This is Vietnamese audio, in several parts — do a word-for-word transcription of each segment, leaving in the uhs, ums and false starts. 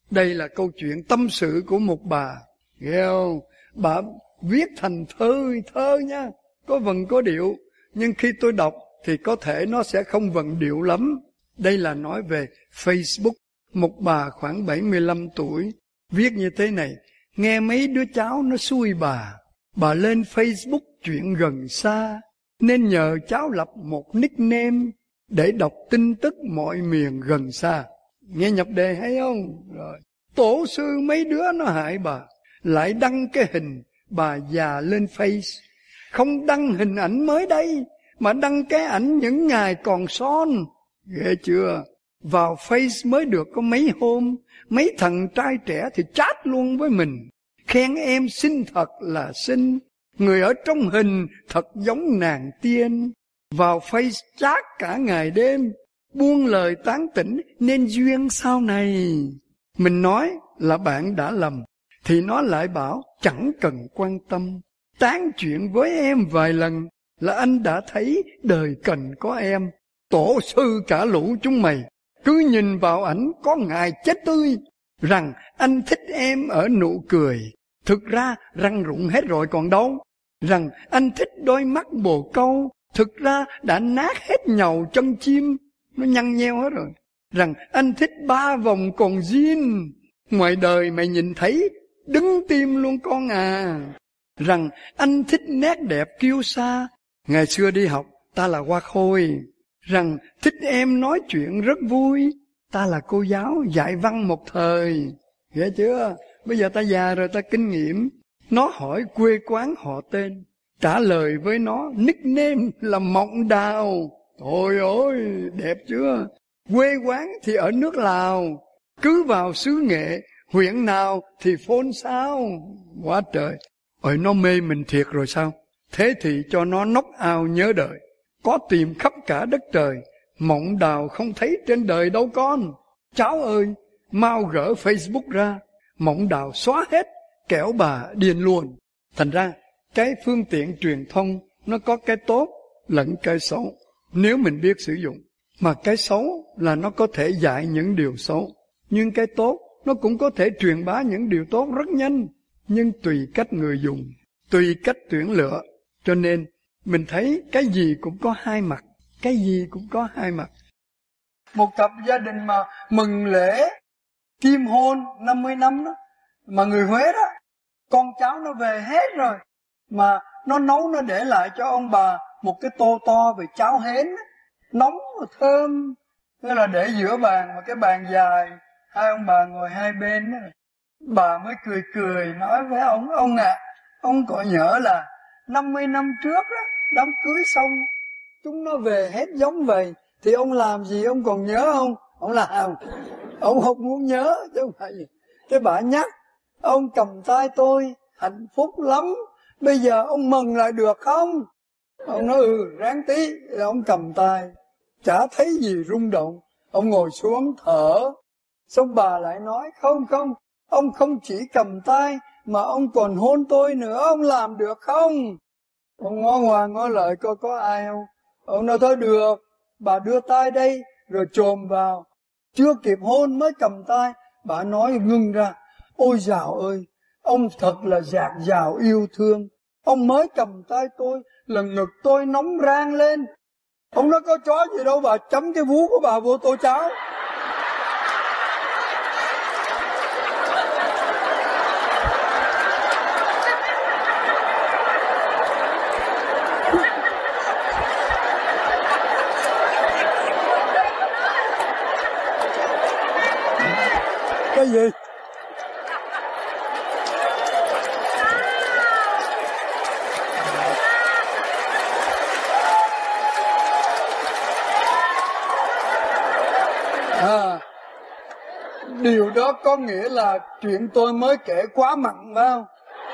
Đây là câu chuyện tâm sự của một bà, nghe không? Bà viết thành thơ, thơ nha, có vần có điệu, nhưng khi tôi đọc thì có thể nó sẽ không vần điệu lắm. Đây là nói về Facebook. Một bà khoảng bảy mươi lăm tuổi viết như thế này: nghe mấy đứa cháu nó xui bà, bà lên Facebook chuyện gần xa, nên nhờ cháu lập một nickname để đọc tin tức mọi miền gần xa. Nghe nhập đề hay không? Rồi. Tổ sư mấy đứa nó hại bà, lại đăng cái hình bà già lên Face. Không đăng hình ảnh mới đây, mà đăng cái ảnh những ngày còn son. Ghê chưa? Vào Face mới được có mấy hôm, mấy thằng trai trẻ thì chat luôn với mình, khen em xinh thật là xinh, người ở trong hình thật giống nàng tiên. Vào Face chat cả ngày đêm, buông lời tán tỉnh nên duyên sau này. Mình nói là bạn đã lầm, thì nó lại bảo chẳng cần quan tâm. Tán chuyện với em vài lần là anh đã thấy đời cần có em. Tổ sư cả lũ chúng mày cứ nhìn vào ảnh có ngài chết tươi, rằng anh thích em ở nụ cười, thực ra răng rụng hết rồi còn đâu. Rằng anh thích đôi mắt bồ câu, thực ra đã nát hết nhầu chân chim, nó nhăn nheo hết rồi. Rằng anh thích ba vòng còn zin, ngoài đời mày nhìn thấy đứng tim luôn con à. Rằng anh thích nét đẹp kiêu sa, ngày xưa đi học ta là hoa khôi. Rằng thích em nói chuyện rất vui, ta là cô giáo dạy văn một thời. Nghe chưa? Bây giờ ta già rồi ta kinh nghiệm. Nó hỏi quê quán họ tên, trả lời với nó nickname là Mộng Đào. Ôi ôi, đẹp chưa? Quê quán thì ở nước Lào, cứ vào xứ Nghệ, huyện nào thì phone sao. Quá trời. Ôi nó mê mình thiệt rồi sao? Thế thì cho nó knock out nhớ đời. Có tìm khắp cả đất trời, Mộng Đào không thấy trên đời đâu con. Cháu ơi, mau gỡ Facebook ra, Mộng Đào xóa hết, kẻo bà điên luôn. Thành ra, cái phương tiện truyền thông nó có cái tốt lẫn cái xấu, nếu mình biết sử dụng. Mà cái xấu là nó có thể dạy những điều xấu, nhưng cái tốt nó cũng có thể truyền bá những điều tốt rất nhanh. Nhưng tùy cách người dùng, tùy cách tuyển lựa. Cho nên mình thấy cái gì cũng có hai mặt, cái gì cũng có hai mặt. Một cặp gia đình mà mừng lễ kim hôn năm mươi năm đó, mà người Huế đó, con cháu nó về hết rồi, mà nó nấu nó để lại cho ông bà một cái tô to về cháo hến đó, nóng và thơm. Thế là để giữa bàn, mà cái bàn dài, hai ông bà ngồi hai bên đó. Bà mới cười cười nói với ông: ông ạ, à, ông có nhớ là năm mươi năm trước đó, đám cưới xong chúng nó về hết giống vậy, thì ông làm gì ông còn nhớ không? Ông làm, ông không muốn nhớ chứ không phải gì. Cái bà nhắc: ông cầm tay tôi hạnh phúc lắm, bây giờ ông mừng lại được không? Ông nói ừ, ráng tí. Ông cầm tay, chả thấy gì rung động. Ông ngồi xuống thở. Xong bà lại nói: không không, ông không chỉ cầm tay mà ông còn hôn tôi nữa, ông làm được không? Ông ngó ngoà ngó lợi coi có ai không. Ông nói thôi được, bà đưa tay đây, rồi chồm vào. Chưa kịp hôn mới cầm tay, bà nói ngưng ra: ôi dào ơi, ông thật là dạt dào yêu thương. Ông mới cầm tay tôi là ngực tôi nóng rang lên. Ông nói có chó gì đâu, bà chấm cái vú của bà vô tô cháo. Cái gì? À, điều đó có nghĩa là chuyện tôi mới kể quá mặn phải không?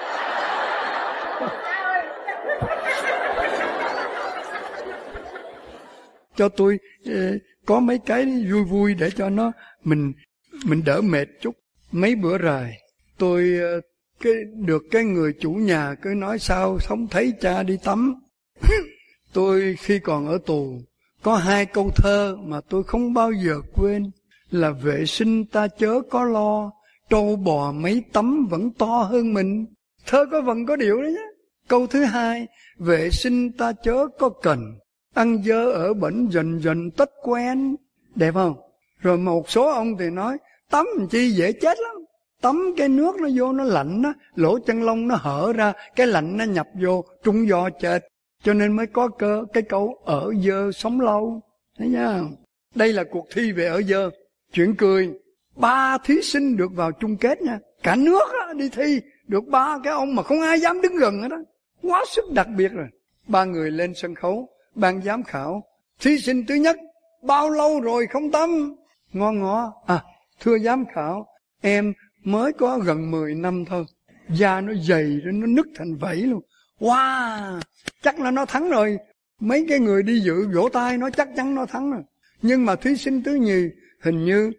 Cho tôi có mấy cái vui vui để cho nó mình mình đỡ mệt chút. Mấy bữa rồi tôi cái được cái người chủ nhà cứ nói sao sống thấy cha đi tắm. Tôi khi còn ở tù có hai câu thơ mà tôi không bao giờ quên, là vệ sinh ta chớ có lo, trâu bò mấy tấm vẫn to hơn mình. Thơ có vần có điệu đấy nhé. Câu thứ hai, vệ sinh ta chớ có cần, ăn dơ ở bẩn dần dần tất quen. Đẹp không? Rồi một số ông thì nói, tắm chi dễ chết lắm. Tắm cái nước nó vô nó lạnh á, lỗ chân lông nó hở ra, cái lạnh nó nhập vô, trúng gió chết. Cho nên mới có cơ cái câu ở dơ sống lâu. Thấy nha? Đây là cuộc thi về ở dơ. Chuyện cười, ba thí sinh được vào chung kết nha. Cả nước á, đi thi, được ba cái ông mà không ai dám đứng gần hết đó. Quá sức đặc biệt rồi. Ba người lên sân khấu, ban giám khảo. Thí sinh thứ nhất, bao lâu rồi không tắm? Ngon ngó, à, thưa giám khảo, em mới có gần mười năm thôi. Da nó dày rồi, nó nứt thành vảy luôn. Wow, chắc là nó thắng rồi. Mấy cái người đi dự vỗ tay nó chắc chắn nó thắng rồi. Nhưng mà thí sinh thứ nhì, hình như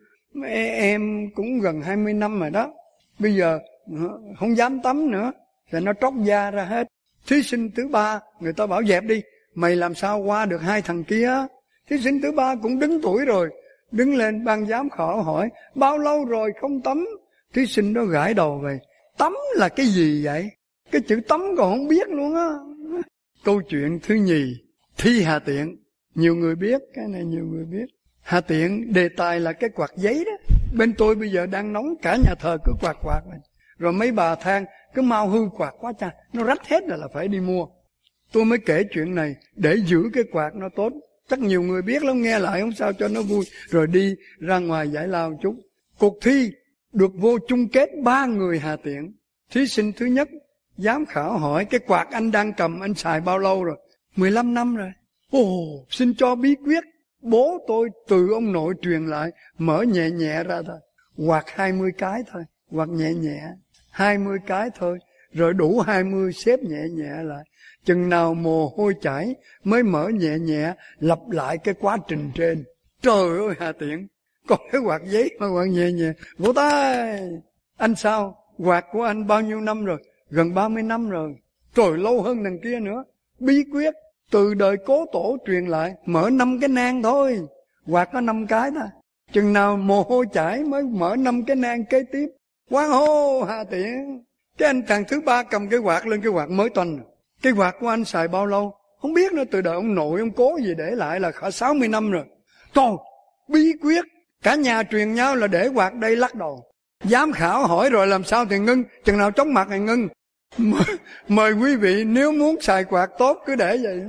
em cũng gần hai mươi năm rồi đó. Bây giờ không dám tắm nữa, thì nó tróc da ra hết. Thí sinh thứ ba, người ta bảo dẹp đi, mày làm sao qua được hai thằng kia. Thí sinh thứ ba cũng đứng tuổi rồi, đứng lên ban giám khảo hỏi, bao lâu rồi không tắm? Thí sinh đó gãi đầu về, tắm là cái gì vậy? Cái chữ tắm còn không biết luôn á. Câu chuyện thứ nhì, thi Hà Tiện. Nhiều người biết, cái này nhiều người biết. Hà Tiện, đề tài là cái quạt giấy đó. Bên tôi bây giờ đang nóng, cả nhà thờ cứ quạt quạt này. Rồi mấy bà than, cứ mau hư quạt quá cha, nó rách hết rồi là phải đi mua. Tôi mới kể chuyện này để giữ cái quạt nó tốt. Chắc nhiều người biết lắm, nghe lại không sao cho nó vui. Rồi đi ra ngoài giải lao một chút. Cuộc thi được vô chung kết ba người Hà Tiện. Thí sinh thứ nhất, giám khảo hỏi cái quạt anh đang cầm anh xài bao lâu rồi? mười lăm năm rồi. Ồ, xin cho bí quyết. Bố tôi từ ông nội truyền lại, mở nhẹ nhẹ ra thôi. Quạt hai mươi cái thôi, quạt nhẹ nhẹ. hai mươi cái thôi, rồi đủ hai mươi xếp nhẹ nhẹ lại. Chừng nào mồ hôi chảy mới mở nhẹ nhẹ, lặp lại cái quá trình trên. Trời ơi Hà Tiện, còn cái quạt giấy mà quạt nhẹ nhẹ. Vỗ tay. Anh sao? Quạt của anh bao nhiêu năm rồi? Gần ba mươi năm rồi. Trời, lâu hơn đằng kia nữa. Bí quyết từ đời cố tổ truyền lại, mở năm cái nang thôi. Quạt có năm cái thôi. Chừng nào mồ hôi chảy mới mở năm cái nang kế tiếp. Quán hô Hà Tiện. Cái anh thằng thứ ba cầm cái quạt lên, cái quạt mới toanh. Cái quạt của anh xài bao lâu? Không biết nữa, từ đời ông nội ông cố gì để lại là cả sáu mươi năm rồi. Trời, bí quyết. Cả nhà truyền nhau là để quạt đây, lắc đầu. Giám khảo hỏi rồi làm sao thì ngưng, chừng nào chóng mặt thì ngưng. Mời, mời quý vị nếu muốn xài quạt tốt cứ để vậy.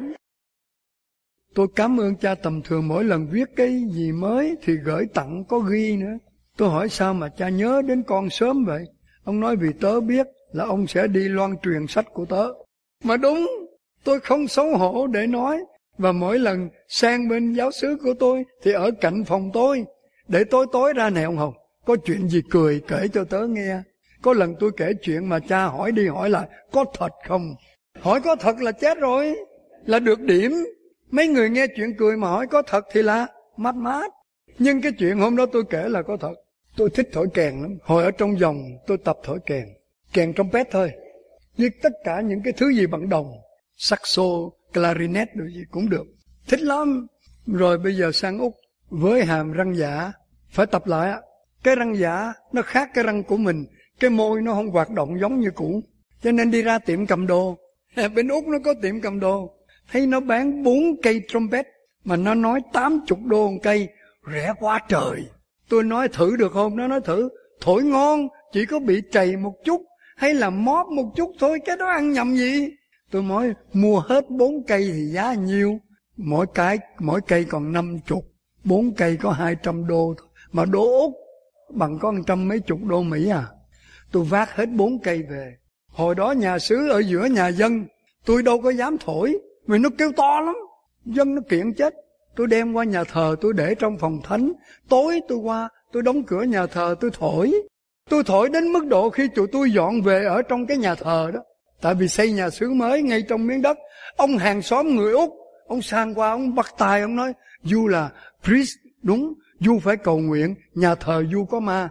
Tôi cảm ơn cha tầm thường mỗi lần viết cái gì mới thì gửi tặng có ghi nữa. Tôi hỏi sao mà cha nhớ đến con sớm vậy? Ông nói vì tớ biết là ông sẽ đi loan truyền sách của tớ. Mà đúng, tôi không xấu hổ để nói. Và mỗi lần sang bên giáo xứ của tôi thì ở cạnh phòng tôi. Để tối tối ra này ông Hồng, có chuyện gì cười kể cho tớ nghe. Có lần tôi kể chuyện mà cha hỏi đi hỏi lại, có thật không? Hỏi có thật là chết rồi, là được điểm. Mấy người nghe chuyện cười mà hỏi có thật thì là mát mát. Nhưng cái chuyện hôm đó tôi kể là có thật. Tôi thích thổi kèn lắm. Hồi ở trong vòng tôi tập thổi kèn. Kèn trompet thôi. Nhưng tất cả những cái thứ gì bằng đồng, saxo, clarinet đồ gì cũng được. Thích lắm. Rồi bây giờ sang Úc với hàm răng giả, phải tập lại á. Cái răng giả nó khác cái răng của mình. Cái môi nó không hoạt động giống như cũ. Cho nên đi ra tiệm cầm đồ. Bên Úc nó có tiệm cầm đồ. Thấy nó bán bốn cây trumpet mà nó nói tám mươi đô một cây, rẻ quá trời. Tôi nói thử được không? Nó nói thử. Thổi ngon, chỉ có bị trầy một chút hay là móp một chút thôi, cái đó ăn nhầm gì. Tôi nói mua hết bốn cây thì giá nhiêu? Mỗi cái mỗi cây còn năm mươi, bốn cây có hai trăm đô thôi. Mà đô Úc bằng có một trăm mấy chục đô Mỹ à. Tôi vác hết bốn cây về. Hồi đó nhà xứ ở giữa nhà dân, tôi đâu có dám thổi, vì nó kêu to lắm, dân nó kiện chết. Tôi đem qua nhà thờ, tôi để trong phòng thánh. Tối tôi qua, tôi đóng cửa nhà thờ, tôi thổi. Tôi thổi đến mức độ khi tụi tôi dọn về ở trong cái nhà thờ đó. Tại vì xây nhà xứ mới ngay trong miếng đất. Ông hàng xóm người Úc, ông sang qua, ông bắt tay, ông nói, Du là priest, đúng, Du phải cầu nguyện, nhà thờ Du có ma.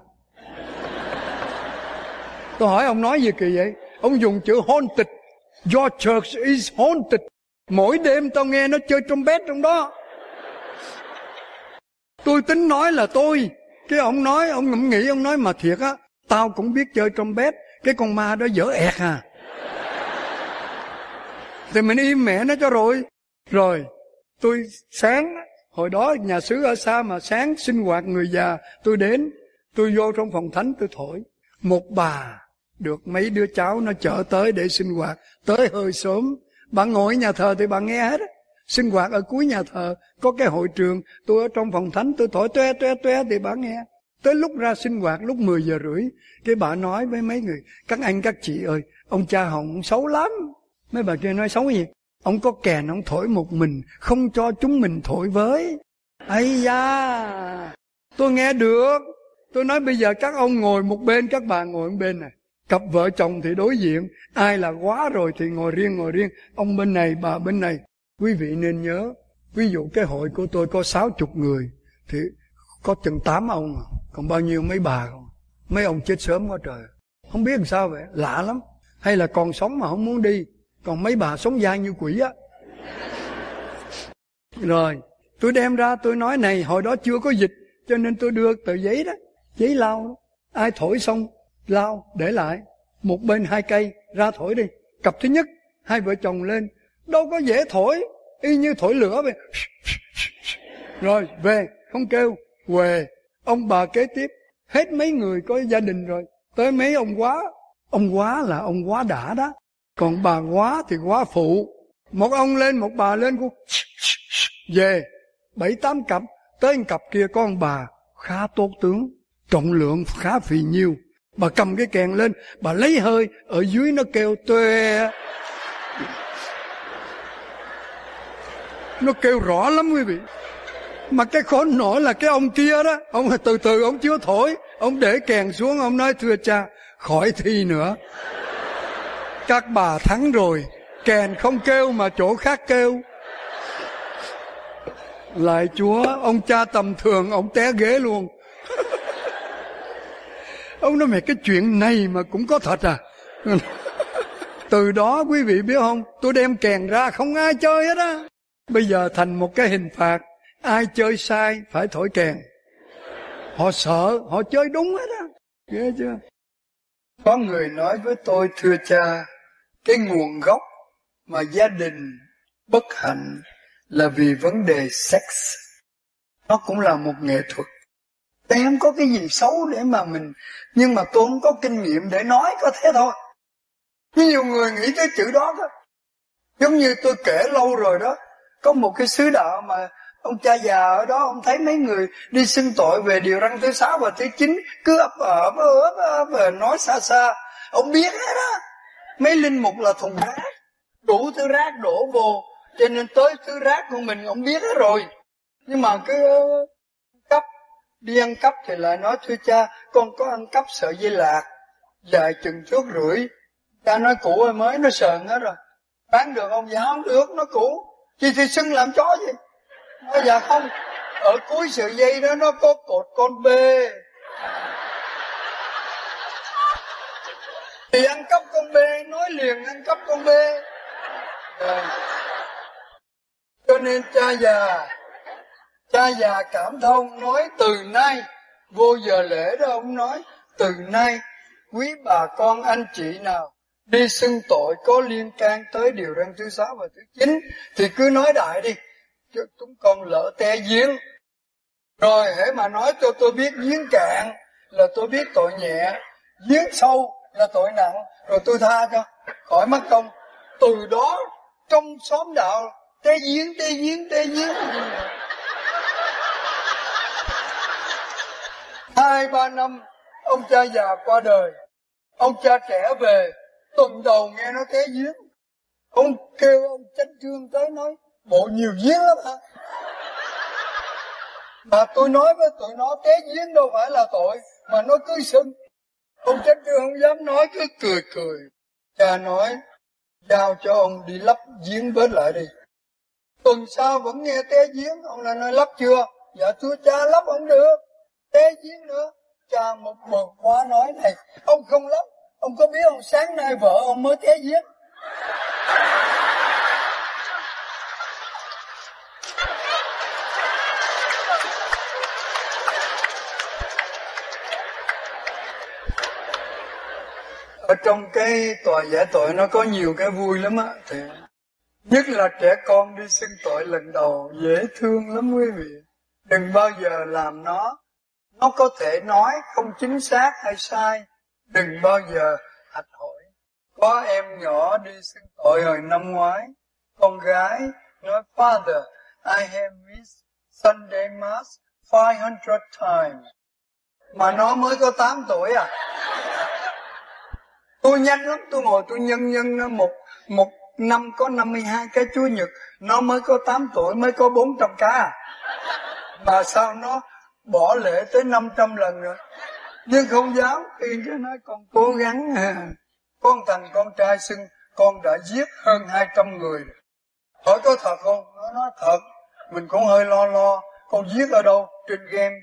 Tôi hỏi ông nói gì kỳ vậy? Ông dùng chữ haunted. Your church is haunted. Mỗi đêm tao nghe nó chơi trumpet trong đó. Tôi tính nói là tôi. Cái ông nói, ông ngẫm nghĩ, ông nói mà thiệt á, Tao cũng biết chơi trompet. Cái con ma đó dở ẹt à. Thì mình im mẹ nó cho rồi. Rồi tôi sáng, hồi đó nhà xứ ở xa mà sáng sinh hoạt người già, tôi đến, tôi vô trong phòng thánh tôi thổi. Một bà được mấy đứa cháu nó chở tới để sinh hoạt, tới hơi sớm. Bà ngồi ở nhà thờ thì bà nghe hết á. Sinh hoạt ở cuối nhà thờ có cái hội trường, tôi ở trong phòng thánh tôi thổi toe toe toe thì bà nghe. Tới lúc ra sinh hoạt lúc mười giờ rưỡi, cái bà nói với mấy người: các anh các chị ơi, ông cha Hồng xấu lắm. Mấy bà kia nói xấu gì? Ông có kèn ông thổi một mình, không cho chúng mình thổi với. Ây da, tôi nghe được. Tôi nói bây giờ các ông ngồi một bên, các bà ngồi một bên này. Cặp vợ chồng thì đối diện, ai là quá rồi thì ngồi riêng ngồi riêng, ông bên này bà bên này. Quý vị nên nhớ, ví dụ cái hội của tôi có sáu chục người thì có chừng tám ông à. Còn bao nhiêu mấy bà không? Mấy ông chết sớm quá trời. Không biết làm sao vậy, lạ lắm. Hay là còn sống mà không muốn đi, còn mấy bà sống dai như quỷ á. Rồi tôi đem ra tôi nói này, hồi đó chưa có dịch, cho nên tôi đưa tờ giấy đó, giấy lau đó. Ai thổi xong lau để lại một bên hai cây, ra thổi đi. Cặp thứ nhất hai vợ chồng lên, đâu có dễ thổi, y như thổi lửa vậy. Rồi về không kêu, về ông bà kế tiếp, hết mấy người có gia đình rồi, tới mấy ông quá. Ông quá là ông quá đã đó, còn bà quá thì quá phụ. Một ông lên một bà lên cũng về bảy tám cặp. Tới một cặp kia có ông bà khá tốt tướng, trọng lượng khá phì nhiêu. Bà cầm cái kèn lên, bà lấy hơi, ở dưới nó kêu tuê. Nó kêu rõ lắm quý vị. Mà cái khốn nổi là cái ông kia đó, ông từ từ ông chưa thổi, ông để kèn xuống, ông nói: thưa cha, khỏi thi nữa. Các bà thắng rồi, kèn không kêu mà chỗ khác kêu. Lại Chúa, ông cha tầm thường, ông té ghế luôn. Ông nói: mẹ, cái chuyện này mà cũng có thật à? Từ đó quý vị biết không, tôi đem kèn ra không ai chơi hết á. Bây giờ thành một cái hình phạt, ai chơi sai phải thổi kèn. Họ sợ, họ chơi đúng hết á. Ghê chưa? Có người nói với tôi: thưa cha, cái nguồn gốc mà gia đình bất hạnh là vì vấn đề sex. Nó cũng là một nghệ thuật. Tôi không có cái gì xấu để mà mình, nhưng mà tôi không có kinh nghiệm để nói, có thế thôi. Nhiều người nghĩ cái chữ đó đó. Giống như tôi kể lâu rồi đó, có một cái sứ đạo mà ông cha già ở đó, ông thấy mấy người đi xưng tội về điều răn thứ sáu và thứ chín, cứ ấp ấp ấp ấp ấp nói xa xa. Ông biết hết á, mấy linh mục là thùng rác, đủ thứ rác đổ vô, cho nên tới thứ rác của mình ông biết hết rồi. Nhưng mà cứ cấp, đi ăn cắp thì lại nói: thưa cha, con có ăn cắp sợi dây lạc dài chừng thước rưỡi. Cha nói: cũ hay mới? Nó sờn hết rồi. Bán được không? Dạ không được, nó cũ. Chị thì xưng làm chó gì? Nói: dạ không, ở cuối sợi dây đó nó có cột con bê. Thì ăn cắp con bê, nói liền ăn cắp con bê. Rồi. Cho nên cha già, cha già cảm thông nói: từ nay, vô giờ lễ đó ông nói, từ nay quý bà con anh chị nào đi xưng tội có liên can tới điều răn thứ sáu và thứ chín thì cứ nói đại đi, chứ chúng con lỡ té giếng. Rồi hễ mà nói cho tôi biết giếng cạn là tôi biết tội nhẹ, giếng sâu là tội nặng, rồi tôi tha cho, khỏi mất công. Từ đó trong xóm đạo té giếng, té giếng, té giếng. Hai ba năm ông cha già qua đời, ông cha trẻ về, tuần đầu nghe nó té giếng. Ông kêu ông chánh trương tới nói: bộ nhiều giếng lắm hả? Mà tôi nói với tụi nó té giếng đâu phải là tội, mà nó cứ xưng. Ông chánh trương không dám nói, cứ cười cười. Cha nói: giao cho ông đi lấp giếng bớt lại đi. Tuần sau vẫn nghe té giếng, ông lại nói: lấp chưa? Dạ thưa cha, lấp không được, té giếng nữa. Cha một bực quá nói: này, ông không lấp, ông có biết ông sáng nay vợ ông mới té giếng. Ở trong cái tòa giải tội nó có nhiều cái vui lắm á, thì nhất là trẻ con đi xưng tội lần đầu dễ thương lắm quý vị. Đừng bao giờ làm nó, nó có thể nói không chính xác hay sai, đừng bao giờ hạch hỏi. Có em nhỏ đi xưng tội hồi năm ngoái, con gái nói Father, I have missed Sunday Mass five hundred times. Mà nó mới có tám tuổi à. Tôi nhanh lắm, tôi ngồi tôi nhân nhân nó một, một năm có năm mươi hai cái Chúa Nhật, nó mới có tám tuổi, mới có bốn trăm cái à. Mà sao nó bỏ lễ tới năm trăm lần rồi. Nhưng không dám, khuyên cho nó con cố gắng. Con thằng con trai xưng con đã giết hơn hai trăm người. Hỏi có thật không? Nó nói thật. Mình cũng hơi lo lo. Con giết ở đâu? Trên game.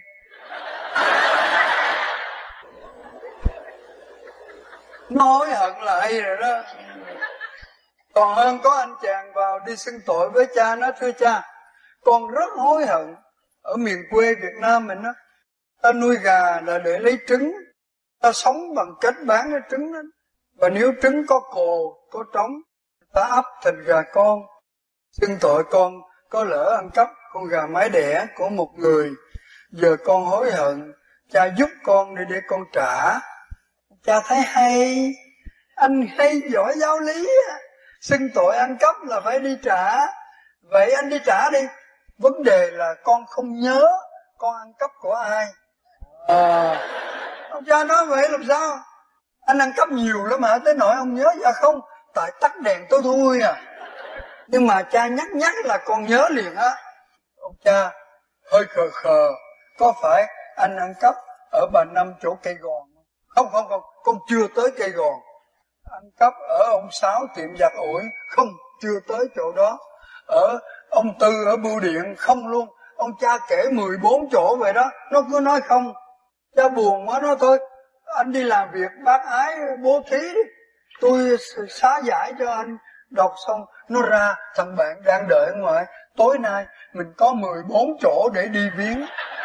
Nó hối hận là hay rồi đó. Còn hơn có anh chàng vào đi xưng tội với cha nó, thưa cha, con rất hối hận. Ở miền quê Việt Nam mình á, ta nuôi gà là để lấy trứng, ta sống bằng cách bán cái trứng đó. Và nếu trứng có cồ, có trống, ta ấp thành gà con. Xưng tội con có lỡ ăn cắp con gà mái đẻ của một người. Giờ con hối hận, cha giúp con để để con trả. Cha thấy hay, anh hay giỏi giáo lý á. Xưng tội ăn cắp là phải đi trả. Vậy anh đi trả đi. Vấn đề là con không nhớ con ăn cắp của ai. À, ông cha nói vậy làm sao? Anh ăn cắp nhiều lắm hả? Tới nỗi ông nhớ? Dạ không, tại tắt đèn tối thui à. Nhưng mà cha nhắc nhắc là con nhớ liền á. Ông cha hơi khờ khờ, có phải anh ăn cắp ở Bà Năm chỗ cây gòn? Không không không, con chưa tới cây gòn. Ăn cắp ở ông Sáu tiệm giặt ủi? Không, chưa tới chỗ đó. Ở ông Tư ở bưu điện? Không luôn. Ông cha kể mười bốn chỗ vậy đó, nó cứ nói không. Cha buồn quá, nói thôi anh đi làm việc bác ái bố thí đi, tôi xá giải cho anh. Đọc xong nó ra, thằng bạn đang đợi ngoài, tối nay mình có mười bốn chỗ để đi viếng.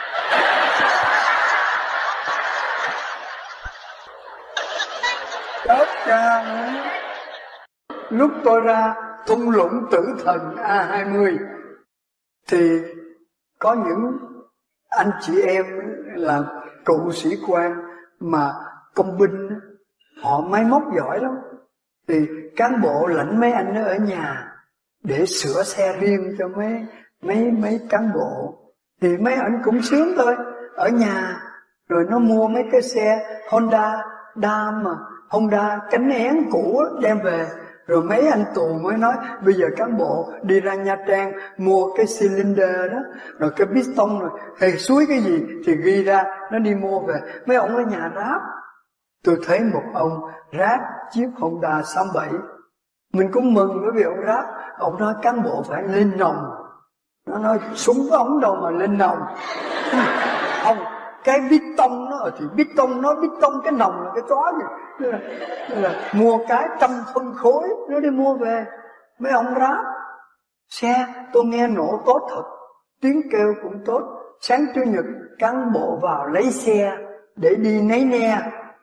Chết cha nữa. Lúc tôi ra thung lũng tử thần A hai mươi thì có những anh chị em là cựu sĩ quan mà công binh, họ máy móc giỏi lắm. Thì cán bộ lãnh mấy anh ở nhà để sửa xe riêng cho mấy mấy mấy cán bộ. Thì mấy anh cũng sướng thôi, ở nhà rồi nó mua mấy cái xe Honda Dam mà Honda cánh én cũ đem về. Rồi mấy anh tù mới nói bây giờ cán bộ đi ra Nha Trang mua cái cylinder đó, rồi cái piston, rồi hay suối cái gì thì ghi ra, nó đi mua về. Mấy ông ở nhà ráp. Tôi thấy một ông ráp chiếc Honda sáu bảy. Mình cũng mừng bởi vì ông ráp. Ông nói cán bộ phải lên nòng. Nó nói súng ống đâu mà lên nòng. Không, cái piston nó thì piston nó piston, cái nòng là cái chó gì. Nên là, nên là mua cái trăm phân khối nó đi mua về. Mấy ông ráp xe tôi nghe nổ tốt thật, tiếng kêu cũng tốt. Sáng Chủ nhật cán bộ vào lấy xe để đi nấy ne.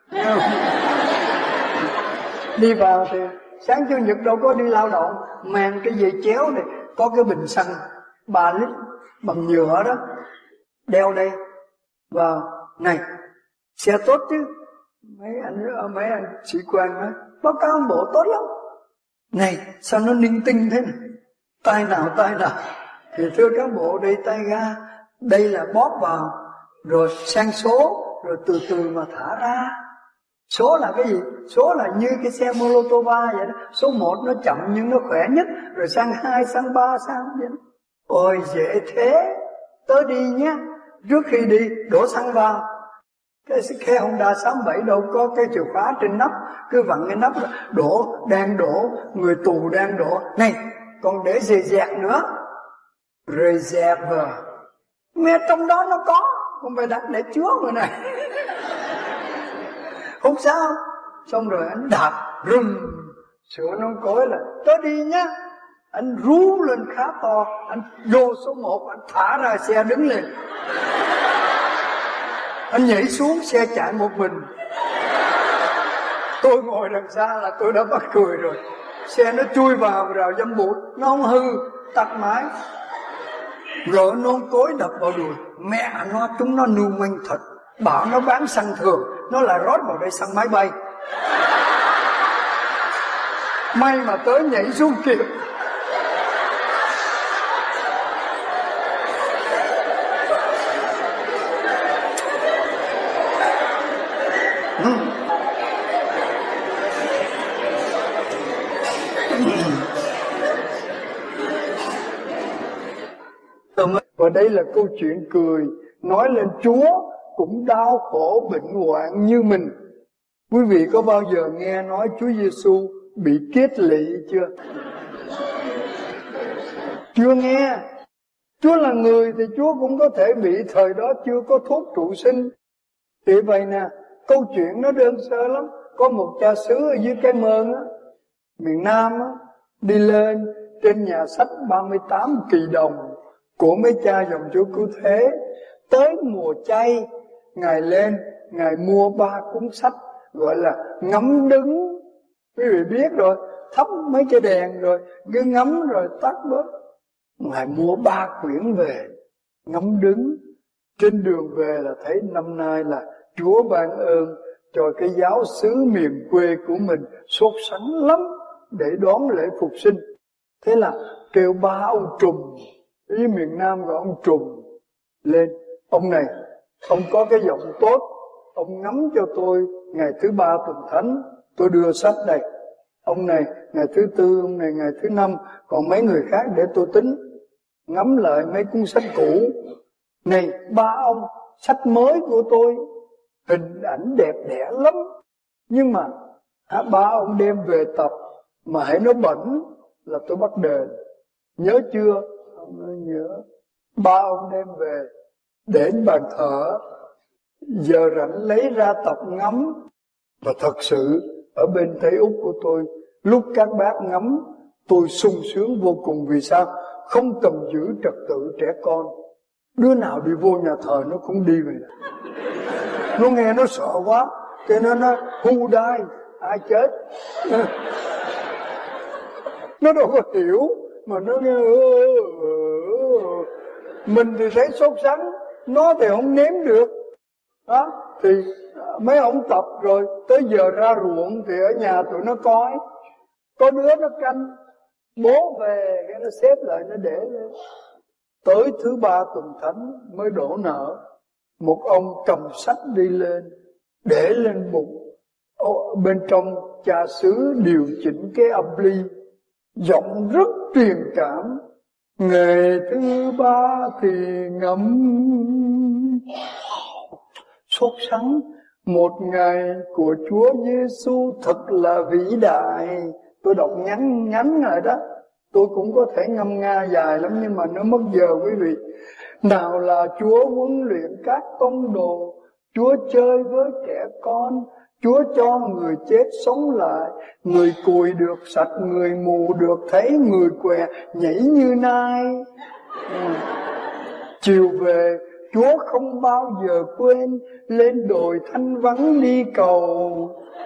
Đi vào thì sáng Chủ nhật đâu có đi lao động, mang cái dây chéo này, có cái bình xăng ba lít bằng nhựa đó, đeo đây vào. Này, xe tốt chứ. Mấy anh mấy anh sĩ quan nói báo cáo ông bộ tốt lắm. Này, sao nó ninh tinh thế này? Tay nào tay nào? Thì thưa cán bộ, đây tay ga, đây là bóp vào, rồi sang số, rồi từ từ mà thả ra. Số là cái gì? Số là như cái xe Molotova vậy đó. Số một nó chậm nhưng nó khỏe nhất, rồi sang hai, sang ba, sang vậy đó. Ôi dễ thế. Tới đi nhé. Trước khi đi đổ xăng vào. Cái xe Honda sáu bảy đâu có cái chìa khóa trên nắp, cứ vặn cái nắp đổ, đang đổ, người tù đang đổ. Này, còn để dè dẹt nữa. Reserve. Mẹ trong đó nó có, không phải đặt để chứa người này. Không sao. Xong rồi anh đạp rùm, sửa nón cối là tới đi nhá. Anh rú lên khá to, anh vô số một, anh thả ra xe đứng lên. Anh nhảy xuống xe chạy một mình. Tôi ngồi đằng xa là tôi đã bắt cười rồi. Xe nó chui vào rào dâm bụi, nó không hư, tắt máy. Rồi nôn cối đập vào đùi. Mẹ nó, chúng nó nưu manh thật. Bảo nó bán xăng thường, nó lại rót vào đây xăng máy bay. May mà tới nhảy xuống kịp. Và đây là câu chuyện cười, nói lên Chúa cũng đau khổ bệnh hoạn như mình. Quý vị có bao giờ nghe nói Chúa Giêsu bị kết lị chưa? Chưa nghe. Chúa là người thì Chúa cũng có thể bị, thời đó chưa có thuốc trụ sinh. Thì vậy nè, câu chuyện nó đơn sơ lắm. Có một cha xứ ở dưới Cái Mơn á, miền Nam á, đi lên trên nhà sách ba mươi tám kỳ đồng của mấy cha dòng Chúa Cứu Thế. Tới mùa chay, Ngài lên, Ngài mua ba cuốn sách gọi là ngắm đứng. Quý vị biết rồi, thắp mấy cái đèn rồi cứ ngắm rồi tắt bớt. Ngài mua ba quyển về, ngắm đứng. Trên đường về là thấy năm nay là Chúa ban ơn cho cái giáo xứ miền quê của mình sốt sắng lắm để đón lễ phục sinh. Thế là kêu ba ông trùm, với miền Nam gọi ông trùm lên. Ông này, ông có cái giọng tốt, ông ngắm cho tôi ngày thứ ba tuần thánh, tôi đưa sách đây. Ông này ngày thứ tư, ông này ngày thứ năm, còn mấy người khác để tôi tính. Ngắm lại mấy cuốn sách cũ. Này ba ông, sách mới của tôi, hình ảnh đẹp đẽ lắm. Nhưng mà à, ba ông đem về tập, mà hãy nó bẩn là tôi bắt đền. Nhớ chưa? Ông nói nhớ. Ba ông đem về để bàn thờ. Giờ rảnh lấy ra tập ngắm. Và thật sự ở bên Tây Úc của tôi, lúc các bác ngắm, tôi sung sướng vô cùng. Vì sao? Không cần giữ trật tự trẻ con. Đứa nào đi vô nhà thờ nó cũng đi về. Nó nghe nó sợ quá, cho nên nó who die, ai chết. Nó đâu có hiểu, mà nó nghe mình thì thấy sốt sắng, nó thì không nếm được. Đó, thì mấy ông tập rồi, tới giờ ra ruộng thì ở nhà tụi nó coi. Có đứa nó canh, bố về cái nó xếp lại nó để lên. Tới thứ ba tuần thánh mới đổ nợ. Một ông cầm sách đi lên, để lên bụng. Ô, bên trong cha xứ điều chỉnh cái âm ly, giọng rất truyền cảm. Ngày thứ ba thì ngắm sốt sắng. Một ngày của Chúa Giêsu thật là vĩ đại. Tôi đọc ngắn ngắn rồi đó. Tôi cũng có thể ngâm nga dài lắm, nhưng mà nó mất giờ quý vị. Nào là Chúa huấn luyện các tông đồ, Chúa chơi với trẻ con, Chúa cho người chết sống lại, người cùi được sạch, người mù được thấy, người què nhảy như nai. Ừ. Chiều về, Chúa không bao giờ quên lên đồi thanh vắng đi cầu.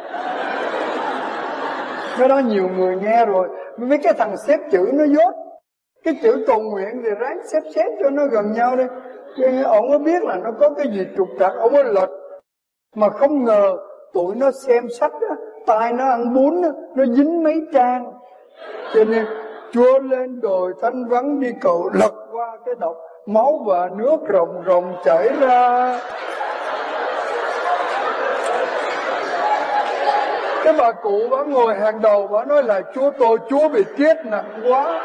Cái đó nhiều người nghe rồi. Với cái thằng xếp chữ nó dốt. Cái chữ cầu nguyện thì ráng xếp xếp cho nó gần nhau đi. Ông có biết là nó có cái gì trục trặc, ông có lệch. Mà không ngờ tụi nó xem sách á, tai nó ăn bún á, nó dính mấy trang. Cho nên Chúa lên đồi thanh vắng đi cầu, lật qua cái đọc, máu và nước ròng ròng chảy ra. Cái bà cụ bà ngồi hàng đầu, bà nói là Chúa tôi, Chúa bị kiết nặng quá.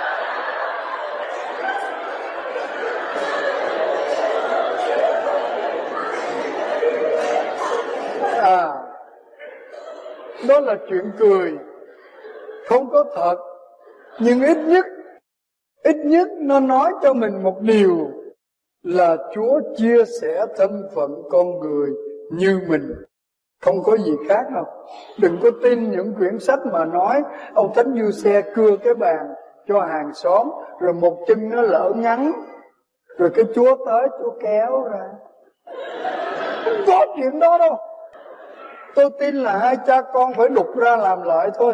À, đó là chuyện cười, không có thật. Nhưng ít nhất, ít nhất nó nói cho mình một điều là Chúa chia sẻ thân phận con người như mình. Không có gì khác đâu. Đừng có tin những quyển sách mà nói ông Thánh Du Xe cưa cái bàn cho hàng xóm, rồi một chân nó lỡ ngắn, rồi cái Chúa tới Chúa kéo ra. Không có chuyện đó đâu. Tôi tin là hai cha con phải đục ra làm lại thôi.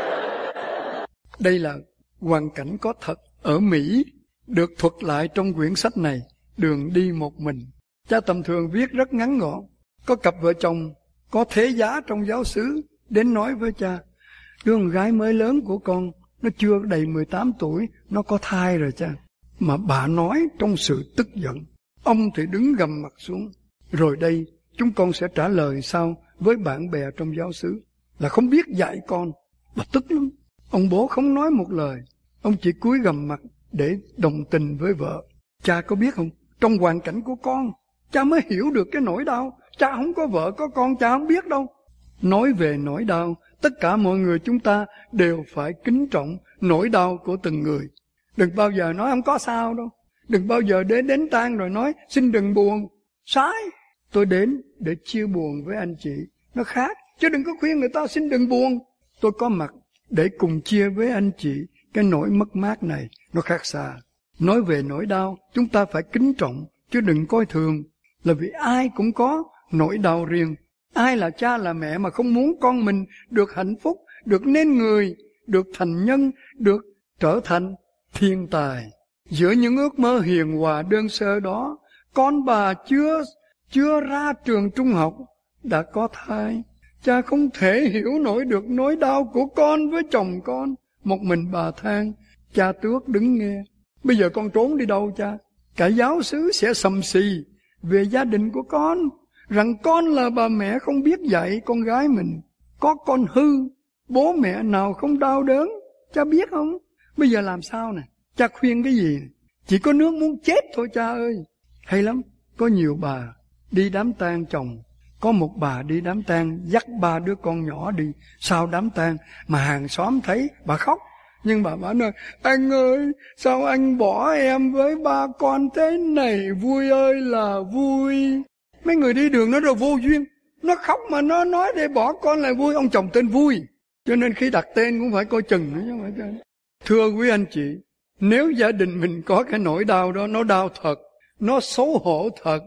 Đây là hoàn cảnh có thật ở Mỹ, được thuật lại trong quyển sách này, Đường đi một mình. Cha tầm thường viết rất ngắn gọn. Có cặp vợ chồng có thế giá trong giáo xứ đến nói với cha: đứa con gái mới lớn của con, nó chưa đầy mười tám tuổi, nó có thai rồi cha. Mà bà nói trong sự tức giận. Ông thì đứng gầm mặt xuống. Rồi đây chúng con sẽ trả lời sao với bạn bè trong giáo xứ, là không biết dạy con. Bà tức lắm. Ông bố không nói một lời, ông chỉ cúi gầm mặt để đồng tình với vợ. Cha có biết không, trong hoàn cảnh của con, cha mới hiểu được cái nỗi đau. Cha không có vợ có con, cha không biết đâu. Nói về nỗi đau, tất cả mọi người chúng ta đều phải kính trọng nỗi đau của từng người. Đừng bao giờ nói không có sao đâu. Đừng bao giờ đến đến tang rồi nói xin đừng buồn. Sai. Tôi đến để chia buồn với anh chị, nó khác. Chứ đừng có khuyên người ta xin đừng buồn. Tôi có mặt để cùng chia với anh chị cái nỗi mất mát này, nó khác xa. Nói về nỗi đau, chúng ta phải kính trọng, chứ đừng coi thường. Là vì ai cũng có nỗi đau riêng. Ai là cha là mẹ mà không muốn con mình được hạnh phúc, được nên người, được thành nhân, được trở thành thiên tài. Giữa những ước mơ hiền hòa đơn sơ đó, con bà chưa chưa ra trường trung học đã có thai. Cha không thể hiểu nổi được nỗi đau của con với chồng con. Một mình bà than. Cha tước đứng nghe. Bây giờ con trốn đi đâu cha? Cả giáo xứ sẽ sầm xì về gia đình của con, rằng con là bà mẹ không biết dạy con gái mình. Có con hư, bố mẹ nào không đau đớn, cha biết không? Bây giờ làm sao nè? Cha khuyên cái gì? Chỉ có nước muốn chết thôi cha ơi. Hay lắm, có nhiều bà đi đám tang chồng. Có một bà đi đám tang dắt ba đứa con nhỏ đi. Sau đám tang mà hàng xóm thấy bà khóc. Nhưng bà bảo nói: anh ơi, sao anh bỏ em với ba con thế này? Vui ơi là vui. Mấy người đi đường nó rồi vô duyên. Nó khóc mà nó nói để bỏ con là vui. Ông chồng tên Vui, cho nên khi đặt tên cũng phải coi chừng nữa chứ không phải chứ. Thưa quý anh chị, nếu gia đình mình có cái nỗi đau đó, nó đau thật, nó xấu hổ thật,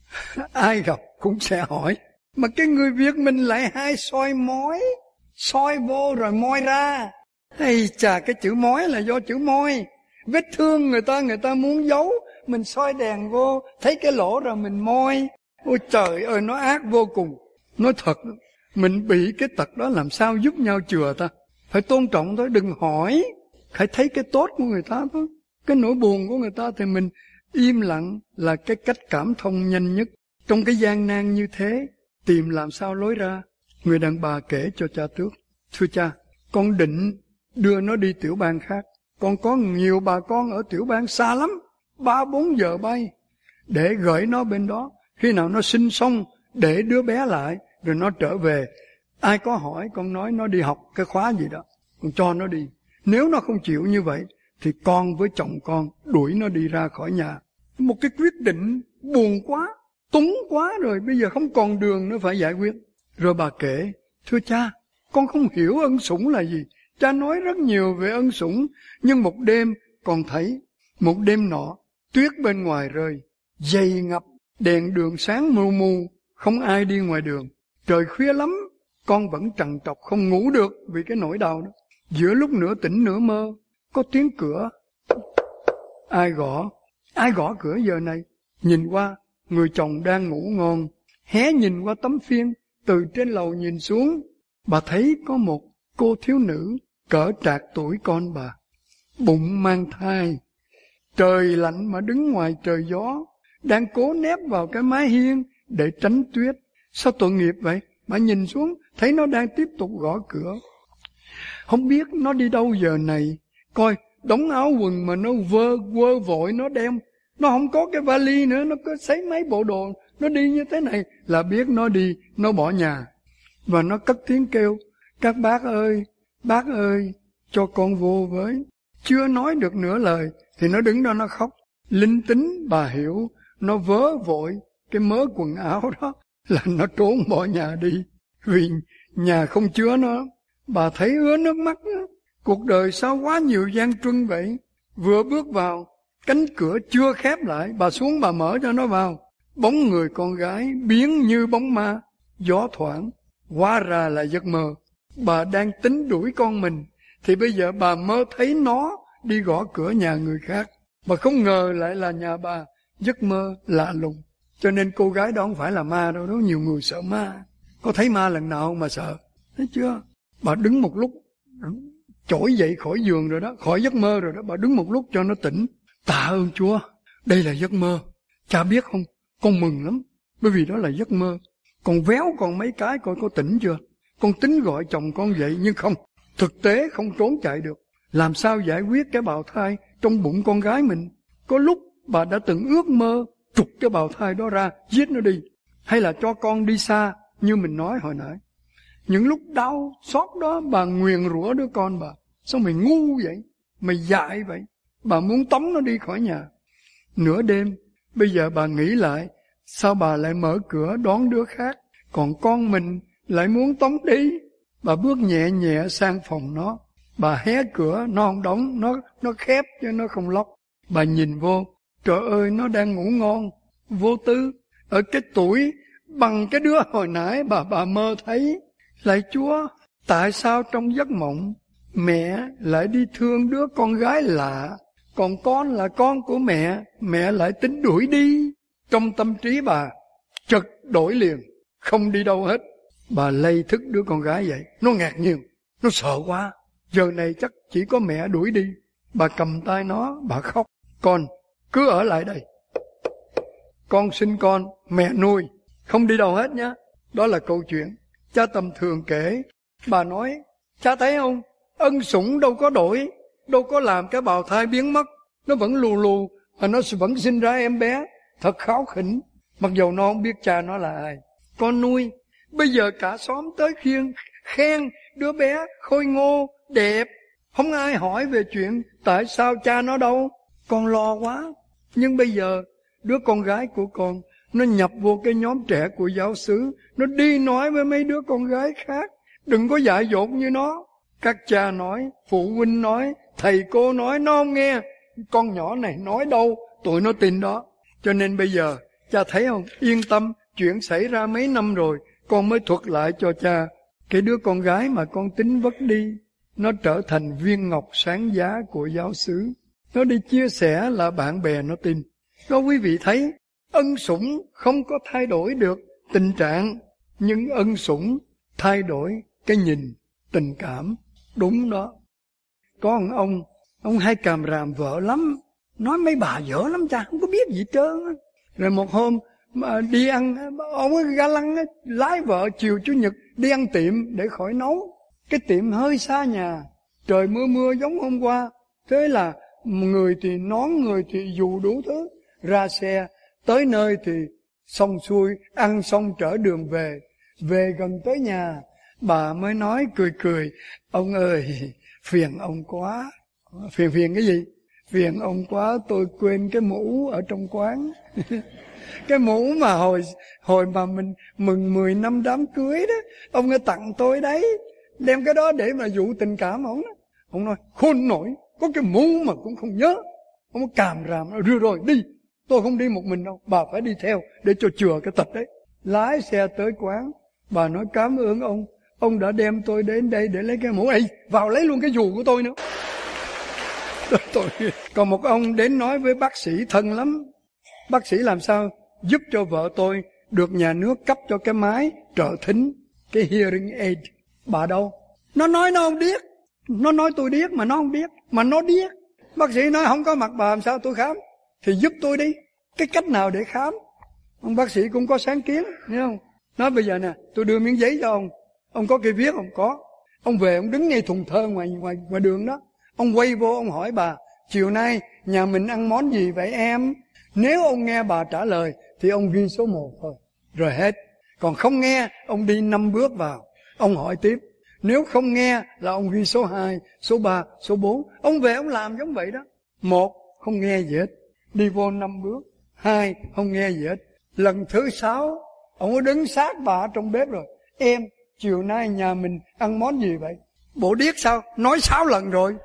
ai gặp cũng sẽ hỏi. Mà cái người Việt mình lại hay soi mói, soi vô rồi moi ra. Ây chà, cái chữ mói là do chữ moi. Vết thương người ta, người ta muốn giấu, mình soi đèn vô, thấy cái lỗ rồi mình moi. Ôi trời ơi, nó ác vô cùng. Nói thật, mình bị cái tật đó làm sao giúp nhau chừa ta? Phải tôn trọng thôi, đừng hỏi. Phải thấy cái tốt của người ta thôi. Cái nỗi buồn của người ta thì mình im lặng là cái cách cảm thông nhanh nhất. Trong cái gian nan như thế, tìm làm sao lối ra. Người đàn bà kể cho cha Tước: thưa cha, con định đưa nó đi tiểu bang khác. Con có nhiều bà con ở tiểu bang xa lắm, ba bốn giờ bay, để gửi nó bên đó. Khi nào nó sinh xong, để đứa bé lại, rồi nó trở về. Ai có hỏi, con nói nó đi học cái khóa gì đó, con cho nó đi. Nếu nó không chịu như vậy, thì con với chồng con đuổi nó đi ra khỏi nhà. Một cái quyết định buồn quá, túng quá rồi, bây giờ không còn đường nữa phải giải quyết. Rồi bà kể: thưa cha, con không hiểu ân sủng là gì. Cha nói rất nhiều về ân sủng, nhưng một đêm con thấy, một đêm nọ, tuyết bên ngoài rơi, dày ngập, đèn đường sáng mù mù, không ai đi ngoài đường. Trời khuya lắm, con vẫn trằn trọc không ngủ được vì cái nỗi đau đó. Giữa lúc nửa tỉnh nửa mơ, có tiếng cửa. Ai gõ? Ai gõ cửa giờ này? Nhìn qua, người chồng đang ngủ ngon, hé nhìn qua tấm phiên, từ trên lầu nhìn xuống, bà thấy có một cô thiếu nữ cỡ trạc tuổi con bà, bụng mang thai. Trời lạnh mà đứng ngoài trời gió, đang cố nép vào cái mái hiên để tránh tuyết. Sao tội nghiệp vậy? Bà nhìn xuống, thấy nó đang tiếp tục gõ cửa. Không biết nó đi đâu giờ này. Coi, đống áo quần mà nó vơ quơ vội nó đem. Nó không có cái vali nữa, nó cứ xấy mấy bộ đồ, nó đi như thế này là biết nó đi, nó bỏ nhà. Và nó cất tiếng kêu: các bác ơi, bác ơi, cho con vô với. Chưa nói được nửa lời thì nó đứng đó nó khóc. Linh tính bà hiểu, nó vớ vội cái mớ quần áo đó là nó trốn bỏ nhà đi, vì nhà không chứa nó. Bà thấy ứa nước mắt đó. Cuộc đời sao quá nhiều gian truân vậy. Vừa bước vào, cánh cửa chưa khép lại, bà xuống bà mở cho nó vào. Bóng người con gái biến như bóng ma. Gió thoảng, Hóa ra là giấc mơ. Bà đang tính đuổi con mình, thì bây giờ bà mơ thấy nó đi gõ cửa nhà người khác. Bà không ngờ lại là nhà bà. Giấc mơ lạ lùng. Cho nên cô gái đó không phải là ma đâu. Đó nhiều người sợ ma. Có thấy ma lần nào mà sợ? Thấy chưa? Bà đứng một lúc, trỗi dậy khỏi giường rồi đó, khỏi giấc mơ rồi đó. Bà đứng một lúc cho nó tỉnh. Tạ ơn Chúa, đây là giấc mơ. Cha biết không, con mừng lắm. Bởi vì đó là giấc mơ. Con véo con mấy cái coi có tỉnh chưa. Con tính gọi chồng con dậy nhưng không. Thực tế không trốn chạy được. Làm sao giải quyết cái bào thai trong bụng con gái mình? Có lúc bà đã từng ước mơ trục cái bào thai đó ra, giết nó đi. Hay là cho con đi xa như mình nói hồi nãy. Những lúc đau xót đó bà nguyền rủa đứa con bà. Sao mày ngu vậy? Mày dại vậy? Bà muốn tống nó đi khỏi nhà. Nửa đêm, bây giờ bà nghĩ lại, sao bà lại mở cửa đón đứa khác, còn con mình lại muốn tống đi? Bà bước nhẹ nhẹ sang phòng nó. Bà hé cửa, nó không đóng, nó nó khép chứ nó không lóc. Bà nhìn vô, trời ơi nó đang ngủ ngon, vô tư, ở cái tuổi bằng cái đứa hồi nãy bà bà mơ thấy. Lạy Chúa, tại sao trong giấc mộng mẹ lại đi thương đứa con gái lạ, còn con là con của mẹ, mẹ lại tính đuổi đi? Trong tâm trí bà chợt đổi liền, không đi đâu hết. Bà lay thức đứa con gái vậy, nó ngạc nhiên, nó sợ quá, giờ này chắc chỉ có mẹ đuổi đi. Bà cầm tay nó, bà khóc. Con cứ ở lại đây, con sinh con, mẹ nuôi, không đi đâu hết nhá. Đó là câu chuyện cha tầm thường kể. Bà nói, cha thấy không, ân sủng đâu có đổi, đâu có làm cái bào thai biến mất. Nó vẫn lù lù, mà nó vẫn sinh ra em bé, thật kháu khỉnh. Mặc dù nó không biết cha nó là ai. Con nuôi, bây giờ cả xóm tới khiêng, khen đứa bé khôi ngô, đẹp. Không ai hỏi về chuyện tại sao cha nó đâu. Con lo quá. Nhưng bây giờ đứa con gái của con nó nhập vô cái nhóm trẻ của giáo xứ, nó đi nói với mấy đứa con gái khác. Đừng có dại dột như nó. Các cha nói, phụ huynh nói, thầy cô nói, nó không nghe. Con nhỏ này nói đâu, tụi nó tin đó. Cho nên bây giờ, cha thấy không, yên tâm, chuyện xảy ra mấy năm rồi, con mới thuật lại cho cha. Cái đứa con gái mà con tính vất đi, nó trở thành viên ngọc sáng giá của giáo xứ. Nó đi chia sẻ là bạn bè nó tin. Đó quý vị thấy, ân sủng không có thay đổi được tình trạng, nhưng ân sủng thay đổi cái nhìn, tình cảm. Đúng đó. Có một ông, ông hay càm ràm vợ lắm, nói mấy bà dở lắm cha, không có biết gì trơn. Rồi một hôm mà đi ăn, ông ấy ga lăng ấy, lái vợ chiều Chủ nhật đi ăn tiệm để khỏi nấu. Cái tiệm hơi xa nhà, trời mưa mưa giống hôm qua. Thế là người thì nón, người thì dù đủ thứ. Ra xe, tới nơi thì xong xuôi, ăn xong trở đường về. Về gần tới nhà, bà mới nói cười cười, ông ơi, phiền ông quá. Phiền phiền cái gì? Phiền ông quá, tôi quên cái mũ ở trong quán. Cái mũ mà hồi hồi mà mình mừng mười năm đám cưới đó, ông ấy tặng tôi đấy. Đem cái đó để mà dụ tình cảm ông đó. Ông nói, khôn nổi, có cái mũ mà cũng không nhớ. Ông càm ràm, rồi rồi đi. Tôi không đi một mình đâu, bà phải đi theo để cho chừa cái tật đấy. Lái xe tới quán, bà nói cảm ơn ông. Ông đã đem tôi đến đây để lấy cái mũ. Ê, vào lấy luôn cái dù của tôi nữa. Tôi. Còn một ông đến nói với bác sĩ thân lắm. Bác sĩ làm sao giúp cho vợ tôi được nhà nước cấp cho cái máy trợ thính, cái hearing aid. Bà đâu? Nó nói nó không điếc. Nó nói tôi điếc mà nó không điếc. Mà nó điếc. Bác sĩ nói không có mặt bà làm sao tôi khám. Thì giúp tôi đi. Cái cách nào để khám? Ông bác sĩ cũng có sáng kiến, hiểu không? Nói bây giờ nè, tôi đưa miếng giấy cho ông. Ông có cây viết không? Có. Ông về ông đứng ngay thùng thơ ngoài ngoài ngoài đường đó. Ông quay vô ông hỏi bà, chiều nay nhà mình ăn món gì vậy em? Nếu ông nghe bà trả lời thì ông ghi số một thôi, rồi hết. Còn không nghe, ông đi năm bước vào, ông hỏi tiếp. Nếu không nghe là ông ghi số hai, số ba, số bốn. Ông về ông làm giống vậy đó. Một, không nghe gì hết, đi vô năm bước. Hai, không nghe gì hết. Lần thứ sáu, ông có đứng sát bà trong bếp rồi. Em, chiều nay nhà mình ăn món gì vậy? Bộ điếc sao? Nói sáu lần rồi.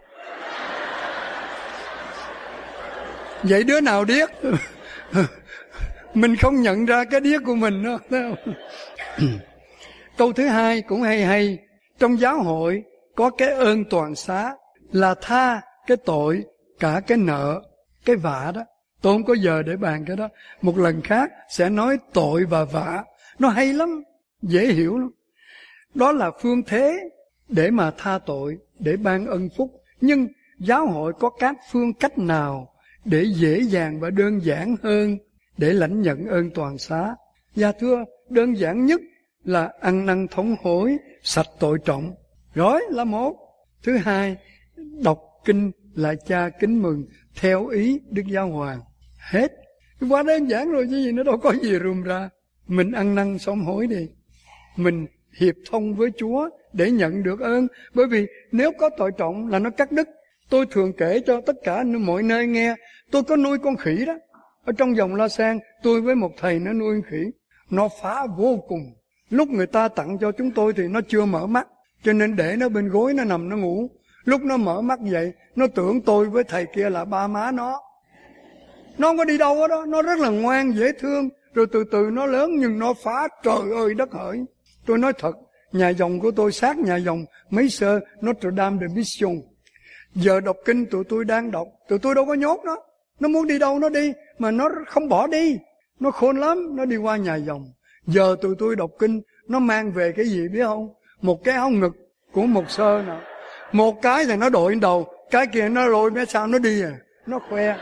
Vậy đứa nào điếc? Mình không nhận ra cái điếc của mình đó. Câu thứ hai cũng hay hay. Trong giáo hội có cái ơn toàn xá là tha cái tội, cả cái nợ, cái vạ đó. Tôi không có giờ để bàn cái đó. Một lần khác sẽ nói tội và vạ. Nó hay lắm, dễ hiểu lắm. Đó là phương thế để mà tha tội, để ban ân phúc. Nhưng giáo hội có các phương cách nào để dễ dàng và đơn giản hơn để lãnh nhận ơn toàn xá? Dạ thưa, đơn giản nhất là ăn năn thống hối, sạch tội trọng. Rồi là một. Thứ hai, đọc kinh là cha kính mừng theo ý Đức Giáo Hoàng. Hết. Quá đơn giản rồi chứ gì, nó đâu có gì rườm ra. Mình ăn năn sám hối đi. Mình hiệp thông với Chúa để nhận được ơn. Bởi vì nếu có tội trọng là nó cắt đứt. Tôi thường kể cho tất cả mọi nơi nghe. Tôi có nuôi con khỉ đó. Ở trong dòng La Sang, tôi với một thầy nó nuôi con khỉ. Nó phá vô cùng. Lúc người ta tặng cho chúng tôi thì nó chưa mở mắt, cho nên để nó bên gối nó nằm nó ngủ. Lúc nó mở mắt dậy, nó tưởng tôi với thầy kia là ba má nó. Nó không có đi đâu đó, nó rất là ngoan, dễ thương. Rồi từ từ nó lớn nhưng nó phá trời ơi đất hỡi. Tôi nói thật, nhà dòng của tôi sát nhà dòng mấy sơ Notre Dame de Mission. Giờ đọc kinh tụi tôi đang đọc, tụi tôi đâu có nhốt nó. Nó muốn đi đâu nó đi, mà nó không bỏ đi. Nó khôn lắm, nó đi qua nhà dòng. Giờ tụi tôi đọc kinh, nó mang về cái gì biết không? Một cái áo ngực của một sơ nào. Một cái thì nó đội lên đầu, cái kia nó lôi mấy sao nó đi à. Nó khoe.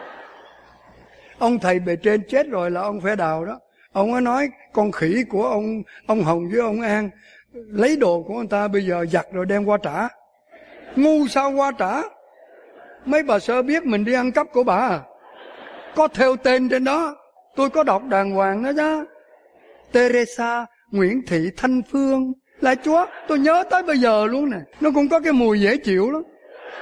Ông thầy bề trên chết rồi là ông Phe Đào đó. Ông ấy nói con khỉ của ông ông Hồng với ông An lấy đồ của người ta bây giờ giặt rồi đem qua trả. Ngu sao qua trả? Mấy bà sơ biết mình đi ăn cắp của bà à? Có theo tên trên đó. Tôi có đọc đàng hoàng đó chứ. Teresa Nguyễn Thị Thanh Phương. Là Chúa, tôi nhớ tới bây giờ luôn nè. Nó cũng có cái mùi dễ chịu lắm.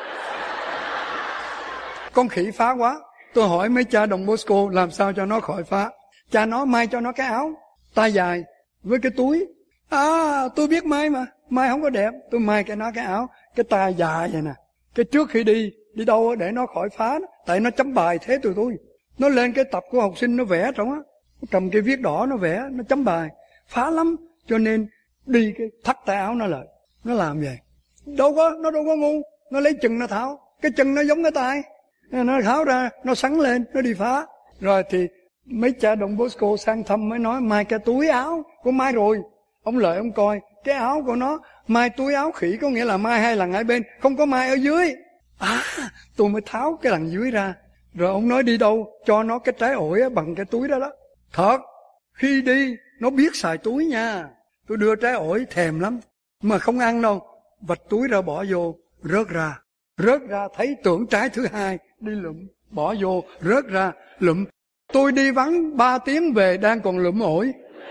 Con khỉ phá quá. Tôi hỏi mấy cha Đồng Bosco làm sao cho nó khỏi phá. Cha nó may cho nó cái áo tay dài với cái túi. À tôi biết may mà. May không có đẹp. Tôi may cái nó cái áo, cái tay dài vậy nè. Cái trước khi đi, đi đâu để nó khỏi phá đó. Tại nó chấm bài thế tụi tôi. Nó lên cái tập của học sinh nó vẽ trong á. Cầm cái viết đỏ nó vẽ, nó chấm bài. Phá lắm. Cho nên đi cái thắt tay áo nó lại. Nó làm vậy. Đâu có, nó đâu có ngu. Nó lấy chân nó tháo. Cái chân nó giống cái tay. Nó tháo ra, nó sắn lên, nó đi phá. Rồi thì mấy cha Đồng Bosco sang thăm mới nói mai cái túi áo của mai rồi. Ông Lợi ông coi cái áo của nó mai túi áo khỉ, có nghĩa là mai hai lần hai bên, không có mai ở dưới. À tôi mới tháo cái lần dưới ra. Rồi ông nói đi đâu cho nó cái trái ổi bằng cái túi đó đó. Thật, khi đi nó biết xài túi nha. Tôi đưa trái ổi thèm lắm, mà không ăn đâu. Vạch túi ra bỏ vô, rớt ra. Rớt ra thấy tưởng trái thứ hai, đi lụm, bỏ vô, rớt ra, lụm. Tôi đi vắng ba tiếng về đang còn lụm ổi.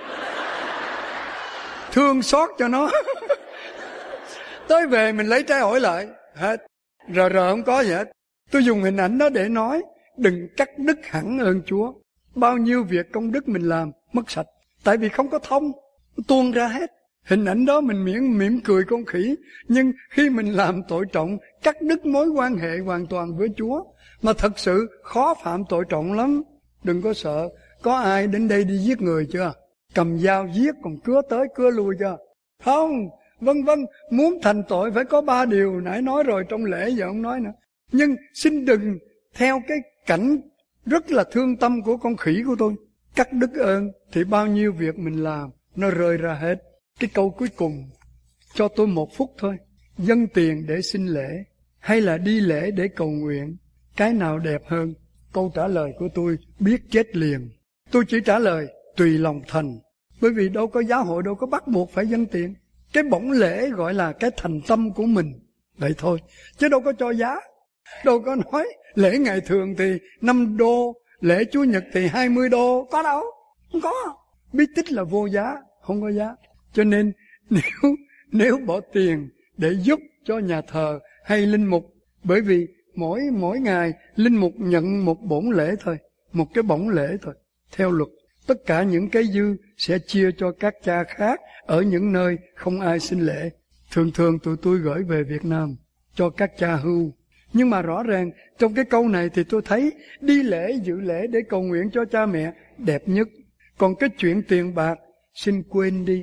Thương xót cho nó. Tới về mình lấy trái ổi lại, hết. Rờ rờ không có gì hết. Tôi dùng hình ảnh đó để nói, đừng cắt đứt hẳn ơn Chúa. Bao nhiêu việc công đức mình làm, mất sạch. Tại vì không có thông, tuôn ra hết. Hình ảnh đó mình miễn mỉm cười con khỉ. Nhưng khi mình làm tội trọng, cắt đứt mối quan hệ hoàn toàn với Chúa. Mà thật sự khó phạm tội trọng lắm. Đừng có sợ. Có ai đến đây đi giết người chưa? Cầm dao giết còn cứa tới cứa lui chưa? Không. Vân vân. Muốn thành tội phải có ba điều. Nãy nói rồi trong lễ giờ không nói nữa. Nhưng xin đừng theo cái cảnh rất là thương tâm của con khỉ của tôi. Cắt đứt ơn thì bao nhiêu việc mình làm nó rơi ra hết. Cái câu cuối cùng, cho tôi một phút thôi. Dâng tiền để xin lễ hay là đi lễ để cầu nguyện, cái nào đẹp hơn? Câu trả lời của tôi biết chết liền. Tôi chỉ trả lời tùy lòng thành. Bởi vì đâu có giáo hội đâu có bắt buộc phải dâng tiền. Cái bổng lễ gọi là cái thành tâm của mình. Vậy thôi, chứ đâu có cho giá. Đâu có nói lễ ngày thường thì năm đô, lễ Chúa Nhật thì hai mươi đô. Có đâu, không có. Bí tích là vô giá, không có giá. Cho nên nếu nếu bỏ tiền để giúp cho nhà thờ hay linh mục, bởi vì mỗi mỗi ngày linh mục nhận một bổn lễ thôi, một cái bổng lễ thôi, theo luật. Tất cả những cái dư sẽ chia cho các cha khác ở những nơi không ai xin lễ. Thường thường tụi tôi gửi về Việt Nam cho các cha hưu. Nhưng mà rõ ràng trong cái câu này thì tôi thấy đi lễ dự lễ để cầu nguyện cho cha mẹ đẹp nhất. Còn cái chuyện tiền bạc xin quên đi.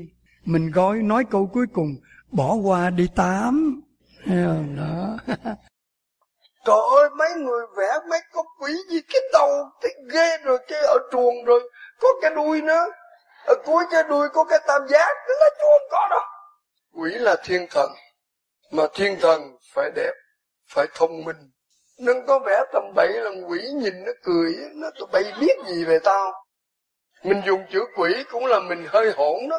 Mình gói nói câu cuối cùng, bỏ qua đi tám. Đó. Trời ơi, mấy người vẽ mấy con quỷ gì cái đầu thấy ghê rồi, cái ở chuồng rồi có cái đuôi nữa, ở cuối cái đuôi có cái tam giác, cái là chuông có đó. Quỷ là thiên thần, mà thiên thần phải đẹp, phải thông minh. Đừng có vẽ tầm bậy là quỷ nhìn nó cười, nó tụi bay biết gì về tao. Mình dùng chữ quỷ cũng là mình hơi hỗn đó.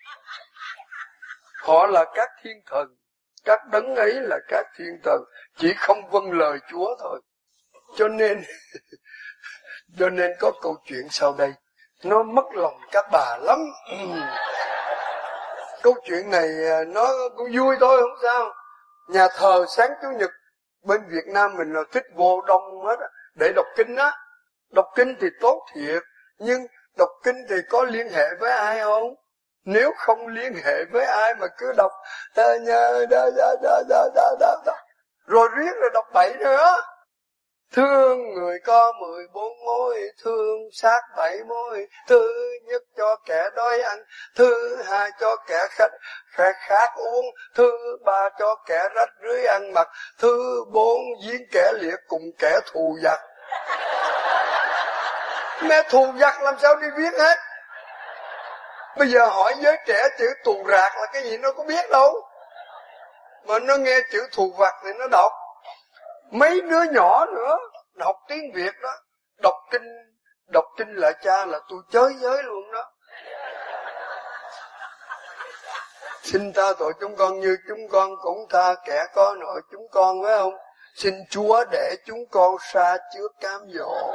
Họ là các thiên thần, các đấng ấy là các thiên thần, chỉ không vâng lời Chúa thôi. Cho nên cho nên có câu chuyện sau đây, nó mất lòng các bà lắm. Câu chuyện này nó cũng vui thôi, không sao. Nhà thờ sáng Chủ nhật bên Việt Nam mình là thích vô đông hết để đọc kinh á. Đọc kinh thì tốt thiệt, nhưng đọc kinh thì có liên hệ với ai không? Nếu không liên hệ với ai mà cứ đọc rồi riết rồi đọc bậy nữa. Thương người có mười bốn mối, thương sát bảy mối. Thứ nhất cho kẻ đói ăn, thứ hai cho kẻ khách khát khát uống, thứ ba cho kẻ rách rưới ăn mặc, thứ bốn giết kẻ liệt cùng kẻ thù giặc. Mẹ thù giặc làm sao đi viết hết? Bây giờ hỏi giới trẻ chữ tù rạc là cái gì nó có biết đâu, mà nó nghe chữ thù vặt thì nó đọc. Mấy đứa nhỏ nữa học tiếng Việt đó, đọc kinh đọc kinh là cha là tôi chới giới luôn đó. Xin tha tội chúng con như chúng con cũng tha kẻ có nội chúng con, phải không? Xin Chúa để chúng con xa trước cám dỗ.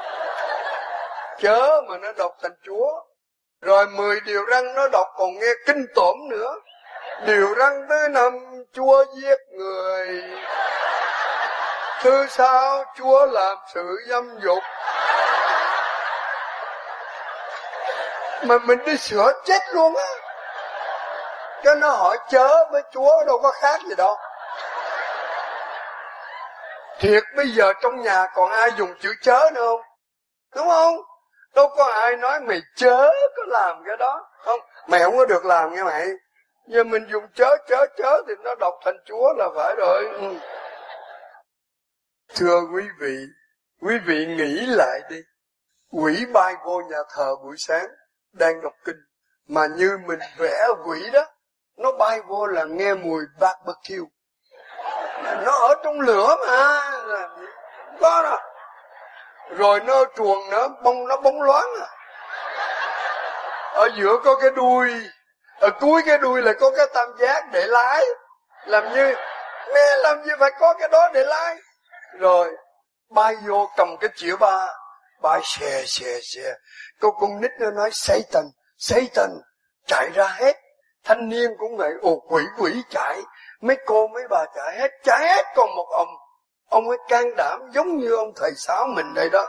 Chớ mà nó đọc thành Chúa. Rồi mười điều răn nó đọc còn nghe kinh tởm nữa. Điều răn thứ năm, Chúa giết người. Thứ sáu, Chúa làm sự dâm dục. Mà mình đi sửa chết luôn á. Cho nó hỏi chớ với Chúa đâu có khác gì đâu. Thiệt bây giờ trong nhà còn ai dùng chữ chớ nữa không? Đúng không? Đâu có ai nói mày chớ có làm cái đó. Không, mày không có được làm nghe mày. Giờ mình dùng chớ chớ chớ thì nó đọc thành Chúa là phải rồi. Ừ. Thưa quý vị, quý vị nghĩ lại đi. Quỷ bay vô nhà thờ buổi sáng, đang đọc kinh, mà như mình vẽ quỷ đó, nó bay vô là nghe mùi barbecue. Nó ở trong lửa mà, có đó. Rồi nó chuồng nó bông nó bóng loáng à. Ở giữa có cái đuôi, ở cuối cái đuôi là có cái tam giác để lái. Làm như mẹ làm gì phải có cái đó để lái. Rồi bay vô cầm cái chìa ba, bay xè xè xè. Cô con nít nó nói Satan, Satan, chạy ra hết. Thanh niên cũng vậy, ồ quỷ quỷ chạy. Mấy cô mấy bà chạy hết, chạy hết còn một ông. Ông ấy can đảm giống như ông thầy Sáu mình đây đó.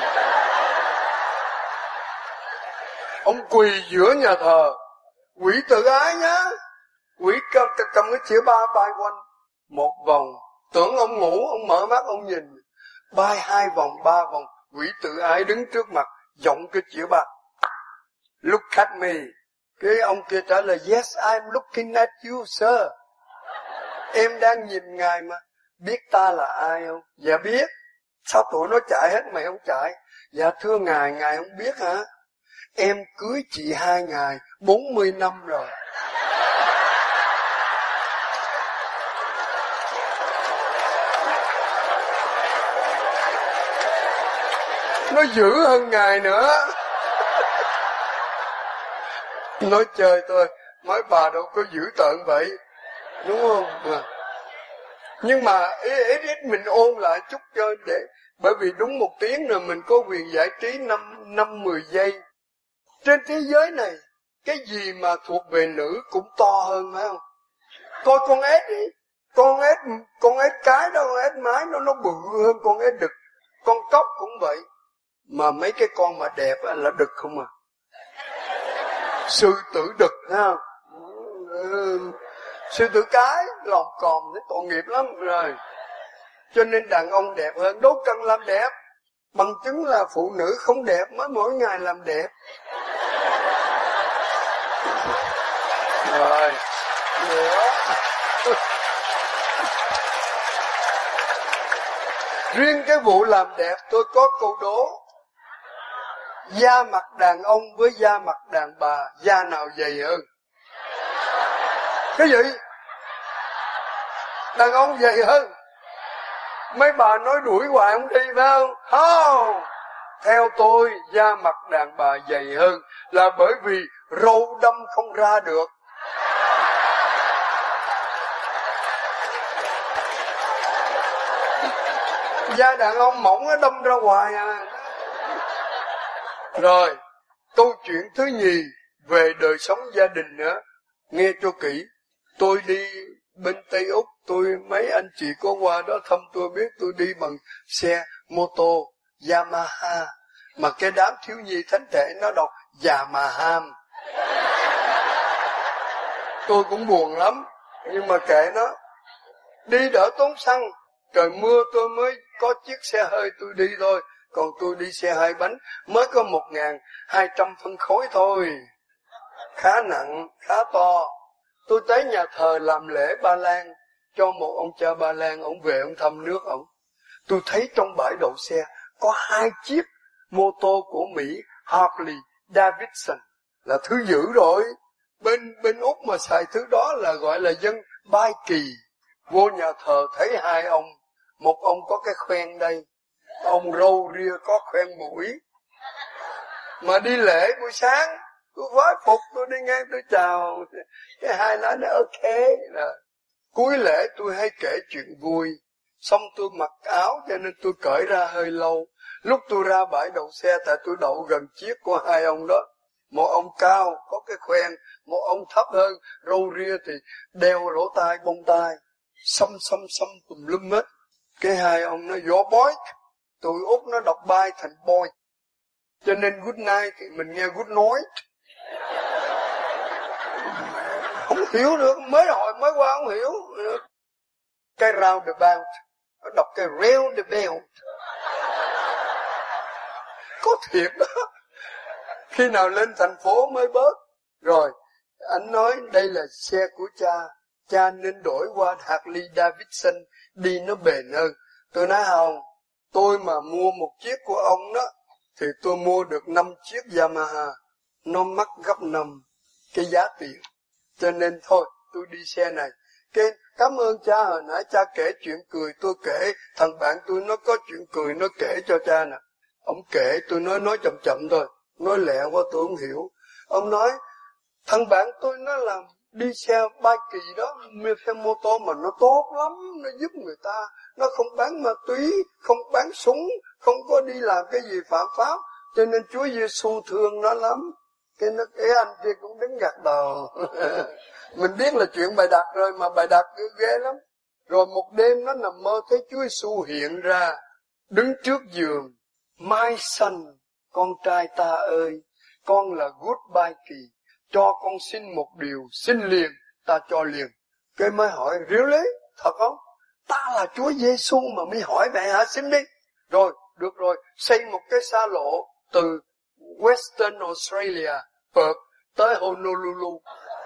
Ông quỳ giữa nhà thờ. Quỷ tự ái nhá. Quỷ cầm, cầm cái chìa ba bay quanh một vòng. Tưởng ông ngủ, ông mở mắt ông nhìn. Bay hai vòng, ba vòng. Quỷ tự ái đứng trước mặt, giọng cái chìa ba. Look at me. Cái ông kia trả lời, yes, I'm looking at you, sir. Em đang nhìn ngài mà. Biết ta là ai không? Dạ biết. Sao tụi nó chạy hết mày không chạy? Dạ thưa ngài, ngài không biết hả? Em cưới chị hai ngài bốn mươi năm rồi. Nó dữ hơn ngài nữa. Nói chơi thôi, mấy bà đâu có dữ tợn vậy, đúng không? À. Nhưng mà ít ít mình ôn lại chút chơi để, bởi vì đúng một tiếng rồi mình có quyền giải trí năm năm mười giây. Trên thế giới này cái gì mà thuộc về nữ cũng to hơn, phải không? Coi con ếch đi, con ếch con ếch cái đó, con ếch mái nó nó bự hơn con ếch đực, con cóc cũng vậy. Mà mấy cái con mà đẹp là đực không à. Sư tử đực thấy không? Ừ. Sư tử cái lòm còm thấy tội nghiệp lắm rồi. Cho nên đàn ông đẹp hơn, đâu cần làm đẹp. Bằng chứng là phụ nữ không đẹp mới mỗi ngày làm đẹp. Rồi. Riêng cái vụ làm đẹp tôi có câu đố. Da mặt đàn ông với da mặt đàn bà, da nào dày hơn? Cái gì? Đàn ông dày hơn. Mấy bà nói đuổi hoài không đi phải không? Không. Theo tôi, da mặt đàn bà dày hơn là bởi vì râu đâm không ra được. Da đàn ông mỏng nó đâm ra hoài à. Rồi, câu chuyện thứ nhì về đời sống gia đình nữa. Nghe cho kỹ. Tôi đi bên Tây Úc, tôi mấy anh chị có qua đó thăm tôi biết tôi đi bằng xe mô tô Yamaha. Mà cái đám thiếu nhi thánh thể nó đọc Yamaham. Tôi cũng buồn lắm, nhưng mà kệ nó. Đi đỡ tốn xăng. Trời mưa tôi mới có chiếc xe hơi tôi đi thôi. Còn tôi đi xe hai bánh mới có một nghìn hai trăm phân khối thôi. Khá nặng, khá to. Tôi tới nhà thờ làm lễ Ba Lan cho một ông cha Ba Lan, ông về ông thăm nước ông. Tôi thấy trong bãi đậu xe có hai chiếc mô tô của Mỹ Harley Davidson, là thứ dữ rồi. Bên bên Úc mà xài thứ đó là gọi là dân bai kỳ. Vô nhà thờ thấy hai ông, một ông có cái khoen đây, ông râu ria có khoen mũi. Mà đi lễ buổi sáng, tôi vái phục, tôi đi ngang tôi chào, cái hai lá nó ok. Rồi. Cuối lễ tôi hay kể chuyện vui, xong tôi mặc áo cho nên tôi cởi ra hơi lâu. Lúc tôi ra bãi đậu xe, tại tôi đậu gần chiếc của hai ông đó, một ông cao có cái khoen, một ông thấp hơn, râu ria thì đeo lỗ tai bông tai, xăm xăm xăm tùm lum hết. Cái hai ông nó gió bói, tụi Úc nó đọc bài thành boy, cho nên good night thì mình nghe good night. Không hiểu được, mới hỏi mới qua không hiểu. Cái roundabout, nó đọc cái roundabout. Có thiệt đó. Khi nào lên thành phố mới bớt. Rồi, anh nói đây là xe của cha, cha nên đổi qua Harley Davidson, đi nó bền hơn. Tôi nói không, tôi mà mua một chiếc của ông đó, thì tôi mua được năm chiếc Yamaha. Nó mắc gấp năm cái giá tiền. Cho nên thôi, tôi đi xe này. Cái cảm ơn cha, hồi nãy cha kể chuyện cười, tôi kể, thằng bạn tôi nó có chuyện cười, nó kể cho cha nè. Ông kể, tôi nói nói chậm chậm thôi, nói lẹ quá tôi không hiểu. Ông nói, thằng bạn tôi nó làm đi xe ba kỳ đó, mua xe mô tô mà nó tốt lắm, nó giúp người ta, nó không bán ma túy, không bán súng, không có đi làm cái gì phạm pháp, cho nên Chúa Giêsu thương nó lắm. Cái nó cái anh kia cũng đứng gật đầu. Mình biết là chuyện bài đặt rồi, mà bài đặt ghê lắm. Rồi một đêm nó nằm mơ thấy Chúa Giêsu hiện ra, đứng trước giường. My son, con trai ta ơi, con là goodbye kỳ, cho con xin một điều, xin liền, ta cho liền. Cái mới hỏi, really? Thật không? Ta là Chúa Giêsu mà mới hỏi vậy hả? Xin đi. Rồi, được rồi, xây một cái xa lộ từ Western Australia, Perth, tới Honolulu.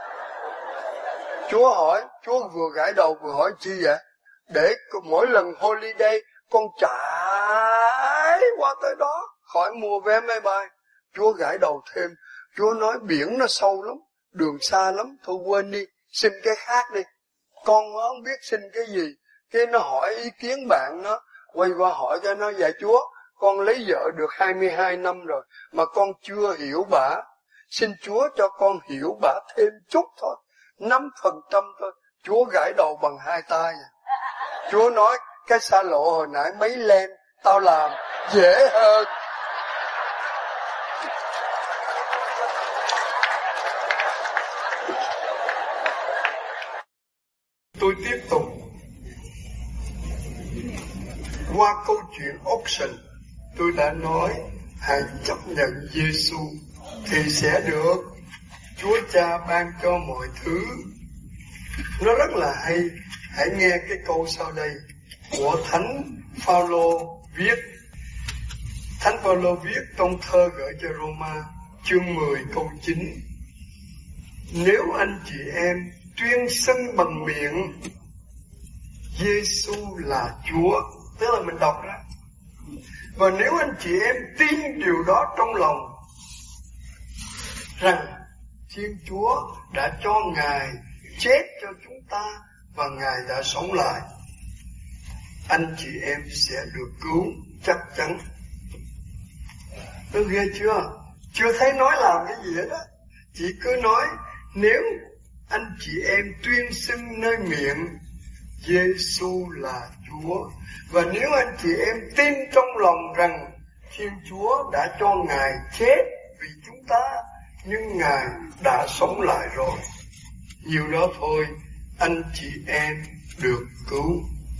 Chúa hỏi, Chúa vừa gãi đầu vừa hỏi chi vậy? Để mỗi lần holiday con chạy qua tới đó, khỏi mua vé máy bay. Chúa gãi đầu thêm, Chúa nói biển nó sâu lắm, đường xa lắm, thôi quên đi, xin cái khác đi. Con không biết xin cái gì, cái nó hỏi ý kiến bạn nó, quay qua hỏi cho nó, dạ Chúa, con lấy vợ được hai mươi hai năm rồi, mà con chưa hiểu bả. Xin Chúa cho con hiểu bả thêm chút thôi, năm phần trăm thôi. Chúa gãi đầu bằng hai tay. Chúa nói, cái xa lộ hồi nãy mấy len, tao làm dễ hơn. Tôi tiếp tục. Qua câu chuyện auction, tôi đã nói, hãy chấp nhận Giêsu thì sẽ được. Chúa Cha ban cho mọi thứ. Nó rất là hay. Hãy nghe cái câu sau đây của Thánh Phaolô viết. Thánh Phaolô viết trong thơ gửi cho Roma, chương mười câu chín. Nếu anh chị em tuyên xưng bằng miệng Giê-xu là Chúa, tức là mình đọc ra, và nếu anh chị em tin điều đó trong lòng, rằng Thiên Chúa đã cho Ngài chết cho chúng ta và Ngài đã sống lại, anh chị em sẽ được cứu chắc chắn. Tôi ghê chưa? Chưa thấy nói làm cái gì hết á. Chỉ cứ nói nếu anh chị em tuyên xưng nơi miệng Giê-xu là Chúa, và nếu anh chị em tin trong lòng rằng Thiên Chúa đã cho Ngài chết vì chúng ta, nhưng Ngài đã sống lại rồi, nhiều đó thôi, anh chị em được cứu.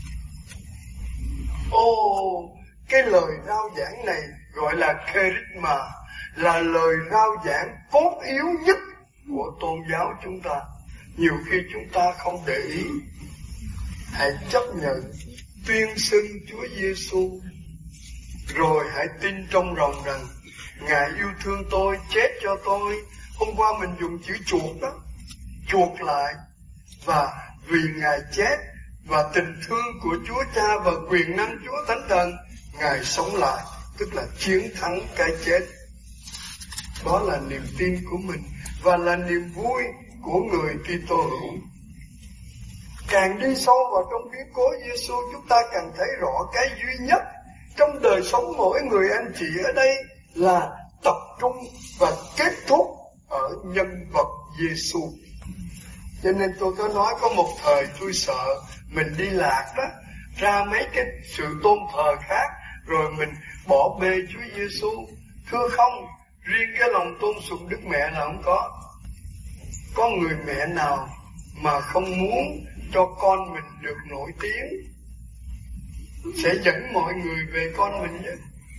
Ô, cái lời rao giảng này gọi là Kerygma, là lời rao giảng cốt yếu nhất của tôn giáo chúng ta. Nhiều khi chúng ta không để ý. Hãy chấp nhận tuyên xưng Chúa Giê-xu, rồi hãy tin trong lòng rằng Ngài yêu thương tôi, chết cho tôi. Hôm qua mình dùng chữ chuộc đó, chuộc lại, và vì Ngài chết và tình thương của Chúa Cha và quyền năng Chúa Thánh Thần, Ngài sống lại, tức là chiến thắng cái chết. Đó là niềm tin của mình và là niềm vui của người Kitô hữu. Càng đi sâu vào trong biến cố Giê-xu, chúng ta càng thấy rõ cái duy nhất trong đời sống mỗi người anh chị ở đây là tập trung và kết thúc ở nhân vật Giê-xu. Cho nên tôi có nói có một thời tôi sợ mình đi lạc đó, ra mấy cái sự tôn thờ khác, rồi mình bỏ bê Chúa Giê-xu. Thưa không, riêng cái lòng tôn sùng Đức Mẹ là không có. Có người mẹ nào mà không muốn cho con mình được nổi tiếng, sẽ dẫn mọi người về con mình nhé.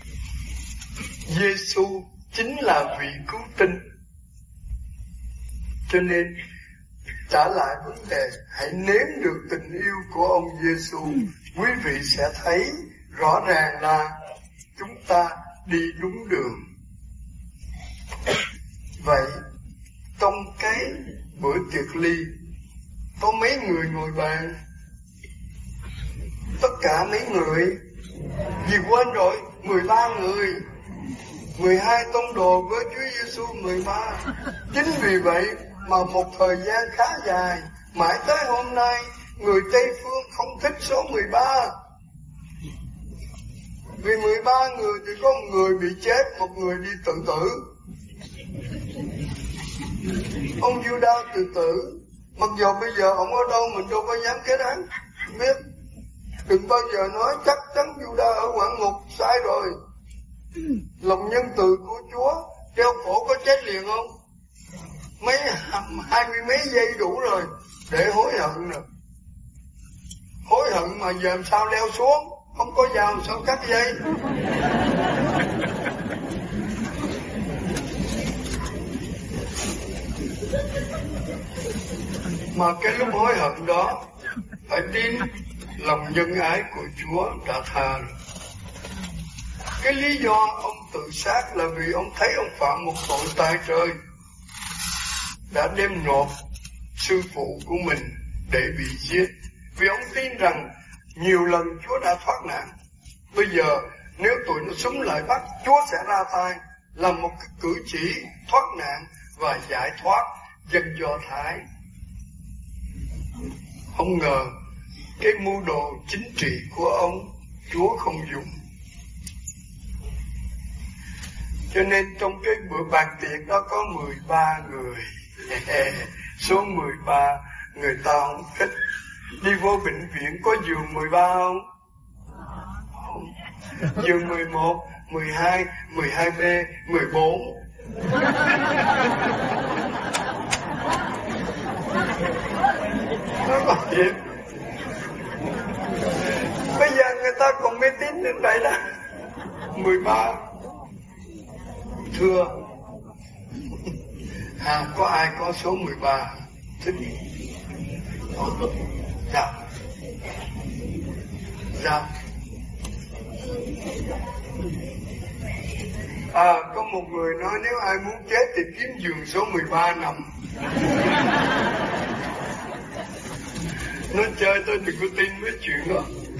Giê-xu chính là vị cứu tinh. Cho nên trả lại vấn đề, hãy nếm được tình yêu của ông Giê-xu, quý vị sẽ thấy rõ ràng là chúng ta đi đúng đường. Vậy trong cái bữa tiệc ly có mấy người ngồi bàn? Tất cả mấy người? Vì quên rồi, mười ba người. mười hai tông đồ với Chúa Giê-xu mười ba. Chính vì vậy mà một thời gian khá dài, mãi tới hôm nay, người Tây Phương không thích số mười ba. Vì mười ba người thì có một người bị chết, một người đi tự tử. Ông Judas tự tử, mặc dù bây giờ ông ở đâu mình đâu có dám kết án, biết. Đừng bao giờ nói chắc chắn Judas ở quả ngục, sai rồi. Lòng nhân từ của Chúa, treo cổ có chết liền không? Mấy hai mươi mấy giây đủ rồi để hối hận rồi. Hối hận mà giờ làm sao leo xuống, không có dao sao cắt dây. Mà cái lúc hối hận đó phải tin lòng nhân ái của Chúa đã tha rồi. Cái lý do ông tự sát là vì ông thấy ông phạm một tội tại trời, đã đem nộp sư phụ của mình để bị giết. Vì ông tin rằng nhiều lần Chúa đã thoát nạn. Bây giờ nếu tụi nó súng lại bắt, Chúa sẽ ra tay làm một cái cử chỉ thoát nạn và giải thoát dân Do Thái. Không ngờ cái mưu đồ chính trị của ông Chúa không dùng. Cho nên trong cái bữa bàn tiệc đó có mười ba người. Số mười ba người ta không thích. Đi vô bệnh viện có giường mười ba không? Không. Giường mười một, mười hai, mười hai B, mười bốn. Nó có gì? Bây giờ người ta còn mê tín đến vậy đó. mười ba. Thưa, à, có ai có số mười ba? Thích. Dạ. Dạ. À, có một người nói nếu ai muốn chết thì kiếm giường số mười ba nằm. Nói chơi tôi đừng có tin mấy chuyện đó.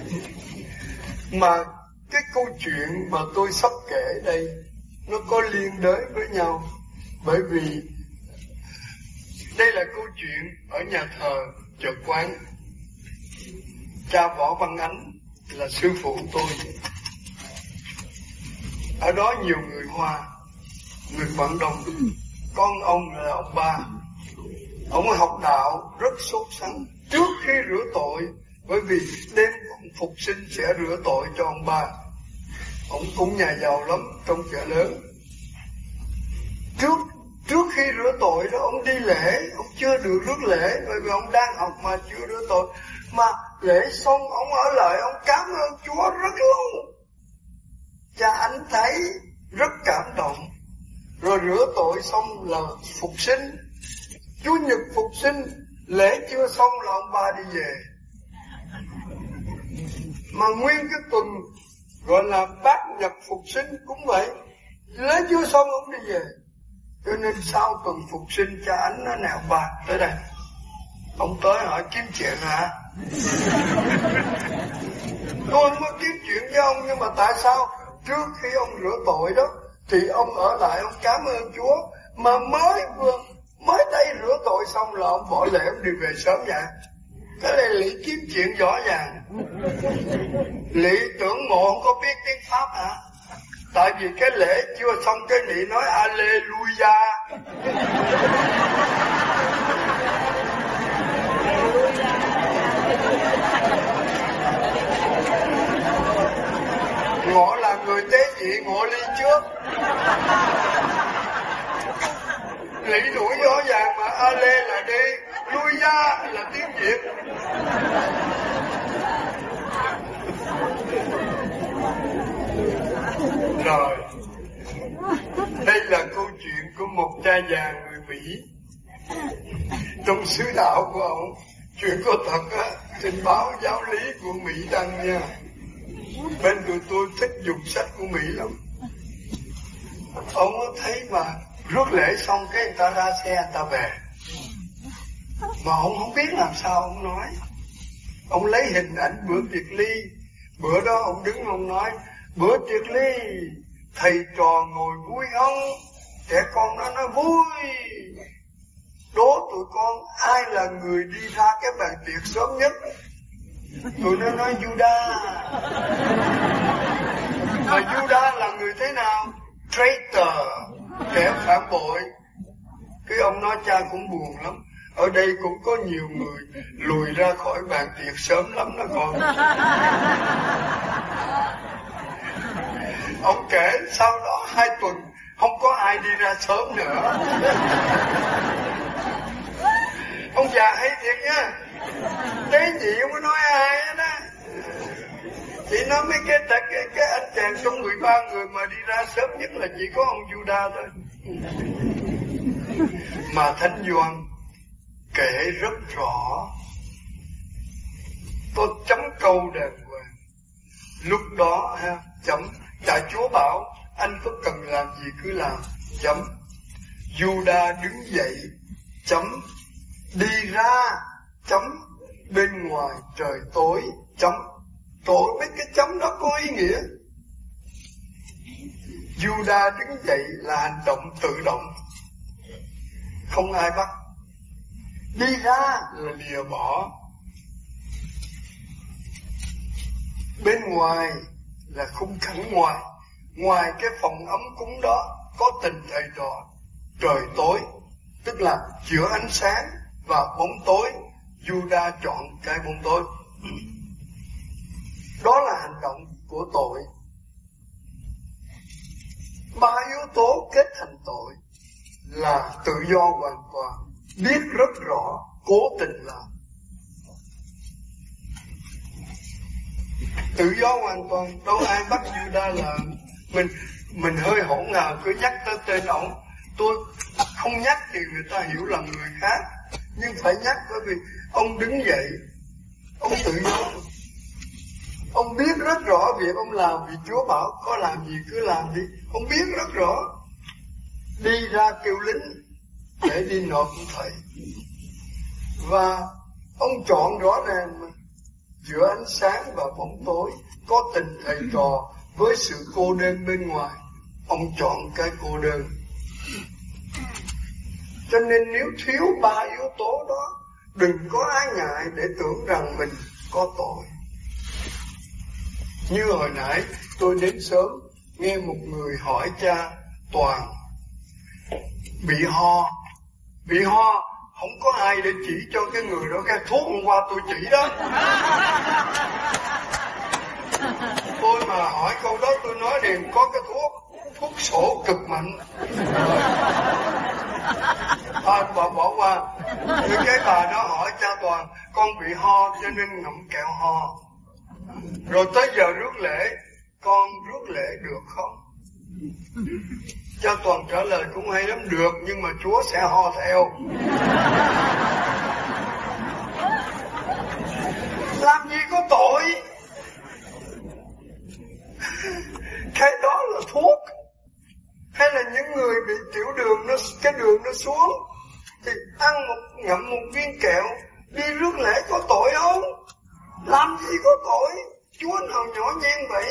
Mà cái câu chuyện mà tôi sắp kể đây nó có liên đới với nhau. Bởi vì đây là câu chuyện ở nhà thờ Chợ Quán. Cha Võ Văn Ánh là sư phụ tôi. Ở đó nhiều người Hoa, người Quảng Đông. Con ông là ông ba. Ông học đạo rất sốt sắng trước khi rửa tội, bởi vì đêm phục sinh sẽ rửa tội cho ông ba. Ông cũng nhà giàu lắm trong chợ lớn. Trước trước khi rửa tội đó ông đi lễ, ông chưa được rước lễ bởi vì ông đang học mà chưa rửa tội. Mà lễ xong ông ở lại ông cảm ơn Chúa rất lâu. Cha Ánh thấy rất cảm động. Rồi rửa tội xong là phục sinh. Chủ nhật phục sinh, lễ chưa xong là ông ba đi về. Mà nguyên cái tuần gọi là bát nhật phục sinh cũng vậy, lễ chưa xong ông đi về. Cho nên sau tuần phục sinh cha Ánh nói nào ba tới đây. Ông tới hỏi kiếm chuyện hả? Tôi không có kiếm chuyện với ông, nhưng mà tại sao trước khi ông rửa tội đó thì ông ở lại ông cảm ơn Chúa, mà mới vừa mới đây rửa tội xong là ông bỏ lễ ông đi về sớm vậy? Cái này Lý kiếm chuyện rõ ràng. Lý tưởng mộ không có biết tiếng Pháp hả? Tại vì cái lễ chưa xong cái Lý nói Alleluia. Ngộ là người tế nhị, ngộ ly trước. Lý đuổi rõ ràng mà Ale là đi, lui ra là tiếng Việt. Rồi, đây là câu chuyện của một cha già người Mỹ. Trong sứ đạo của ông, chuyện có thật á, trên báo Giáo lý của Mỹ đăng nha. Bên tụi tôi thích dùng sách của Mỹ lắm. Ông có thấy mà rước lễ xong cái người ta ra xe người ta về, mà ông không biết làm sao ông nói. Ông lấy hình ảnh bữa tiệc ly. Bữa đó ông đứng ông nói bữa tiệc ly thầy trò ngồi vui không? Trẻ con nó nói vui. Đố tụi con ai là người đi ra cái bàn tiệc sớm nhất? Tụi nó nói Judas. Mà Judas là người thế nào? Traitor, kẻ phản bội. Cái ông nói cha cũng buồn lắm. Ở đây cũng có nhiều người lùi ra khỏi bàn tiệc sớm lắm đó con. Ông kể sau đó hai tuần không có ai đi ra sớm nữa. Ông già hay thiệt nha. Tế nhị không có nói ai đó. Chỉ nói mấy cái, cái, cái, cái anh chàng trong mười ba người mà đi ra sớm nhất là chỉ có ông Judas thôi. Mà Thánh Gioan kể rất rõ. Tôi chấm câu đàng hoàng. Lúc đó ha, chấm. Cha Chúa bảo anh có cần làm gì cứ làm, chấm. Judas đứng dậy, chấm. Đi ra, chấm. Bên ngoài trời tối, chấm. Tội mấy cái chấm đó có ý nghĩa. Judas đứng dậy là hành động tự động, không ai bắt. Đi ra là lìa bỏ. Bên ngoài là khung cảnh ngoài. Ngoài cái phòng ấm cúng đó có tình thầy trò. Trời tối, tức là giữa ánh sáng và bóng tối. Judas chọn cái bóng tối. Đó là hành động của tội. Ba yếu tố kết thành tội là tự do hoàn toàn, biết rất rõ, cố tình làm. Tự do hoàn toàn, đâu ai bắt Judas là mình mình hơi hỗn hào cứ nhắc tới tên ông. Tôi không nhắc thì người ta hiểu là người khác, nhưng phải nhắc bởi vì ông đứng dậy, ông tự do. Ông Ông biết rất rõ việc ông làm, vì Chúa bảo có làm gì cứ làm đi. Ông biết rất rõ. Đi ra kêu lính để đi nộp thầy. Và ông chọn rõ ràng mà, giữa ánh sáng và bóng tối, có tình thầy trò với sự cô đơn bên ngoài. Ông chọn cái cô đơn. Cho nên nếu thiếu ba yếu tố đó, đừng có ái ngại để tưởng rằng mình có tội. Như hồi nãy tôi đến sớm, nghe một người hỏi cha Toàn bị ho. Bị ho, không có ai để chỉ cho cái người đó cái thuốc hôm qua tôi chỉ đó. Tôi mà hỏi câu đó tôi nói liền có cái thuốc, thuốc sổ cực mạnh. Thôi bà bỏ qua. Rồi cái bà đó hỏi cha Toàn, con bị ho cho nên ngậm kẹo ho. Rồi tới giờ rước lễ, con rước lễ được không? Cha Toàn trả lời cũng hay lắm, được, nhưng mà Chúa sẽ ho theo. Làm gì có tội. Cái đó là thuốc. Hay là những người bị tiểu đường, nó cái đường nó xuống thì ăn một ngậm một viên kẹo đi rước lễ có tội không? Làm gì có tội. Chúa nào nhỏ nhen vậy.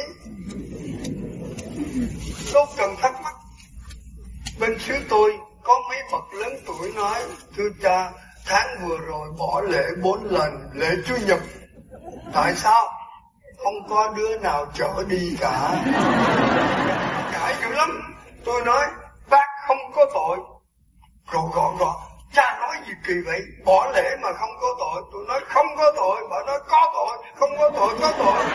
Đâu cần thắc mắc. Bên xứ tôi có mấy bậc lớn tuổi nói, thưa cha, tháng vừa rồi bỏ lễ bốn lần, lễ Chủ nhật. Tại sao? Không có đứa nào chở đi cả. Cãi dữ lắm. Tôi nói, bác không có tội. Rồi, rồi, rồi, cha nói gì kỳ vậy? Bỏ lễ mà không có tội. Tôi nói không có tội. Bà nói có tội. Không có tội, có tội.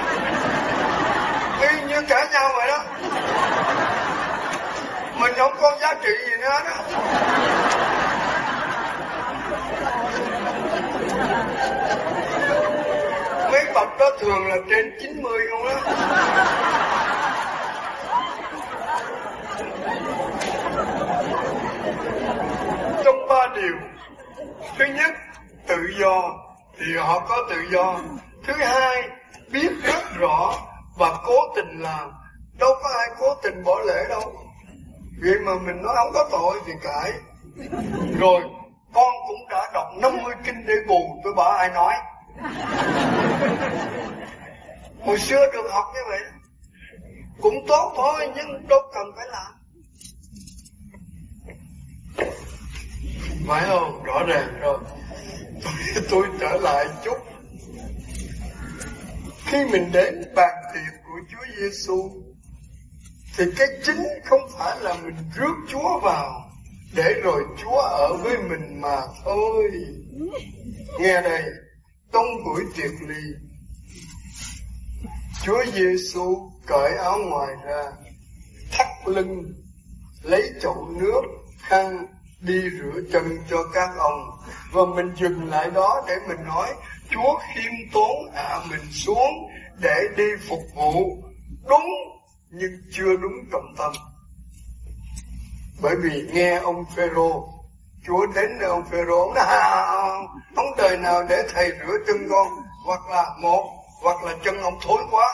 Y như cả nhau vậy đó. Mình không có giá trị gì nữa đó. Mấy bậc đó thường là trên chín mươi không đó. Trong ba điều, thứ nhất, tự do, thì họ có tự do. Thứ hai, biết rất rõ và cố tình làm. Đâu có ai cố tình bỏ lễ đâu. Vậy mà mình nói không có tội thì cãi. Rồi con cũng đã đọc năm mươi kinh để bù. Tôi bảo ai nói. Hồi xưa được học như vậy cũng tốt thôi, nhưng đâu cần phải làm. Phải không? Rõ ràng rồi. Tôi, tôi trở lại chút. Khi mình đến bàn tiệc của Chúa Giêsu thì cái chính không phải là mình rước Chúa vào để rồi Chúa ở với mình mà thôi. Nghe đây, trong buổi tiệc ly, Chúa Giêsu cởi áo ngoài ra, thắt lưng, lấy chậu nước, khăn đi rửa chân cho các ông. Và mình dừng lại đó để mình nói, Chúa khiêm tốn hạ mình xuống để đi phục vụ. Đúng, nhưng chưa đúng trọng tâm. Bởi vì nghe ông Phêrô, Chúa đến ông Phêrô, ông nói, không đời nào để thầy rửa chân con, hoặc là một, hoặc là chân ông thối quá.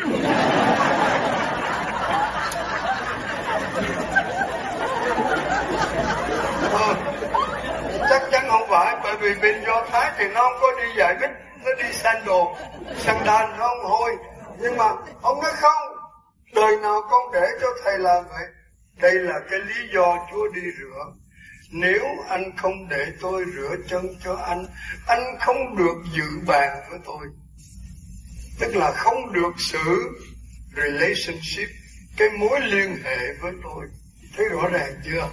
Ờ, chắc chắn không phải, bởi vì bên Do Thái thì nó không có đi giày bích, nó đi sandal, sandal nó không hôi. Nhưng mà ông nói không, đời nào con để cho thầy làm vậy. Đây là cái lý do Chúa đi rửa. Nếu anh không để tôi rửa chân cho anh, anh không được dự bàn với tôi. Tức là không được sự relationship, cái mối liên hệ với tôi. Thấy rõ ràng chưa?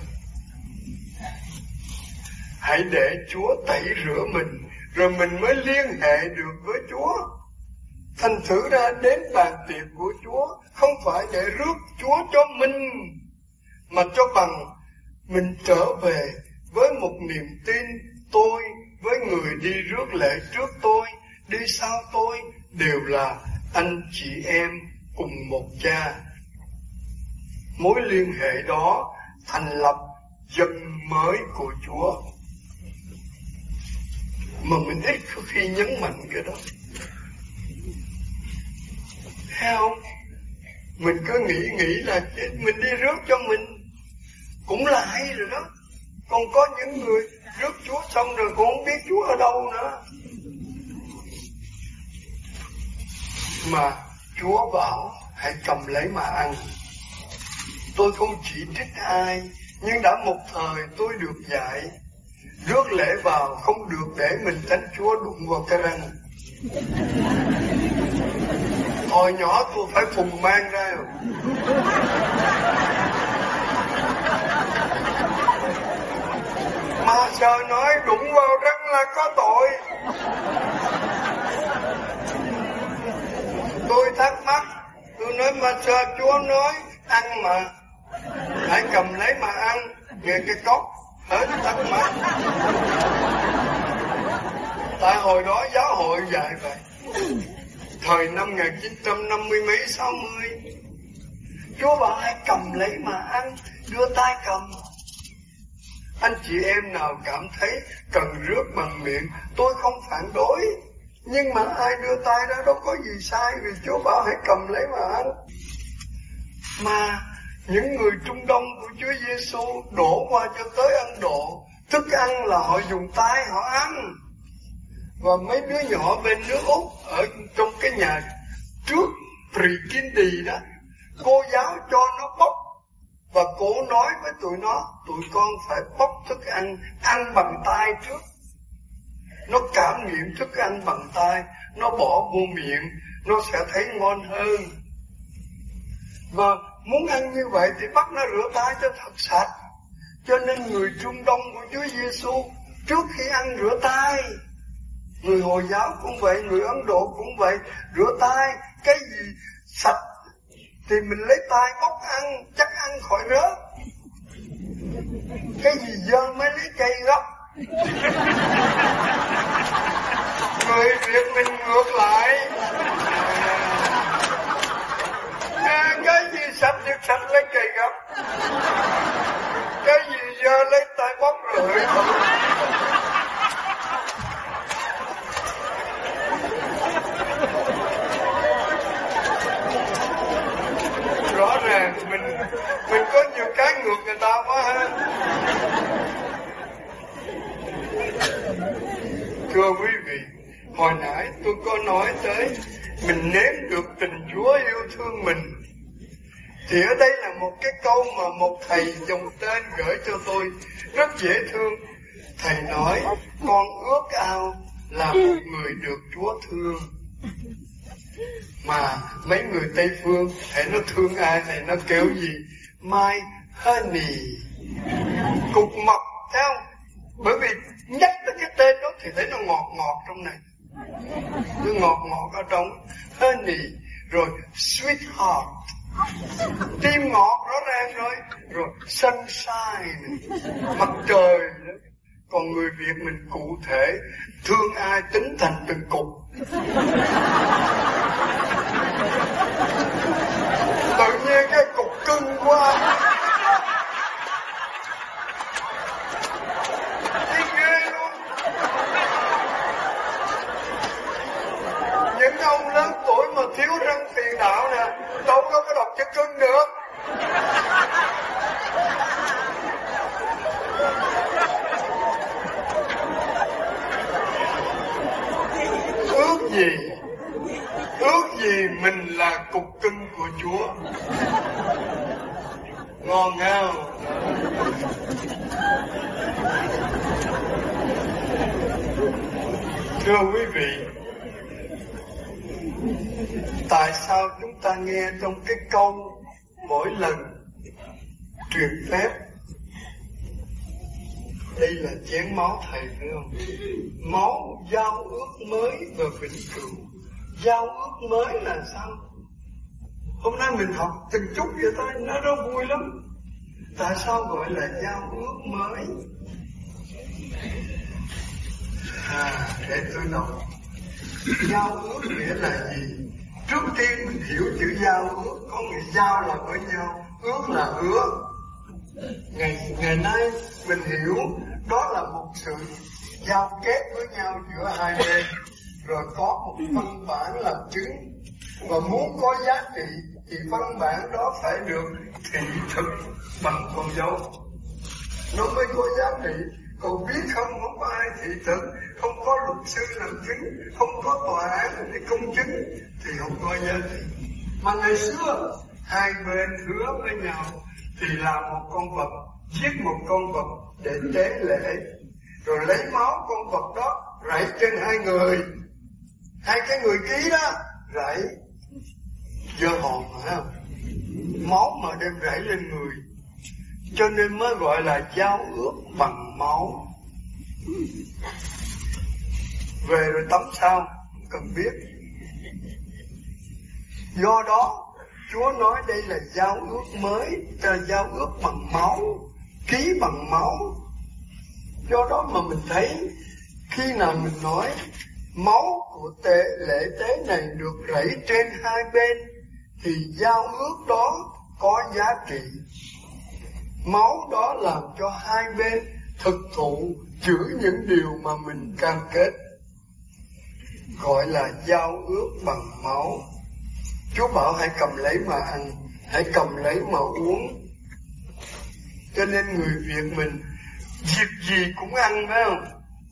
Hãy để Chúa tẩy rửa mình, rồi mình mới liên hệ được với Chúa. Thành thử ra đến bàn tiệc của Chúa không phải để rước Chúa cho mình, mà cho bằng mình trở về với một niềm tin. Tôi với người đi rước lễ trước tôi, đi sau tôi đều là anh chị em cùng một cha. Mối liên hệ đó thành lập dân mới của Chúa, mà mình ít khi nhấn mạnh cái đó. Thấy không? Mình cứ nghĩ nghĩ là mình đi rước cho mình cũng là hay rồi đó. Còn có những người rước Chúa xong rồi cũng không biết Chúa ở đâu nữa. Mà Chúa bảo hãy cầm lấy mà ăn. Tôi không chỉ trích ai, nhưng đã một thời tôi được dạy rước lễ vào không được để mình tránh Chúa đụng vào cái răng. Hồi nhỏ tôi phải phùng mang ra rồi. Mà sợ nói đụng vào răng là có tội. Tôi thắc mắc, tôi nói mà sợ Chúa nói ăn mà, hãy cầm lấy mà ăn. Nghe cái cốc hết thắc mắc. Tại hồi đó giáo hội dạy vậy. Thời năm một nghìn chín trăm năm mươi mấy sáu mươi, Chúa bảo hãy cầm lấy mà ăn, đưa tay cầm. Anh chị em nào cảm thấy cần rước bằng miệng, tôi không phản đối. Nhưng mà ai đưa tay ra đâu có gì sai, vì Chúa bảo hãy cầm lấy mà ăn. Mà những người Trung Đông của Chúa Giêsu đổ qua cho tới Ấn Độ, thức ăn là họ dùng tay họ ăn. Và mấy đứa nhỏ bên nước Úc ở trong cái nhà trước Pre-Kindy đó, cô giáo cho nó bóc. Và cô nói với tụi nó, tụi con phải bóc thức ăn, ăn bằng tay trước. Nó cảm nghiệm thức ăn bằng tay, nó bỏ vô miệng, nó sẽ thấy ngon hơn. Và muốn ăn như vậy thì bắt nó rửa tay cho thật sạch. Cho nên người Trung Đông của Chúa Giêsu trước khi ăn rửa tay. Người Hồi giáo cũng vậy, người Ấn Độ cũng vậy, rửa tay. Cái gì sạch thì mình lấy tay bóc ăn, chắc ăn khỏi rớt. Cái gì dơ mới lấy cây gấp. Người Việt mình ngược lại. À, cái gì sạch được sạch lấy cây gấp, cái gì dơ lấy tay bóc rưỡi. Rõ ràng mình mình có nhiều cái ngược người ta quá ha. Thưa quý vị, hồi nãy tôi có nói tới mình nếm được tình Chúa yêu thương mình. Thì ở đây là một cái câu mà một thầy dùng tên gửi cho tôi rất dễ thương. Thầy nói, con ước ao là một người được Chúa thương. Mà mấy người Tây Phương, thầy nó thương ai, thầy nó kêu gì? My honey, cục mật, thấy không? Bởi vì nhắc tới cái tên đó thì thấy nó ngọt ngọt trong này. Nó ngọt ngọt ở trong honey, rồi sweetheart, tim ngọt rõ ràng rồi, rồi sunshine, mặt trời. Còn người Việt mình cụ thể, thương ai tính thành từng cục. Tự nhiên cái cục cưng quá. Thấy ghê luôn. Những ông lớn tuổi mà thiếu răng phiền não nè, đâu có cái đọc chữ cưng được. Ước gì, ước gì mình là cục cưng của Chúa. Ngon ngào. Thưa quý vị, tại sao chúng ta nghe trong cái câu mỗi lần truyền phép đây là chén máu thầy, phải không? Máu giao ước mới và vĩnh cửu. Giao ước mới là sao? Hôm nay mình học từng chút vậy thôi, nó rất vui lắm. Tại sao gọi là giao ước mới? À, để tôi nói. Giao ước nghĩa là gì? Trước tiên mình hiểu chữ giao ước, có nghĩa giao là với nhau, ước là hứa. Ngày, ngày nay mình hiểu đó là một sự giao kết với nhau giữa hai bên, rồi có một văn bản làm chứng. Và muốn có giá trị thì văn bản đó phải được thị thực bằng con dấu, nó mới có giá trị. Còn biết không, không có ai thị thực, không có luật sư làm chứng, không có tòa án để công chứng thì không có giá trị. Mà ngày xưa hai bên hứa với nhau thì làm một con vật, giết một con vật để tế lễ, rồi lấy máu con vật đó rải trên hai người, hai cái người ký đó rải dơ hồn, phải không? Máu mà đem rải lên người, cho nên mới gọi là giao ước bằng máu. Về rồi tắm sao không cần biết. Do đó Chúa nói đây là giao ước mới, là giao ước bằng máu, ký bằng máu. Do đó mà mình thấy khi nào mình nói máu của tế, lễ tế này được rảy trên hai bên thì giao ước đó có giá trị. Máu đó làm cho hai bên thực thụ giữ những điều mà mình cam kết, gọi là giao ước bằng máu. Chúa bảo hãy cầm lấy mà ăn, hãy cầm lấy mà uống. Cho nên người Việt mình dịp gì cũng ăn, phải không?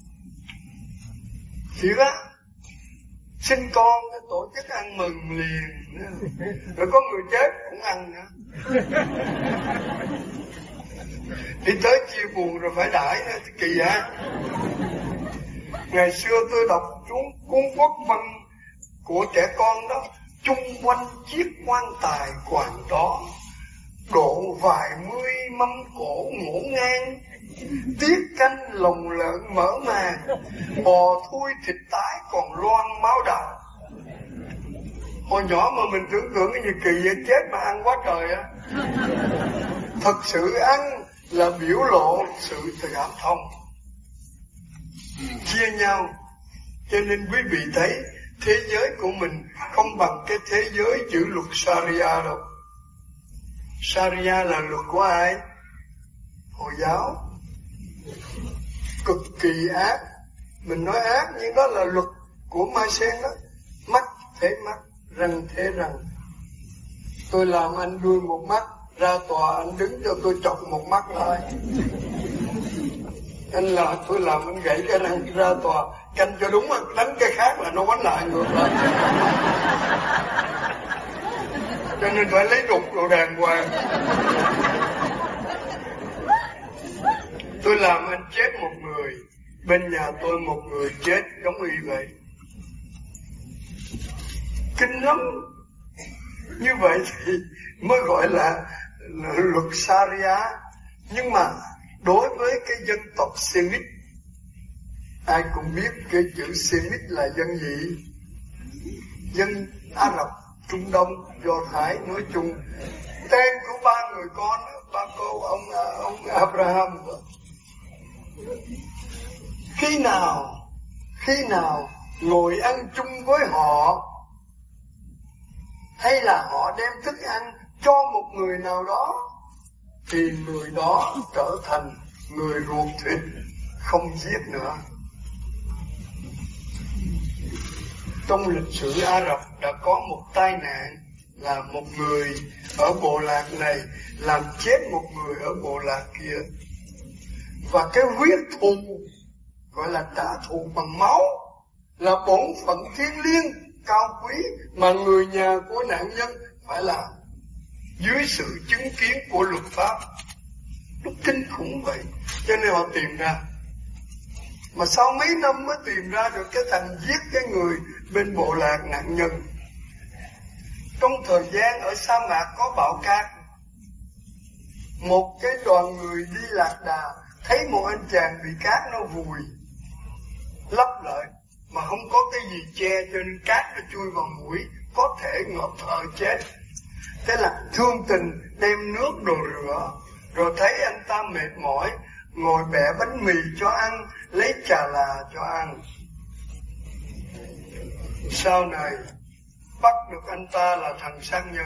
Thiệt á, sinh con tổ chức ăn mừng liền, rồi có người chết cũng ăn nữa. Đi tới chia buồn rồi phải đãi nữa, kỳ hả? Ngày xưa tôi đọc cuốn cuốn Quốc văn của trẻ con đó, chung quanh chiếc quan tài quàng đó, độ vài mươi mâm cổ ngổn ngang, tiết canh lồng lợn mở màn, bò thui thịt tái còn loang máu đào. Hồi nhỏ mà mình tưởng tượng cái gì kỳ vậy, chết mà ăn quá trời á. Thật sự ăn là biểu lộ sự cảm thông, chia nhau. Cho nên quý vị thấy thế giới của mình không bằng cái thế giới chữ luật Sharia đâu. Sharia là luật của ai? Hồi giáo. Cực kỳ ác. Mình nói ác nhưng đó là luật của Mai Sen đó. Mắt thế mắt, răng thế răng. Tôi làm anh đuôi một mắt, ra tòa anh đứng cho tôi chọc một mắt lại. Anh là tôi làm anh gãy cái răng, ra tòa canh cho đúng, đánh cái khác là nó quánh lại ngược lại. Cho nên phải lấy đục đồ đàng hoàng. Tôi làm anh chết một người, bên nhà tôi một người chết giống y vậy. Kinh lắm. Như vậy thì mới gọi là, là luật Sharia. Nhưng mà đối với cái dân tộc Semit, ai cũng biết cái chữ Semit là dân gì? Dân Ả Rập, Trung Đông, Do Thái nói chung. Tên của ba người con, ba cô ông ông Abraham. Khi nào, khi nào ngồi ăn chung với họ, hay là họ đem thức ăn cho một người nào đó, thì người đó trở thành người ruột thịt, không giết nữa. Trong lịch sử Ả Rập đã có một tai nạn là một người ở bộ lạc này làm chết một người ở bộ lạc kia. Và cái huyết thù, gọi là trả thù bằng máu, là bổn phận thiêng liêng cao quý mà người nhà của nạn nhân phải làm dưới sự chứng kiến của luật pháp. Nó kinh khủng vậy. Cho nên họ tìm ra. Mà sau mấy năm mới tìm ra được cái thằng giết cái người bên bộ lạc nạn nhân. Trong thời gian ở sa mạc có bão cát, một cái đoàn người đi lạc đà thấy một anh chàng bị cát nó vùi lấp lại, mà không có cái gì che, cho nên cát nó chui vào mũi, có thể ngợp thở chết. Thế là thương tình đem nước đồ rửa, rồi thấy anh ta mệt mỏi, ngồi bẻ bánh mì cho ăn, lấy trà là cho ăn. Sau này bắt được anh ta là thằng sát nhân.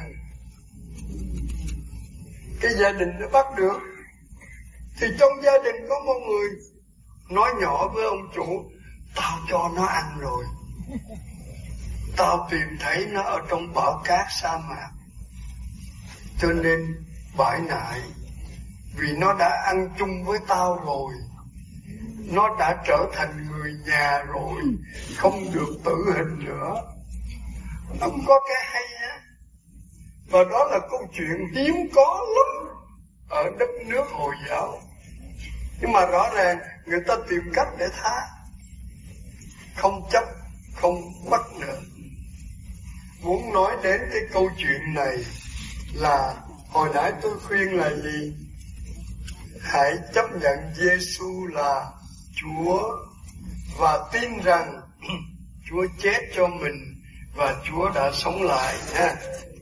Cái gia đình nó bắt được, thì trong gia đình có một người nói nhỏ với ông chủ: tao cho nó ăn rồi. Tao tìm thấy nó ở trong bão cát sa mạc, cho nên bãi nại. Vì nó đã ăn chung với tao rồi, nó đã trở thành người nhà rồi, không được tử hình nữa. Không có cái hay á. Và đó là câu chuyện hiếm có lắm ở đất nước Hồi giáo. Nhưng mà rõ ràng người ta tìm cách để tha, không chấp, không bắt nữa. Muốn nói đến cái câu chuyện này là hồi nãy tôi khuyên là gì? Hãy chấp nhận Giê-xu là Chúa và tin rằng Chúa chết cho mình và Chúa đã sống lại ha.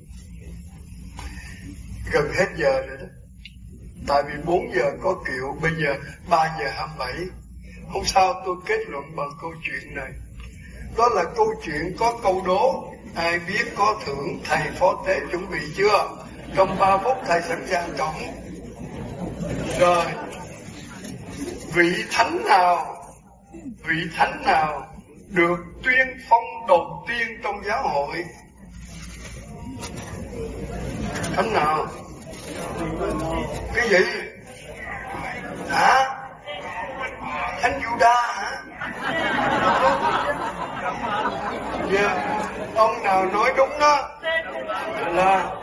Gần hết giờ rồi đó. Tại vì bốn giờ có kiệu, bây giờ ba giờ hai mươi bảy. Không sao, tôi kết luận bằng câu chuyện này. Đó là câu chuyện có câu đố. Ai biết có thưởng, thầy phó tế chuẩn bị chưa? Trong ba phút thầy sẵn sàng cộng. Rồi, vị thánh nào, vị thánh nào được tuyên phong đầu tiên trong giáo hội? Thánh nào? Cái gì? Hả? Thánh Giu-đa hả? Dạ, yeah. Ông nào nói đúng đó là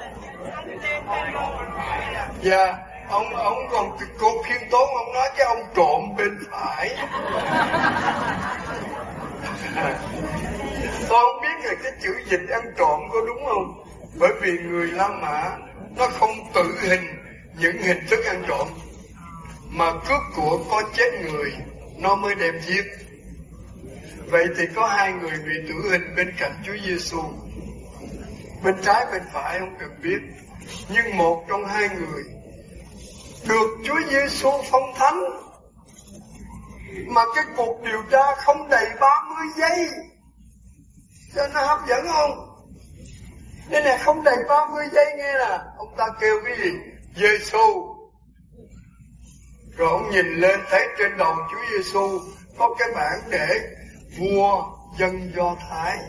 dạ, yeah. Ông ông còn cô khiêm tốn, ông nói cái ông trộm bên phải. Tôi không biết là cái chữ dịch ăn trộm có đúng không? Bởi vì người La Mã nó không tự hình những hình thức ăn trộm, mà cướp của có chết người nó mới đem giết. Vậy thì có hai người bị tử hình bên cạnh Chúa Giêsu, bên trái bên phải không cần biết, nhưng một trong hai người được Chúa Giêsu phong thánh. Mà cái cuộc điều tra không đầy ba mươi giây, cho nó hấp dẫn không? Đây này không đầy ba mươi giây nghe nè. Ông ta kêu cái gì? Giêsu. Rồi ông nhìn lên thấy trên đầu Chúa Giêsu có cái bảng để vua dân Do Thái.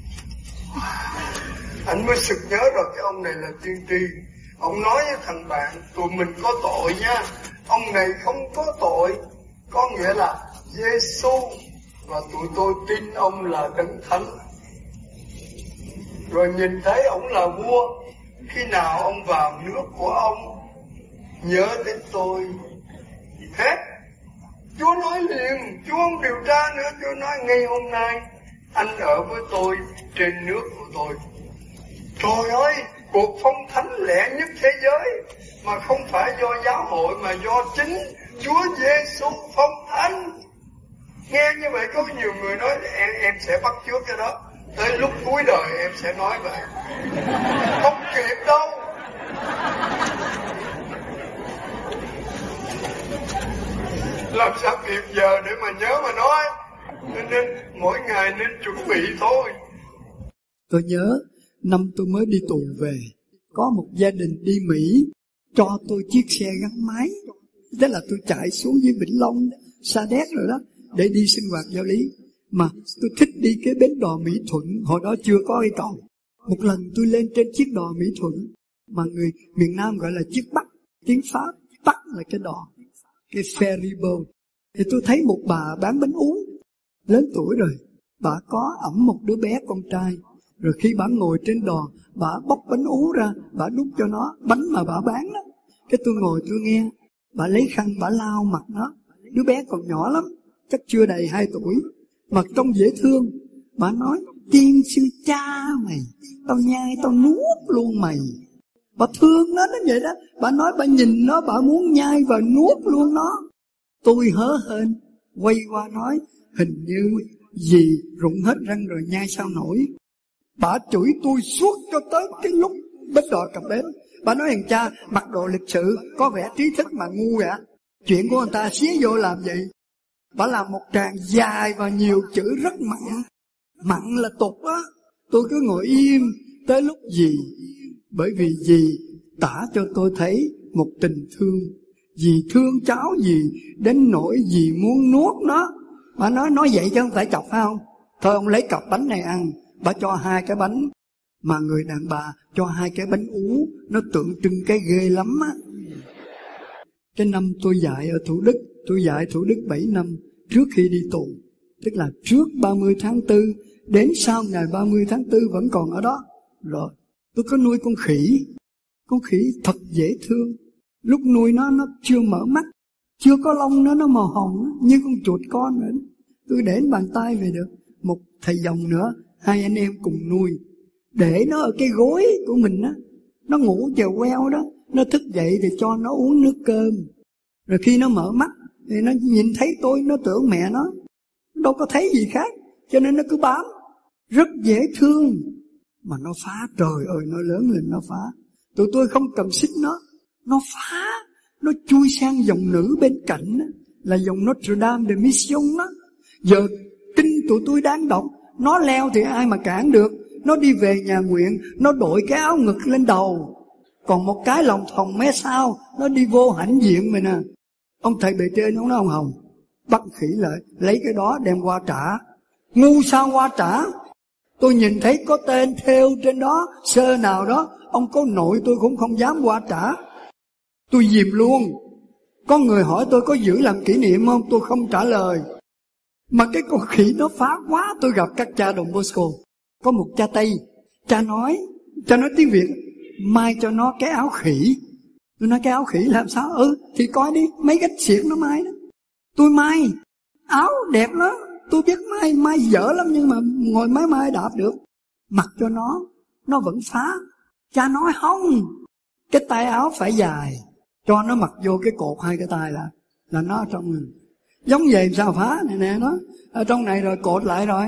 Anh mới sực nhớ rồi, cái ông này là tiên tri. Ông nói với thằng bạn, tụi mình có tội nha. Ông này không có tội, có nghĩa là Giêsu và tụi tôi tin ông là đấng thánh. Rồi nhìn thấy ông là vua, khi nào ông vào nước của ông nhớ đến tôi. Hết. Chúa nói liền, Chúa không điều tra nữa. Chúa nói ngay hôm nay anh ở với tôi trên nước của tôi. Trời ơi, cuộc phong thánh lẻ nhất thế giới, mà không phải do giáo hội mà do chính Chúa Giêsu phong thánh. Nghe như vậy có nhiều người nói em, em sẽ bắt chước cái đó, tới lúc cuối đời em sẽ nói vậy. Không kịp đâu. Làm sao kịp giờ để mà nhớ mà nói. Nên, nên mỗi ngày nên chuẩn bị thôi. Tôi nhớ năm tôi mới đi tù về, có một gia đình đi Mỹ cho tôi chiếc xe gắn máy. Thế là tôi chạy xuống dưới Vĩnh Long, Sa Đéc rồi đó, để đi sinh hoạt giáo lý. Mà tôi thích đi cái bến đò Mỹ Thuận, hồi đó chưa có cái cầu. Một lần tôi lên trên chiếc đò Mỹ Thuận, mà người miền Nam gọi là chiếc Bắc, tiếng Pháp, Bắc là cái đò, cái ferry boat. Thì tôi thấy một bà bán bánh ú, lớn tuổi rồi, bà có ẵm một đứa bé con trai. Rồi khi bà ngồi trên đò, bà bóc bánh ú ra, bà đút cho nó, bánh mà bà bán đó. Cái tôi ngồi tôi nghe, bà lấy khăn bà lau mặt nó. Đứa bé còn nhỏ lắm, chắc chưa đầy hai tuổi, mặt trông dễ thương. Bà nói, tiên sư cha mày, tao nhai tao nuốt luôn mày. Bà thương nó đến vậy đó. Bà nói bà nhìn nó, bà muốn nhai và nuốt luôn nó. Tôi hớ hên, quay qua nói, hình như gì rụng hết răng rồi nhai sao nổi. Bà chửi tôi suốt cho tới cái lúc bến đò cập bến. Bà nói thằng cha mặc đồ lịch sự, có vẻ trí thức mà ngu vậy. Chuyện của người ta xía vô làm gì. Bà làm một tràng dài và nhiều chữ rất mặn. Mặn là tục á. Tôi cứ ngồi im tới lúc gì. Bởi vì gì tả cho tôi thấy một tình thương. Dì thương cháu gì đến nỗi dì muốn nuốt nó. Bà nói nói vậy chứ không phải chọc phải không? Thôi ông lấy cặp bánh này ăn, Bà cho hai cái bánh, mà người đàn bà cho hai cái bánh ú, nó tượng trưng cái ghê lắm á. Cái năm tôi dạy ở Thủ Đức, tôi dạy Thủ Đức bảy năm trước khi đi tù, tức là trước ba mươi tháng tư, đến sau ngày ba mươi tháng tư vẫn còn ở đó. Rồi, tôi có nuôi con khỉ, con khỉ thật dễ thương. Lúc nuôi nó, nó chưa mở mắt, chưa có lông nó, nó màu hồng như con chuột con nữa. Tôi để bàn tay về được. Một thầy dòng nữa, hai anh em cùng nuôi, để nó ở cái gối của mình á. Nó ngủ giờ queo đó, nó thức dậy thì cho nó uống nước cơm. Rồi khi nó mở mắt thì nó nhìn thấy tôi, nó tưởng mẹ nó, đâu có thấy gì khác, cho nên nó cứ bám. Rất dễ thương. Mà nó phá, trời ơi, nó lớn lên nó phá. Tụi tôi không cần xích nó, nó phá. Nó chui sang dòng nữ bên cạnh đó, là dòng Notre Dame de Mission đó. Giờ kinh tụi tôi đang đọc, nó leo thì ai mà cản được. Nó đi về nhà nguyện, nó đội cái áo ngực lên đầu, còn một cái lòng thòng mé sau, nó đi vô hãnh diện mình nè. Ông thầy bề trên ông nói ông Hồng, bắt khỉ lại, lấy cái đó đem qua trả. Ngu sao qua trả? Tôi nhìn thấy có tên theo trên đó, sơ nào đó, ông có nội tôi cũng không dám qua trả. Tôi dìm luôn. Có người hỏi tôi có giữ làm kỷ niệm không, tôi không trả lời. Mà cái con khỉ nó phá quá. Tôi gặp các cha Đồng Bosco, có một cha Tây, cha nói, cha nói tiếng Việt, mai cho nó cái áo khỉ. Tôi nói cái áo khỉ làm sao? Ừ, thì coi đi, mấy gách xiển nó mai đó. Tôi mai, áo đẹp lắm, tôi biết mai, mai dở lắm, nhưng mà ngồi máy mai đạp được. Mặc cho nó, nó vẫn phá. Cha nói không, cái tay áo phải dài, cho nó mặc vô cái cột hai cái tay là là nó ở trong mình. Giống vậy sao phá, này nè nó ở trong này rồi cột lại rồi.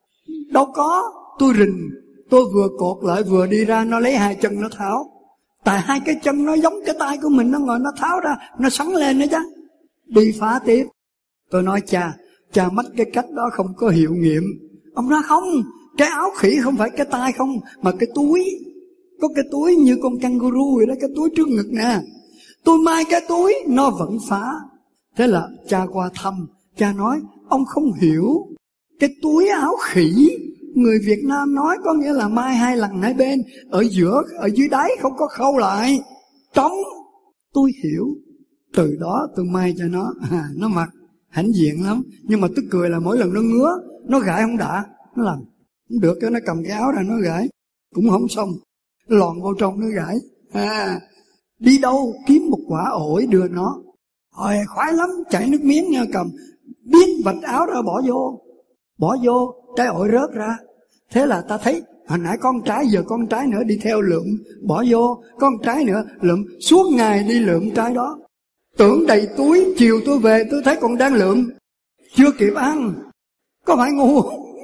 Đâu có, tôi rình, tôi vừa cột lại vừa đi ra, nó lấy hai chân nó tháo. Tại hai cái chân nó giống cái tay của mình, nó ngồi nó tháo ra, nó sắn lên nữa chứ. Đi phá tiếp. Tôi nói cha, cha mách cái cách đó không có hiệu nghiệm. Ông nói không, cái áo khỉ không phải cái tay không, mà cái túi. Có cái túi như con kangaroo vậy đó, cái túi trước ngực nè. Tôi mai cái túi, nó vẫn phá. Thế là cha qua thăm, cha nói, ông không hiểu, cái túi áo khỉ, người Việt Nam nói có nghĩa là mai hai lần hai bên, ở giữa, ở dưới đáy không có khâu lại, trống. Tôi hiểu. Từ đó tôi mai cho nó, à, nó mặc hãnh diện lắm. Nhưng mà tức cười là mỗi lần nó ngứa, nó gãi không đã, nó làm không được, nó cầm cái áo ra nó gãi, cũng không xong, lòn vô trong nó gãi. À, đi đâu kiếm một quả ổi đưa nó, rồi khoái lắm, chảy nước miếng nha, cầm biến vạch áo ra bỏ vô, bỏ vô trái ổi rớt ra. Thế là ta thấy hồi nãy con trái, giờ con trái nữa, đi theo lượm, bỏ vô, con trái nữa lượm, suốt ngày đi lượm trái đó. Tưởng đầy túi, chiều tôi về tôi thấy còn đang lượm, chưa kịp ăn. Có phải ngu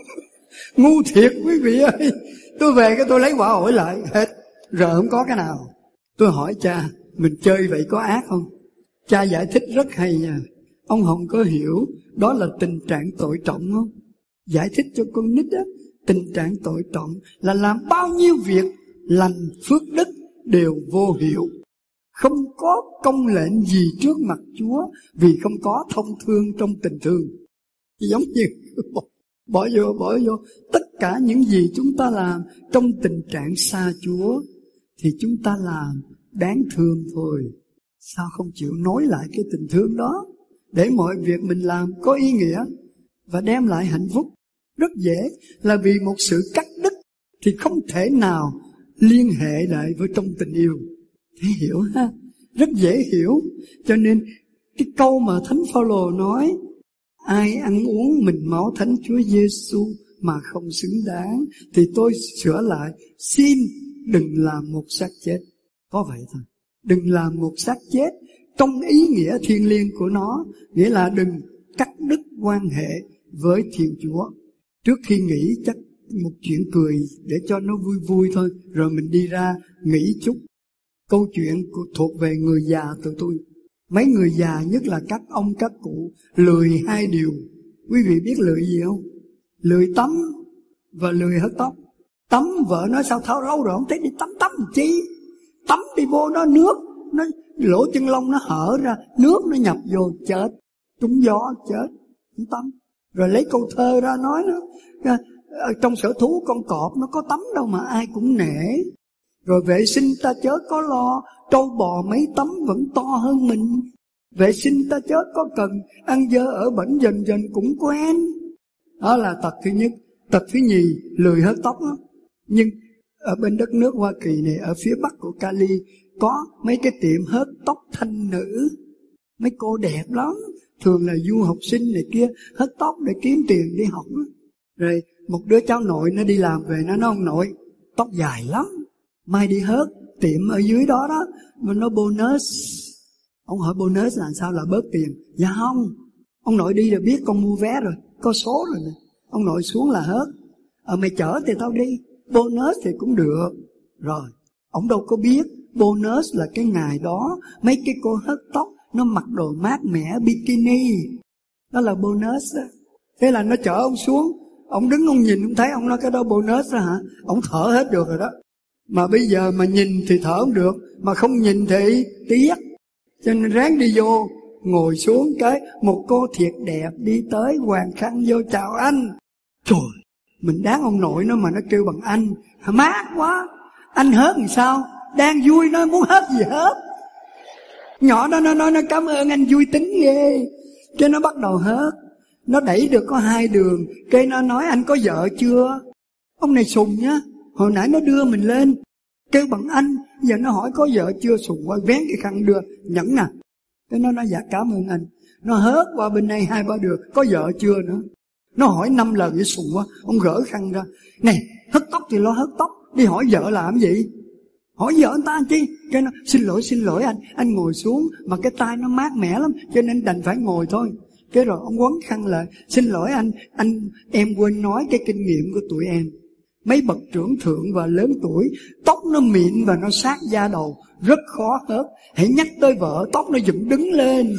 ngu thiệt quý vị ơi. Tôi về cái tôi lấy quả ổi lại hết, rồi không có cái nào. Tôi hỏi cha, mình chơi vậy có ác không? Cha giải thích rất hay nha. Ông Hồng có hiểu đó là tình trạng tội trọng không? Giải thích cho con nít á, tình trạng tội trọng là làm bao nhiêu việc lành phước đức đều vô hiệu, không có công lệnh gì trước mặt Chúa, vì không có thông thương trong tình thương. Giống như bỏ vô, bỏ vô. Tất cả những gì chúng ta làm trong tình trạng xa Chúa thì chúng ta làm đáng thương thôi. Sao không chịu nối lại cái tình thương đó, để mọi việc mình làm có ý nghĩa và đem lại hạnh phúc? Rất dễ, là vì một sự cắt đứt thì không thể nào liên hệ lại với trong tình yêu. Thế hiểu ha? Rất dễ hiểu. Cho nên cái câu mà Thánh Phaolô nói, ai ăn uống mình máu Thánh Chúa Giêsu mà không xứng đáng, thì tôi sửa lại, xin đừng làm một xác chết. Có vậy thôi. Đừng làm một xác chết trong ý nghĩa thiêng liêng của nó, nghĩa là đừng cắt đứt quan hệ với Thiên Chúa. Trước khi nghỉ chắc một chuyện cười để cho nó vui vui thôi, rồi mình đi ra nghỉ chút. Câu chuyện thuộc về người già tụi tôi. Mấy người già, nhất là các ông các cụ, lười hai điều. Quý vị biết lười gì không? Lười tắm và lười hớt tóc. Tắm, vợ nói sao tháo râu rồi không thấy đi tắm, tắm chi? Tắm đi vô đó nước, nó lỗ chân lông nó hở ra, nước nó nhập vô chết, trúng gió chết, không tắm. Rồi lấy câu thơ ra nói nó, Ở trong sở thú con cọp nó có tắm đâu mà ai cũng nể. Rồi vệ sinh ta chớ có lo, trâu bò mấy tấm vẫn to hơn mình. Vệ sinh ta chớ có cần, ăn dơ ở bẩn dần dần cũng quen. Đó là tật thứ nhất. Tật thứ nhì, lười hớt tóc đó. Nhưng ở bên đất nước Hoa Kỳ này, ở phía bắc của Cali, có mấy cái tiệm hớt tóc thanh nữ. Mấy cô đẹp lắm, thường là du học sinh này kia, hớt tóc để kiếm tiền đi học đó. Rồi một đứa cháu nội nó đi làm về, nó nói ông nội, tóc dài lắm, mai đi hớt, tiệm ở dưới đó đó, mà nó bonus. Ông hỏi bonus là sao, là bớt tiền? Dạ không, ông nội đi là biết con mua vé rồi, có số rồi nè. Ông nội xuống là hớt. Ờ mày chở thì tao đi, bonus thì cũng được. Rồi, ông đâu có biết bonus là cái ngày đó mấy cái cô hớt tóc nó mặc đồ mát mẻ bikini. Đó là bonus đó. Thế là nó chở ông xuống, ông đứng ông nhìn ông thấy, ông nói cái đó bonus đó hả? Ông thở hết được rồi đó. Mà bây giờ mà nhìn thì thở không được, mà không nhìn thì tiếc. Cho nên ráng đi vô, ngồi xuống cái một cô thiệt đẹp đi tới hoàng khăn vô chào anh. Trời, mình đáng ông nội nó mà nó kêu bằng anh, mát quá. Anh hớt làm sao? Đang vui nó muốn hớt gì hớt. Nhỏ đó nó nói nó cảm ơn anh vui tính ghê. Cái nó bắt đầu hớt. Nó đẩy được có hai đường. Cái nó nói anh có vợ chưa? Ông này sùng nhá. Hồi nãy nó đưa mình lên kêu bằng anh, giờ nó hỏi có vợ chưa, sùng qua vén cái khăn đưa, nhẫn nè. Cái nó nói dạ cảm ơn anh. Nó hớt qua bên đây hai ba đường, có vợ chưa nữa. Nó hỏi năm lần vậy sùng quá. Ông gỡ khăn ra, này hớt tóc thì lo hớt tóc, đi hỏi vợ làm gì? Hỏi vợ anh ta anh chi? Cái nó xin lỗi xin lỗi anh, anh ngồi xuống mà cái tay nó mát mẻ lắm cho nên đành phải ngồi thôi. Cái rồi ông quấn khăn lại, xin lỗi anh, anh em quên nói cái kinh nghiệm của tụi em. Mấy bậc trưởng thượng và lớn tuổi, tóc nó mịn và nó sát da đầu, rất khó hớt. Hãy nhắc tới vợ, tóc nó dựng đứng lên.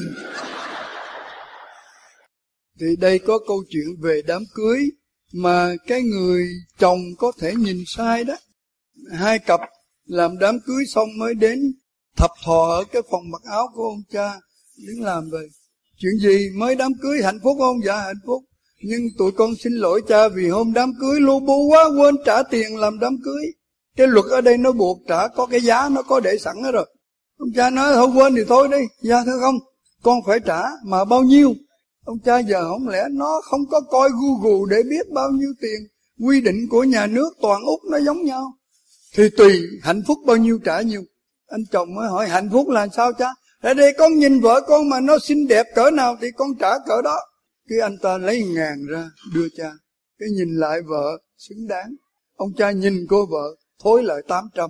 Thì đây có câu chuyện về đám cưới mà cái người chồng có thể nhìn sai đó. Hai cặp làm đám cưới xong mới đến thập thò ở cái phòng mặc áo của ông cha, đứng làm về. Chuyện gì mới đám cưới hạnh phúc không? Dạ hạnh phúc. Nhưng tụi con xin lỗi cha vì hôm đám cưới lu bu quá, quên trả tiền làm đám cưới. Cái luật ở đây nó buộc trả, có cái giá nó có để sẵn hết rồi. Ông cha nói thôi quên thì thôi đi. Dạ thưa không, con phải trả, mà bao nhiêu? Ông cha giờ không lẽ nó không có coi Google để biết bao nhiêu tiền. Quy định của nhà nước toàn Úc nó giống nhau. Thì tùy hạnh phúc bao nhiêu trả nhiêu. Anh chồng mới hỏi hạnh phúc là sao cha? Để đây con nhìn vợ con mà nó xinh đẹp cỡ nào thì con trả cỡ đó. Cái anh ta lấy ngàn ra đưa cha. Cái nhìn lại vợ xứng đáng. Ông cha nhìn cô vợ thối lại tám trăm.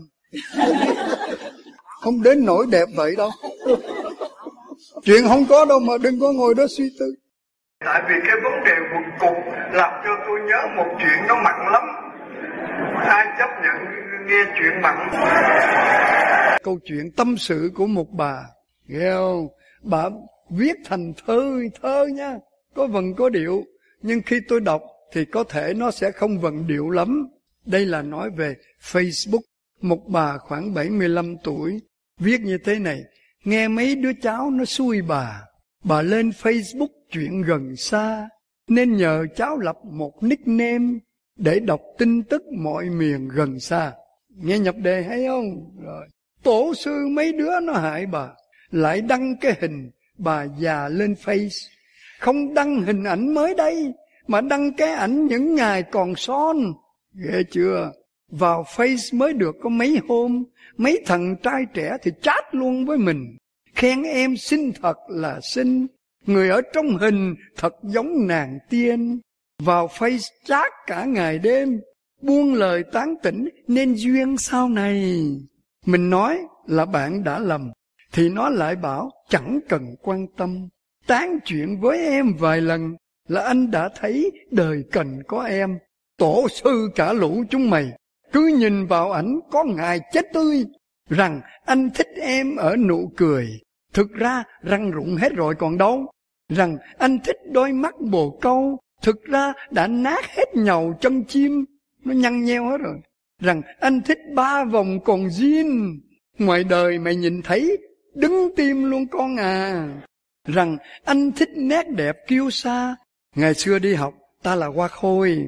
Không đến nỗi đẹp vậy đâu. Chuyện không có đâu mà đừng có ngồi đó suy tư. Tại vì cái vấn đề quần cục làm cho tôi nhớ một chuyện nó mặn lắm. Ai chấp nhận nghe chuyện mặn. Câu chuyện tâm sự của một bà, nghe không? Bà viết thành thơ, thơ nha, có vần có điệu. Nhưng khi tôi đọc thì có thể nó sẽ không vần điệu lắm. Đây là nói về Facebook. Một bà khoảng bảy mươi lăm tuổi viết như thế này: nghe mấy đứa cháu nó xui bà, bà lên Facebook chuyện gần xa, nên nhờ cháu lập một nickname để đọc tin tức mọi miền gần xa. Nghe nhập đề hay không? Rồi. Tổ sư mấy đứa nó hại bà, lại đăng cái hình bà già lên Face. Không đăng hình ảnh mới đây, mà đăng cái ảnh những ngày còn son. Ghê chưa? Vào Face mới được có mấy hôm, mấy thằng trai trẻ thì chat luôn với mình, khen em xinh thật là xinh, người ở trong hình thật giống nàng tiên. Vào Face chat cả ngày đêm, buông lời tán tỉnh nên duyên sau này. Mình nói là bạn đã lầm, thì nó lại bảo chẳng cần quan tâm. Tán chuyện với em vài lần là anh đã thấy đời cần có em. Tổ sư cả lũ chúng mày cứ nhìn vào ảnh có ngài chết tươi, rằng anh thích em ở nụ cười, thực ra răng rụng hết rồi còn đâu. Rằng anh thích đôi mắt bồ câu, thực ra đã nát hết nhầu chân chim, nó nhăn nheo hết rồi. Rằng anh thích ba vòng còn zin, ngoài đời mày nhìn thấy đứng tim luôn con à. Rằng anh thích nét đẹp kiêu sa, ngày xưa đi học ta là hoa khôi.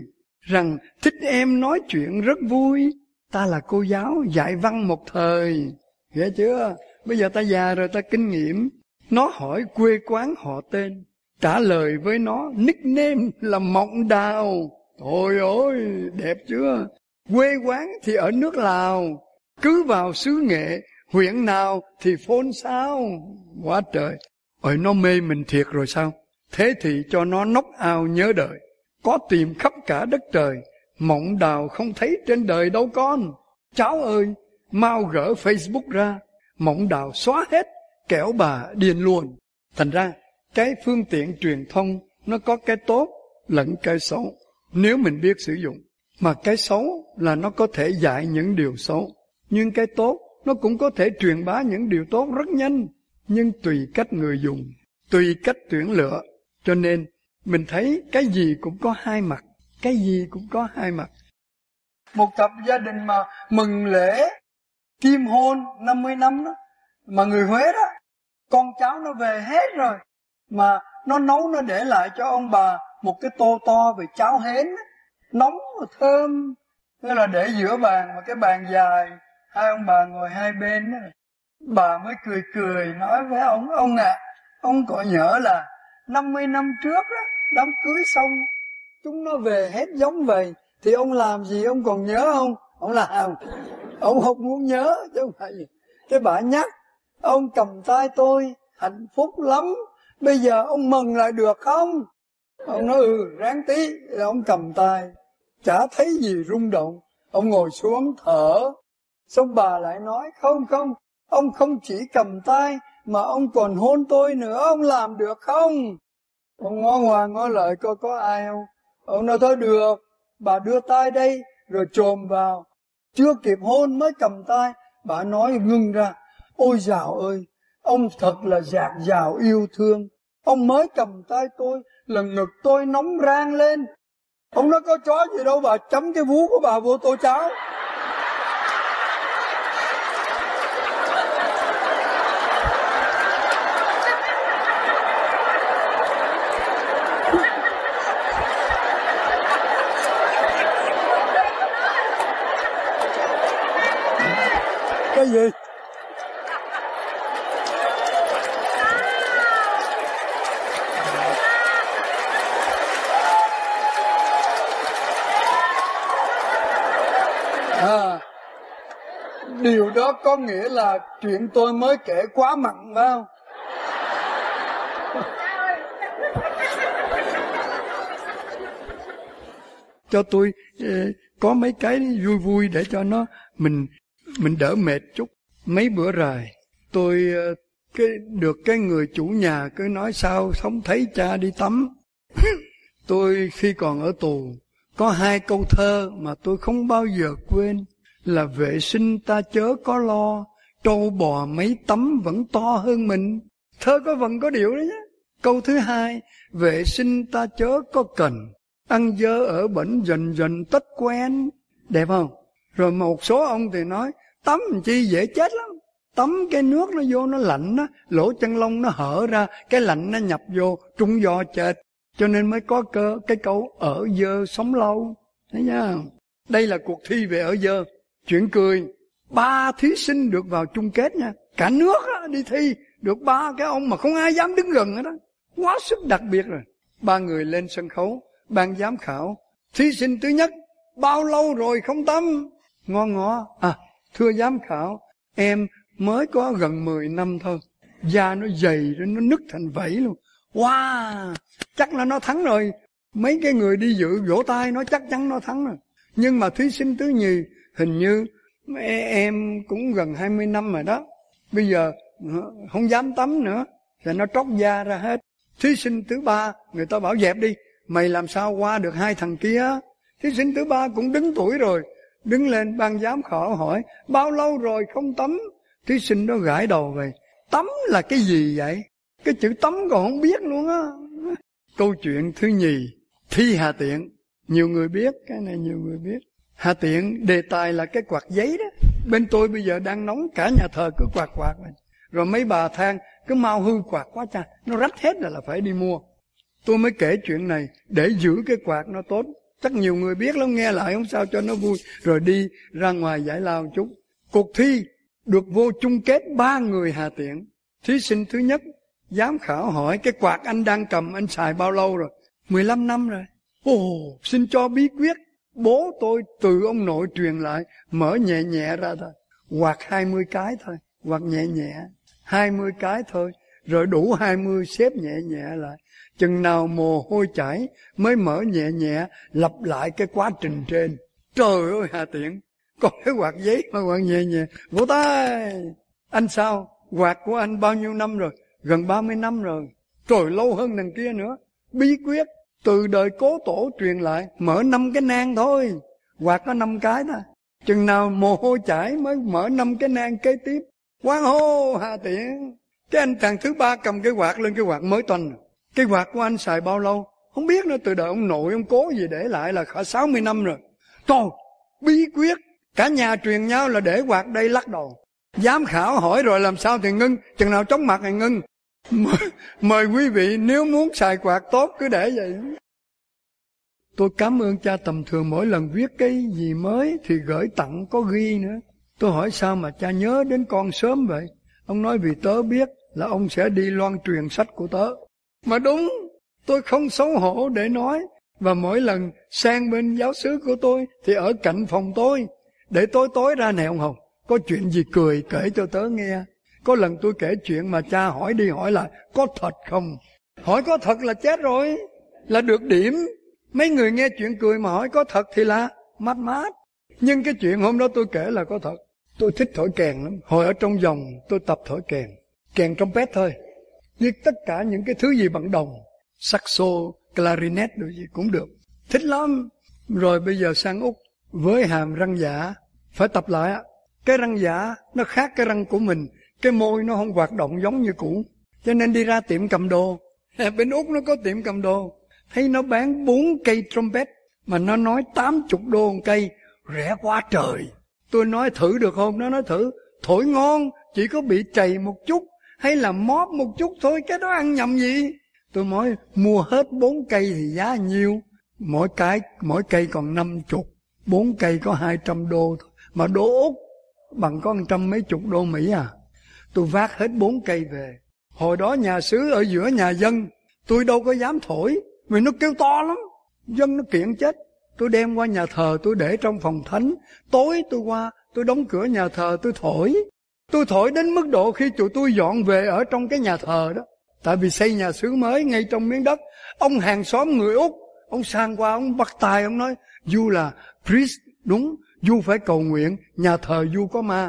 rằng thích em nói chuyện rất vui. Ta là cô giáo dạy văn một thời, hiểu chưa? Bây giờ ta già rồi, ta kinh nghiệm. Nó hỏi quê quán họ tên, trả lời với nó nickname là Mộng Đào. Ôi ôi, đẹp chưa? Quê quán thì ở nước Lào, cứ vào xứ Nghệ, huyện nào thì phone sao. Quá trời. Ôi, nó mê mình thiệt rồi sao? Thế thì cho nó knock out nhớ đời. Có tìm khắp cả đất trời, Mộng Đào không thấy trên đời đâu con. Cháu ơi, mau gỡ Facebook ra, Mộng Đào xóa hết, kẻo bà điên luôn. Thành ra, cái phương tiện truyền thông nó có cái tốt lẫn cái xấu, nếu mình biết sử dụng. Mà cái xấu là nó có thể dạy những điều xấu, nhưng cái tốt nó cũng có thể truyền bá những điều tốt rất nhanh. Nhưng tùy cách người dùng, tùy cách tuyển lựa. Cho nên mình thấy cái gì cũng có hai mặt, cái gì cũng có hai mặt. Một cặp gia đình mà mừng lễ kim hôn năm mươi năm đó, mà người Huế đó, con cháu nó về hết rồi, mà nó nấu, nó để lại cho ông bà một cái tô to về cháo hến đó, nóng và thơm. Thế là để giữa bàn, mà cái bàn dài, hai ông bà ngồi hai bên đó. Bà mới cười cười nói với ông, ông ạ, à, ông có nhớ là năm mươi năm trước đó, đám cưới xong, chúng nó về hết giống vậy, thì ông làm gì ông còn nhớ không? Ông làm, ông không muốn nhớ, chứ không phải gì. Cái bà nhắc, ông cầm tay tôi, hạnh phúc lắm, bây giờ ông mừng lại được không? Ông nói ừ, ráng tí, ông cầm tay, chả thấy gì rung động. Ông ngồi xuống thở, xong bà lại nói, không không, ông không chỉ cầm tay, mà ông còn hôn tôi nữa, ông làm được không? Ông ngó ngoà ngó lợi coi có ai không. Ông nói thôi được, bà đưa tay đây, rồi chồm vào. Chưa kịp hôn mới cầm tay, bà nói ngưng ra, ôi dào ơi, ông thật là dạt dào yêu thương. Ông mới cầm tay tôi, là ngực tôi nóng rang lên. Ông nói có chó gì đâu, bà chấm cái vú của bà vô tô cháo. Cái gì? À, điều đó có nghĩa là chuyện tôi mới kể quá mặn phải không? Cho tôi có mấy cái vui vui để cho nó mình mình đỡ mệt chút. Mấy bữa rồi tôi cái được cái người chủ nhà cứ nói sao sống thấy cha đi tắm. Tôi khi còn ở tù có hai câu thơ mà tôi không bao giờ quên, là vệ sinh ta chớ có lo, trâu bò mấy tắm vẫn to hơn mình. Thơ có vần có điệu đấy nhé. Câu thứ hai, vệ sinh ta chớ có cần, ăn dơ ở bẩn dần dần tất quen. Đẹp không? Rồi một số ông thì nói, tắm chi dễ chết lắm. Tắm cái nước nó vô nó lạnh á, lỗ chân lông nó hở ra, cái lạnh nó nhập vô, trúng gió chết. Cho nên mới có cơ cái câu ở dơ sống lâu. Thấy nhá? Đây là cuộc thi về ở dơ. Chuyện cười, ba thí sinh được vào chung kết nha. Cả nước á, đi thi, được ba cái ông mà không ai dám đứng gần hết đó. Quá sức đặc biệt rồi. Ba người lên sân khấu, ban giám khảo. Thí sinh thứ nhất, bao lâu rồi không tắm? Ngó ngó, à, thưa giám khảo, em mới có gần mười năm thôi. Da nó dày rồi, nó nứt thành vảy luôn. Wow, chắc là nó thắng rồi. Mấy cái người đi dự vỗ tay nó chắc chắn nó thắng rồi. Nhưng mà thí sinh thứ nhì, hình như em cũng gần hai mươi năm rồi đó. Bây giờ không dám tắm nữa, thì nó tróc da ra hết. Thí sinh thứ ba, người ta bảo dẹp đi, mày làm sao qua được hai thằng kia. Thí sinh thứ ba cũng đứng tuổi rồi, đứng lên ban giám khảo hỏi, bao lâu rồi không tắm? Thí sinh đó gãi đầu về, tắm là cái gì vậy? Cái chữ tắm còn không biết luôn á. Câu chuyện thứ nhì, thi Hà Tiện. Nhiều người biết, cái này nhiều người biết. Hà Tiện, đề tài là cái quạt giấy đó. Bên tôi bây giờ đang nóng, cả nhà thờ cứ quạt quạt này. Rồi mấy bà than, cứ mau hư quạt quá cha, nó rách hết là, là phải đi mua. Tôi mới kể chuyện này để giữ cái quạt nó tốt. Chắc nhiều người biết lắm, nghe lại không sao cho nó vui. Rồi đi ra ngoài giải lao một chút. Cuộc thi được vô chung kết ba người Hà Tiện. Thí sinh thứ nhất, giám khảo hỏi cái quạt anh đang cầm anh xài bao lâu rồi? mười lăm năm rồi. Ồ, xin cho bí quyết. Bố tôi từ ông nội truyền lại, mở nhẹ nhẹ ra thôi. Quạt hai mươi cái thôi, quạt nhẹ nhẹ, hai mươi cái thôi. Rồi đủ hai mươi xếp nhẹ nhẹ lại. Chừng nào mồ hôi chảy mới mở nhẹ nhẹ, lặp lại cái quá trình trên. Trời ơi Hà Tiện, có cái quạt giấy mà quạt nhẹ nhẹ. Vỗ tay. Anh sao? Quạt của anh bao nhiêu năm rồi? Gần ba mươi năm rồi. Trời, lâu hơn đằng kia nữa. Bí quyết từ đời cố tổ truyền lại, mở năm cái nang thôi. Quạt có năm cái thôi. Chừng nào mồ hôi chảy mới mở năm cái nang kế tiếp. Quán hô Hà Tiện. Cái anh thằng thứ ba cầm cái quạt lên, cái quạt mới toanh. Cái quạt của anh xài bao lâu? Không biết nữa, từ đời ông nội, ông cố gì để lại là cả sáu mươi năm rồi. Trời, bí quyết. Cả nhà truyền nhau là để quạt đây lắc đầu. Giám khảo hỏi rồi làm sao thì ngưng, chừng nào chóng mặt thì ngưng. Mời, mời quý vị nếu muốn xài quạt tốt cứ để vậy. Tôi cảm ơn cha tầm thường mỗi lần viết cái gì mới thì gửi tặng có ghi nữa. Tôi hỏi sao mà cha nhớ đến con sớm vậy? Ông nói vì tớ biết là ông sẽ đi loan truyền sách của tớ. Mà đúng, tôi không xấu hổ để nói. Và mỗi lần sang bên giáo xứ của tôi thì ở cạnh phòng tôi. Để tối tối ra này ông Hồng, có chuyện gì cười kể cho tớ nghe. Có lần tôi kể chuyện mà cha hỏi đi hỏi lại, có thật không? Hỏi có thật là chết rồi, là được điểm. Mấy người nghe chuyện cười mà hỏi có thật thì là mát mát. Nhưng cái chuyện hôm đó tôi kể là có thật. Tôi thích thổi kèn lắm. Hồi ở trong vòng tôi tập thổi kèn. Kèn trompet thôi. Nhưng tất cả những cái thứ gì bằng đồng, saxo, clarinet đồ gì cũng được. Thích lắm. Rồi bây giờ sang Úc với hàm răng giả, phải tập lại á. Cái răng giả nó khác cái răng của mình. Cái môi nó không hoạt động giống như cũ. Cho nên đi ra tiệm cầm đồ. Bên Úc nó có tiệm cầm đồ. Thấy nó bán bốn cây trumpet. Mà nó nói tám mươi đô một cây. Rẻ quá trời. Tôi nói thử được không? Nó nói thử. Thổi ngon, chỉ có bị trầy một chút. Hay là móp một chút thôi. Cái đó ăn nhầm gì? Tôi nói mua hết bốn cây thì giá nhiêu? Mỗi cái, mỗi cây còn năm mươi. Bốn cây có hai trăm đô thôi. Mà đô Úc bằng có một trăm mấy chục đô Mỹ à. Tôi vác hết bốn cây về. Hồi đó nhà xứ ở giữa nhà dân, tôi đâu có dám thổi, vì nó kêu to lắm. Dân nó kiện chết. Tôi đem qua nhà thờ, tôi để trong phòng thánh. Tối tôi qua, tôi đóng cửa nhà thờ, tôi thổi. Tôi thổi đến mức độ khi tụi tôi dọn về ở trong cái nhà thờ đó. Tại vì xây nhà xứ mới ngay trong miếng đất. Ông hàng xóm người Úc, ông sang qua, ông bắt tay, ông nói, Du là priest, đúng, Du phải cầu nguyện, nhà thờ Du có ma.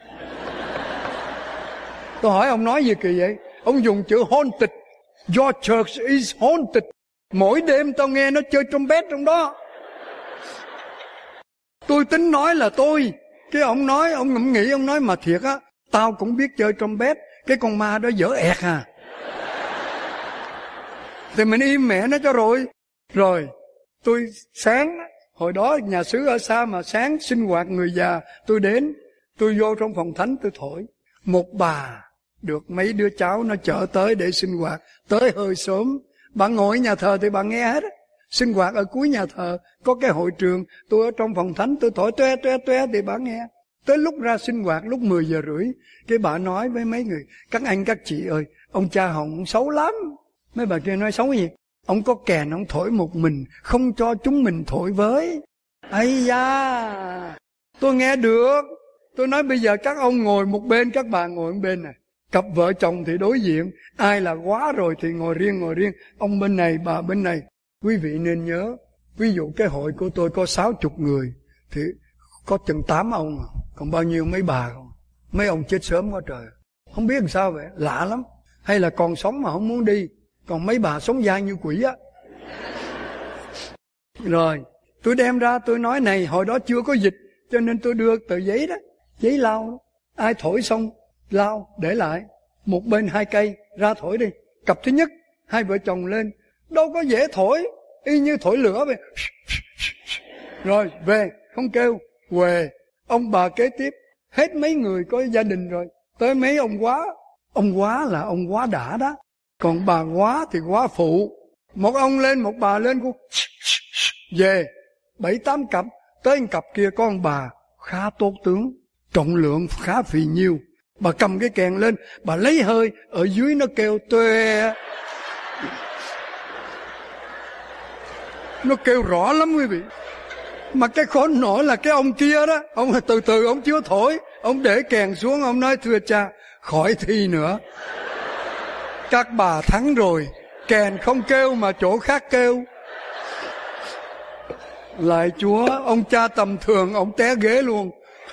Tôi hỏi ông nói gì kỳ vậy? Ông dùng chữ haunted. Your church is haunted. Mỗi đêm tao nghe nó chơi trumpet trong đó. Tôi tính nói là tôi. Cái ông nói, ông ngẫm nghĩ, ông nói mà thiệt á, tao cũng biết chơi trumpet. Cái con ma đó dở ẹt à. Thì mình im mẹ nó cho rồi. Rồi, tôi sáng, hồi đó nhà xứ ở xa mà sáng sinh hoạt người già, tôi đến, tôi vô trong phòng thánh tôi thổi. Một bà được mấy đứa cháu nó chở tới để sinh hoạt, tới hơi sớm. Bà ngồi ở nhà thờ thì bà nghe hết. Sinh hoạt ở cuối nhà thờ, có cái hội trường, tôi ở trong phòng thánh tôi thổi toe toe toe thì bà nghe. Tới lúc ra sinh hoạt lúc mười giờ rưỡi, cái bà nói với mấy người, các anh các chị ơi, ông cha Hồng ông xấu lắm. Mấy bà kia nói xấu gì? Ông có kèn ông thổi một mình, không cho chúng mình thổi với. Ây da, tôi nghe được. Tôi nói bây giờ các ông ngồi một bên, các bà ngồi một bên này. Cặp vợ chồng thì đối diện, ai là quá rồi thì ngồi riêng ngồi riêng. Ông bên này, bà bên này. Quý vị nên nhớ, ví dụ cái hội của tôi có sáu chục người, thì có chừng tám ông, còn bao nhiêu mấy bà không? Mấy ông chết sớm quá trời. Không biết làm sao vậy, lạ lắm. Hay là còn sống mà không muốn đi, còn mấy bà sống dai như quỷ á. Rồi, tôi đem ra tôi nói này, hồi đó chưa có dịch, cho nên tôi đưa tờ giấy đó, giấy lau đó. Ai thổi xong, lau, để lại. Một bên hai cây, ra thổi đi. Cặp thứ nhất, hai vợ chồng lên. Đâu có dễ thổi, y như thổi lửa vậy. Rồi, về, không kêu, về. Ông bà kế tiếp, hết mấy người có gia đình rồi. Tới mấy ông quá. Ông quá là ông quá đã đó. Còn bà quá thì quá phụ. Một ông lên, một bà lên cũng về. bảy tám cặp, tới một cặp kia có ông bà khá tốt tướng, trọng lượng khá phì nhiêu. Bà cầm cái kèn lên, bà lấy hơi, ở dưới nó kêu tuê. Nó kêu rõ lắm quý vị. Mà cái khốn nổi là cái ông kia đó, ông từ từ ông chưa thổi, ông để kèn xuống, ông nói thưa cha, khỏi thi nữa. Các bà thắng rồi, kèn không kêu mà chỗ khác kêu. Lại Chúa, ông cha tầm thường, ông té ghế luôn.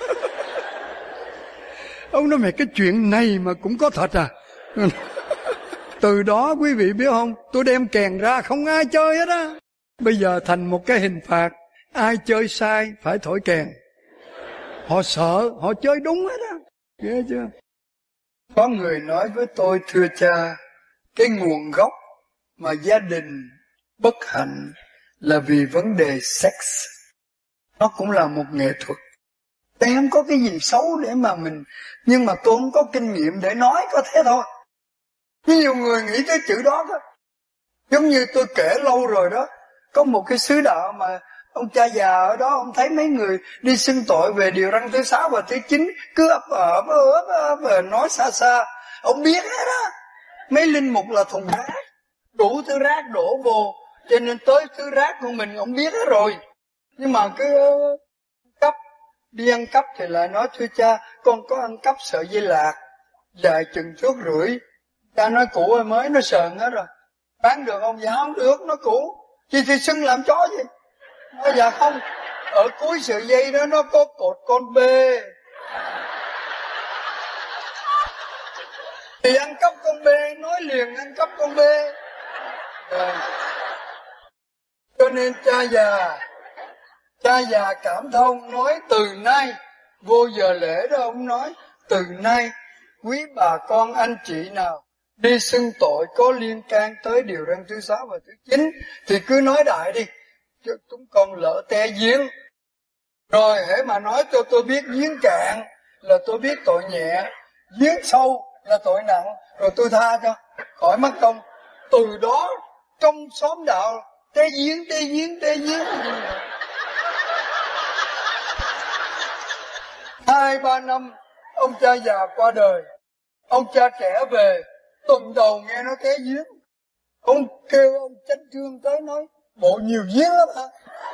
Ông nói mày cái chuyện này mà cũng có thật à. Từ đó quý vị biết không, tôi đem kèn ra không ai chơi hết á. Bây giờ thành một cái hình phạt, ai chơi sai phải thổi kèn. Họ sợ, họ chơi đúng hết á. Ghê chưa? Có người nói với tôi, thưa cha, cái nguồn gốc mà gia đình bất hạnh là vì vấn đề sex. Nó cũng là một nghệ thuật. Tôi không có cái gì xấu để mà mình, nhưng mà tôi không có kinh nghiệm để nói, có thế thôi. Nhiều người nghĩ tới chữ đó đó. Giống như tôi kể lâu rồi đó, có một cái sứ đạo mà ông cha già ở đó, ông thấy mấy người đi xưng tội về điều răn thứ sáu và thứ chín, cứ ấp ở ấp ấp ấp ấp nói xa xa. Ông biết hết đó, mấy linh mục là thùng rác, đủ thứ rác đổ vô, cho nên tới thứ rác của mình ông biết hết rồi. Nhưng mà cứ cấp, đi ăn cắp thì lại nói, thưa cha, con có ăn cắp sợi dây lạc, dài chừng thước rưỡi. Cha nói cũ hay mới, nó sờn hết rồi. Bán được không? Dạ không được, nó cũ. Chị thì xưng làm chó gì? Nói dạ không, ở cuối sợi dây đó nó có cột con bê. Thì ăn cắp con bê, nói liền ăn cắp con bê. Rồi. Cho nên cha già, cha già cảm thông nói từ nay, vô giờ lễ đó ông nói, từ nay quý bà con anh chị nào đi xưng tội có liên can tới điều răn thứ sáu và thứ chín thì cứ nói đại đi, chứ chúng con lỡ té giếng. Rồi hễ mà nói cho tôi biết giếng cạn là tôi biết tội nhẹ, giếng sâu là tội nặng, rồi tôi tha cho, khỏi mất công. Từ đó trong xóm đạo té giếng, té giếng, té giếng. Hai ba năm ông cha già qua đời, ông cha trẻ về, tuần đầu nghe nó té giếng. Ông kêu ông chánh trương tới nói, bộ nhiều giếng lắm hả?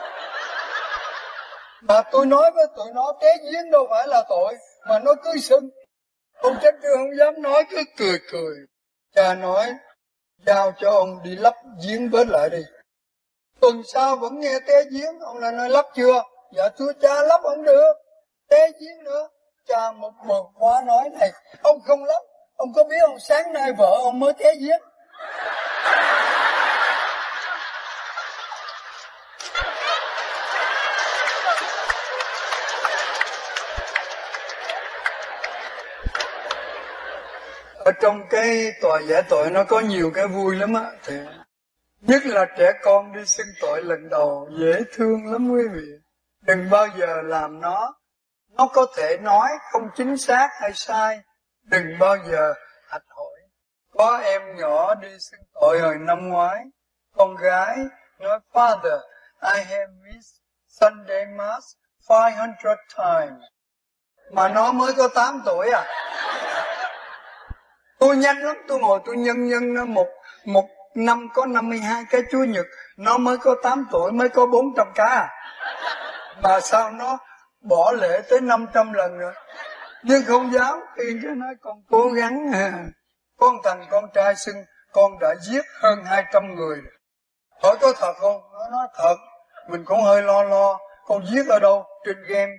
Mà tôi nói với tụi nó té giếng đâu phải là tội, mà nó cứ xưng. Ông chánh trương không dám nói, cứ cười cười. Cha nói, giao cho ông đi lấp giếng bớt lại đi. Tuần sau vẫn nghe té giếng, ông lại nói lấp chưa? Dạ thưa cha, lấp không được, té giếng nữa. Cha một bực quá nói này, ông không lấp, ông có biết ông sáng nay vợ ông mới té giếng. Ở trong cái tòa giải tội nó có nhiều cái vui lắm á, thì nhất là trẻ con đi xưng tội lần đầu dễ thương lắm quý vị. Đừng bao giờ làm nó, nó có thể nói không chính xác hay sai, đừng bao giờ hạch hỏi. Có em nhỏ đi xưng tội hồi năm ngoái, con gái nói, Father, I have missed Sunday Mass five hundred times. Mà nó mới có tám tuổi à. Tôi nhanh lắm, tôi ngồi tôi nhân nhân nó một, một năm có năm mươi hai cái Chúa Nhật, nó mới có tám tuổi, mới có bốn trăm cái à. Mà sao nó bỏ lễ tới năm trăm lần rồi. Nhưng không dám, khuyên cho nói con cố gắng. Con thằng con trai xưng con đã giết hơn hai trăm người. Hỏi có thật không? Nó nói thật. Mình cũng hơi lo lo. Con giết ở đâu? Trên game.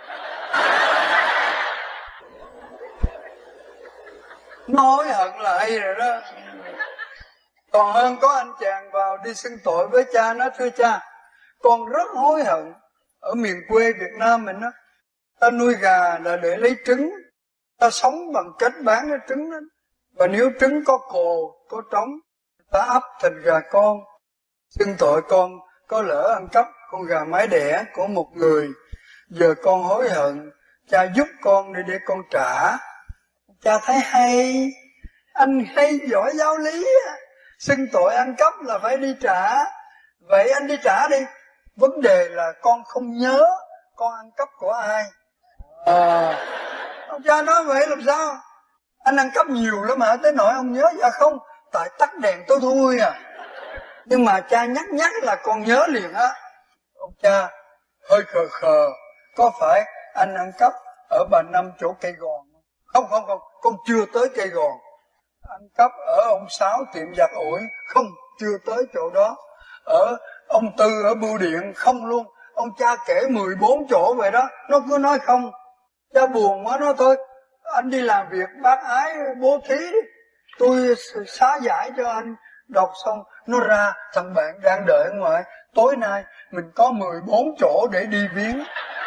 Nó hối hận lại rồi đó. Còn hơn có anh chàng vào đi xưng tội với cha, nó thưa cha, con rất hối hận. Ở miền quê Việt Nam mình á, ta nuôi gà là để lấy trứng, ta sống bằng cách bán cái trứng đó. Và nếu trứng có cồ, có trống, ta ấp thành gà con. Xưng tội con có lỡ ăn cắp con gà mái đẻ của một người. Giờ con hối hận, cha giúp con để để con trả. Cha thấy hay, anh hay giỏi giáo lý á. Xưng tội ăn cắp là phải đi trả. Vậy anh đi trả đi. Vấn đề là con không nhớ con ăn cắp của ai. À, ông cha nói vậy làm sao? Anh ăn cắp nhiều lắm mà tới nỗi ông nhớ. Dạ không, tại tắt đèn tôi thôi à. Nhưng mà cha nhắc nhắc là con nhớ liền á. Ông cha hơi khờ khờ, có phải anh ăn cắp ở Bà Năm chỗ cây gòn? Không không không, con chưa tới cây gòn. Ăn cắp ở ông Sáu tiệm giặt ủi? Không, chưa tới chỗ đó. Ở ông Tư ở bưu điện? Không luôn. Ông cha kể mười bốn chỗ vậy đó, nó cứ nói không. Cha buồn quá, nói thôi anh đi làm việc bác ái bố thí đi, tôi xá giải cho anh. Đọc xong nó ra, thằng bạn đang đợi ngoài, tối nay mình có mười bốn chỗ để đi viếng.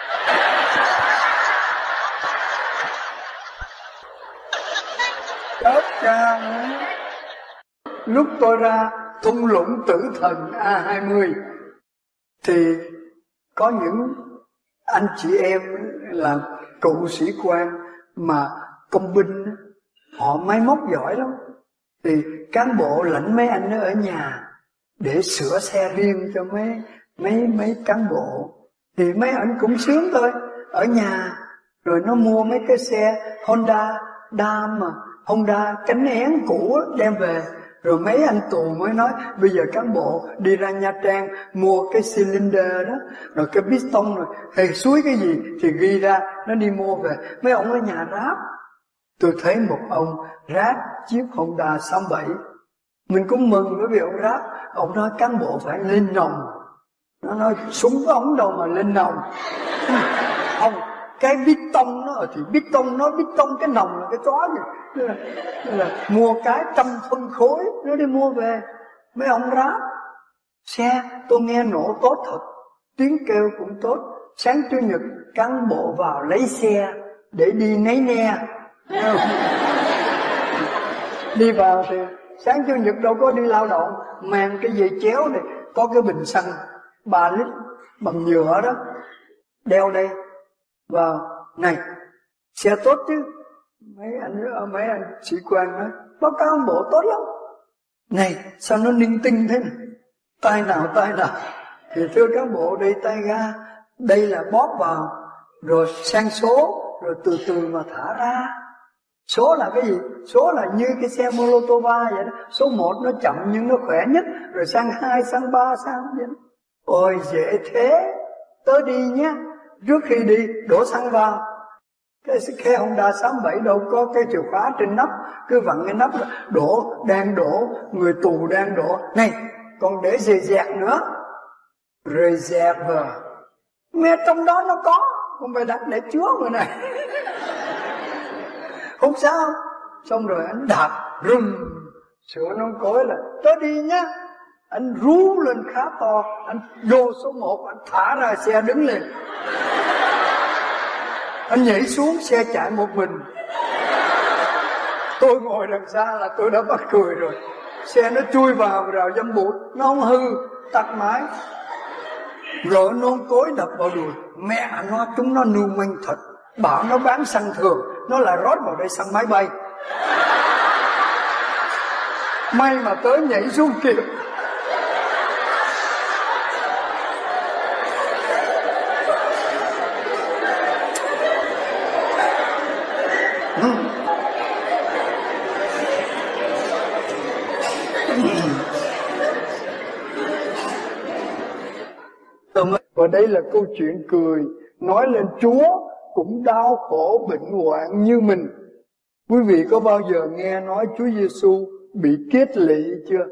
Chết cha nữa. Lúc tôi ra thung lũng tử thần A hai mươi thì có những anh chị em là cựu sĩ quan mà công binh, họ máy móc giỏi lắm. Thì cán bộ lãnh mấy anh ở nhà để sửa xe riêng cho mấy mấy mấy cán bộ. Thì mấy anh cũng sướng thôi, ở nhà rồi nó mua mấy cái xe Honda Dam mà Honda cánh én cũ đem về. Rồi mấy anh tù mới nói bây giờ cán bộ đi ra Nha Trang mua cái cylinder đó, rồi cái piston, rồi hay suối cái gì thì ghi ra, nó đi mua về. Mấy ông ở nhà ráp. Tôi thấy một ông ráp chiếc Honda sáu bảy. Mình cũng mừng bởi vì ông ráp. Ông nói cán bộ phải lên nòng. Nó nói súng ống đâu mà lên nòng. Không, cái piston nó thì piston nó piston, cái nòng là cái chó gì. Tức là, tức là mua cái trăm phân khối nó đi mua về. Mấy ông ráp xe tôi nghe nổ tốt thật, tiếng kêu cũng tốt. Sáng Chủ nhật cán bộ vào lấy xe để đi nấy ne. Đi vào thì sáng Chủ nhật đâu có đi lao động, mang cái dây chéo này, có cái bình xăng ba lít bằng nhựa đó, đeo đây vào. Này, xe tốt chứ? Mấy anh mấy anh sĩ quan nói báo cáo ông bộ tốt lắm. Này, sao nó ninh tinh thế này? Tay nào tay nào? Thì thưa cán bộ, đây tay ga, đây là bóp vào rồi sang số, rồi từ từ mà thả ra. Số là cái gì? Số là như cái xe Molotova vậy đó. Số một nó chậm nhưng nó khỏe nhất, rồi sang hai, sang ba, sang vậy đó. Ôi dễ thế. Tớ đi nhé. Trước khi đi đổ xăng vào. Cái xe Honda sáu bảy đâu có cái chìa khóa trên nắp, cứ vặn cái nắp đổ, đang đổ, người tù đang đổ. Này, còn để dè dẹt nữa. Reserve. Mẹ trong đó nó có, không phải đặt để chứa người này. Không sao. Xong rồi anh đạp rừng sửa nón cối là tới đi nhá. Anh rú lên khá to, anh vô số một, anh thả ra xe đứng lên. Anh nhảy xuống xe chạy một mình. Tôi ngồi đằng xa là tôi đã bắt cười rồi. Xe nó chui vào rào dâm bụt, nó không hư, tắt máy. Rồi nón cối đập vào đùi. Mẹ nó, chúng nó nưu manh thật. Bảo nó bán xăng thường, nó lại rót vào đây xăng máy bay. May mà tới nhảy xuống kịp. Và đây là câu chuyện cười, nói lên Chúa cũng đau khổ bệnh hoạn như mình. Quý vị có bao giờ nghe nói Chúa Giêsu bị kết lị chưa?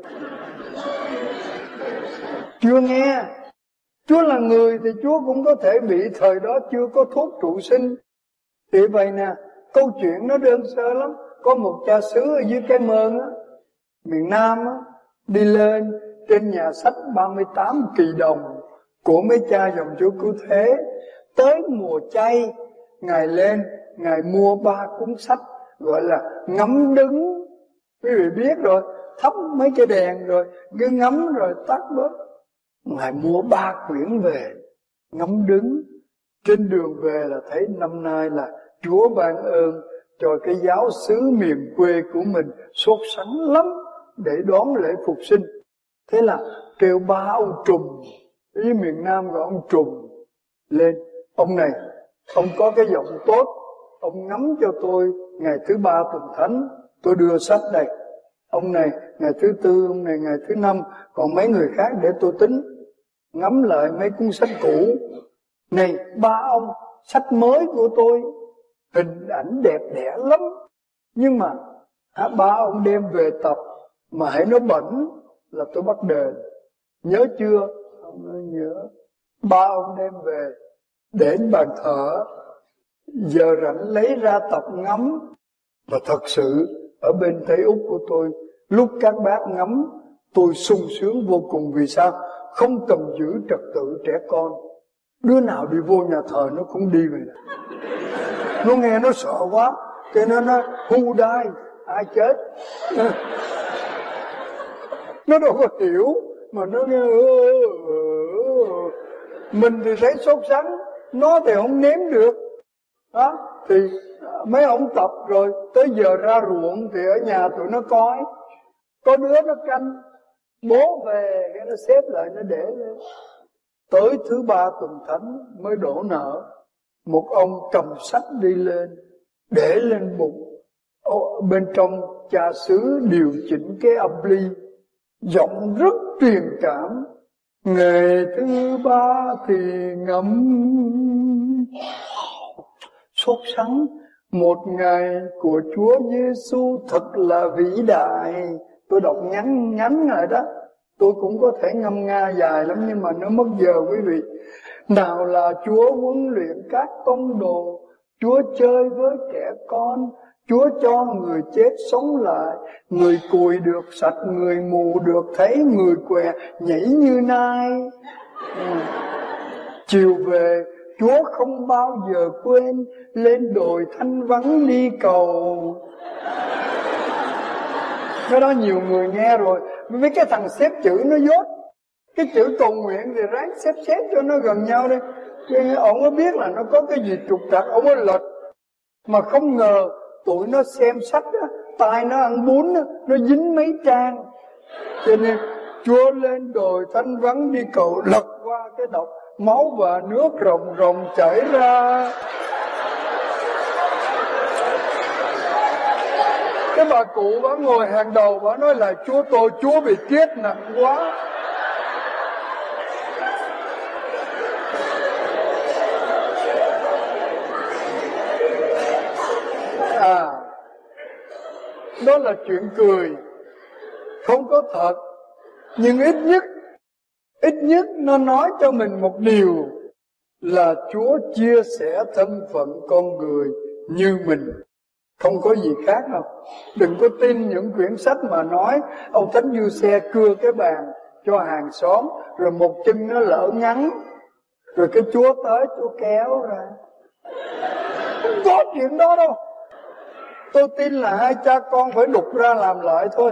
Chưa nghe. Chúa là người thì Chúa cũng có thể bị, thời đó chưa có thuốc trụ sinh. Thì vậy nè, câu chuyện nó đơn sơ lắm. Có một cha xứ ở dưới Cái Mơn á, miền Nam á, đi lên trên nhà sách ba mươi tám Kỳ Đồng của mấy cha dòng Chúa Cứu Thế. Tới mùa chay, Ngài lên, Ngài mua ba cuốn sách gọi là ngắm đứng. Quý vị biết rồi, thắp mấy cái đèn rồi cứ ngắm rồi tắt bớt. Ngài mua ba quyển về, ngắm đứng. Trên đường về là thấy năm nay là Chúa ban ơn cho cái giáo xứ miền quê của mình sốt sắng lắm để đón lễ phục sinh. Thế là kêu ba ông trùm Ý miền Nam gọi ông trùm lên. Ông này, ông có cái giọng tốt, ông ngắm cho tôi ngày thứ ba tuần thánh, tôi đưa sách đây. Ông này ngày thứ tư, ông này ngày thứ năm, còn mấy người khác để tôi tính. Ngắm lại mấy cuốn sách cũ. Này ba ông, sách mới của tôi, hình ảnh đẹp đẽ lắm. Nhưng mà à, ba ông đem về tập, mà hãy nó bẩn là tôi bắt đền. Nhớ chưa? Ông nói nhớ. Ba ông đem về để đến bàn thờ, giờ rảnh lấy ra tập ngắm. Và thật sự ở bên Tây Úc của tôi, lúc các bác ngắm, tôi sung sướng vô cùng. Vì sao? Không cần giữ trật tự trẻ con. Đứa nào đi vô nhà thờ nó cũng đi về. Nó nghe nó sợ quá, cho nên nó who die, ai chết. Nó đâu có hiểu, mà nó nghe mình thì thấy sốt sắng, nó thì không nếm được. Đó, thì mấy ông tập rồi, tới giờ ra ruộng thì ở nhà tụi nó coi. Có đứa nó canh, bố về cái nó xếp lại nó để lên. Tới thứ ba tuần thánh mới đổ nợ. Một ông cầm sách đi lên, để lên bụng. Ô, bên trong cha xứ điều chỉnh cái âm ly, giọng rất truyền cảm. Ngày thứ ba thì ngắm sốt sắng, một ngày của Chúa Giêsu thật là vĩ đại. Tôi đọc ngắn ngắn rồi đó. Tôi cũng có thể ngâm nga dài lắm, nhưng mà nó mất giờ quý vị. Nào là Chúa huấn luyện các tông đồ, Chúa chơi với trẻ con, Chúa cho người chết sống lại, người cùi được sạch, người mù được thấy, người què nhảy như nai. Ừ. Chiều về, Chúa không bao giờ quên lên đồi thanh vắng đi cầu. Cái đó nhiều người nghe rồi. Với cái thằng xếp chữ nó dốt, cái chữ cầu nguyện thì ráng xếp xếp cho nó gần nhau đi. Ông có biết là nó có cái gì trục trặc, ông có lệch. Mà không ngờ tụi nó xem sách á, tai nó ăn bún á, nó dính mấy trang. Cho nên Chúa lên đồi thanh vắng đi cầu, lật qua cái đọc, máu và nước ròng ròng chảy ra. Cái bà cụ bà ngồi hàng đầu, bà nói là Chúa tôi, Chúa bị kiết nặng quá. À, đó là chuyện cười, không có thật. Nhưng ít nhất, ít nhất nó nói cho mình một điều là Chúa chia sẻ thân phận con người như mình. Không có gì khác đâu. Đừng có tin những quyển sách mà nói ông Thánh Du Xe cưa cái bàn cho hàng xóm, rồi một chân nó lỡ ngắn, rồi cái Chúa tới Chúa kéo ra. Không có chuyện đó đâu. Tôi tin là hai cha con phải đục ra làm lại thôi.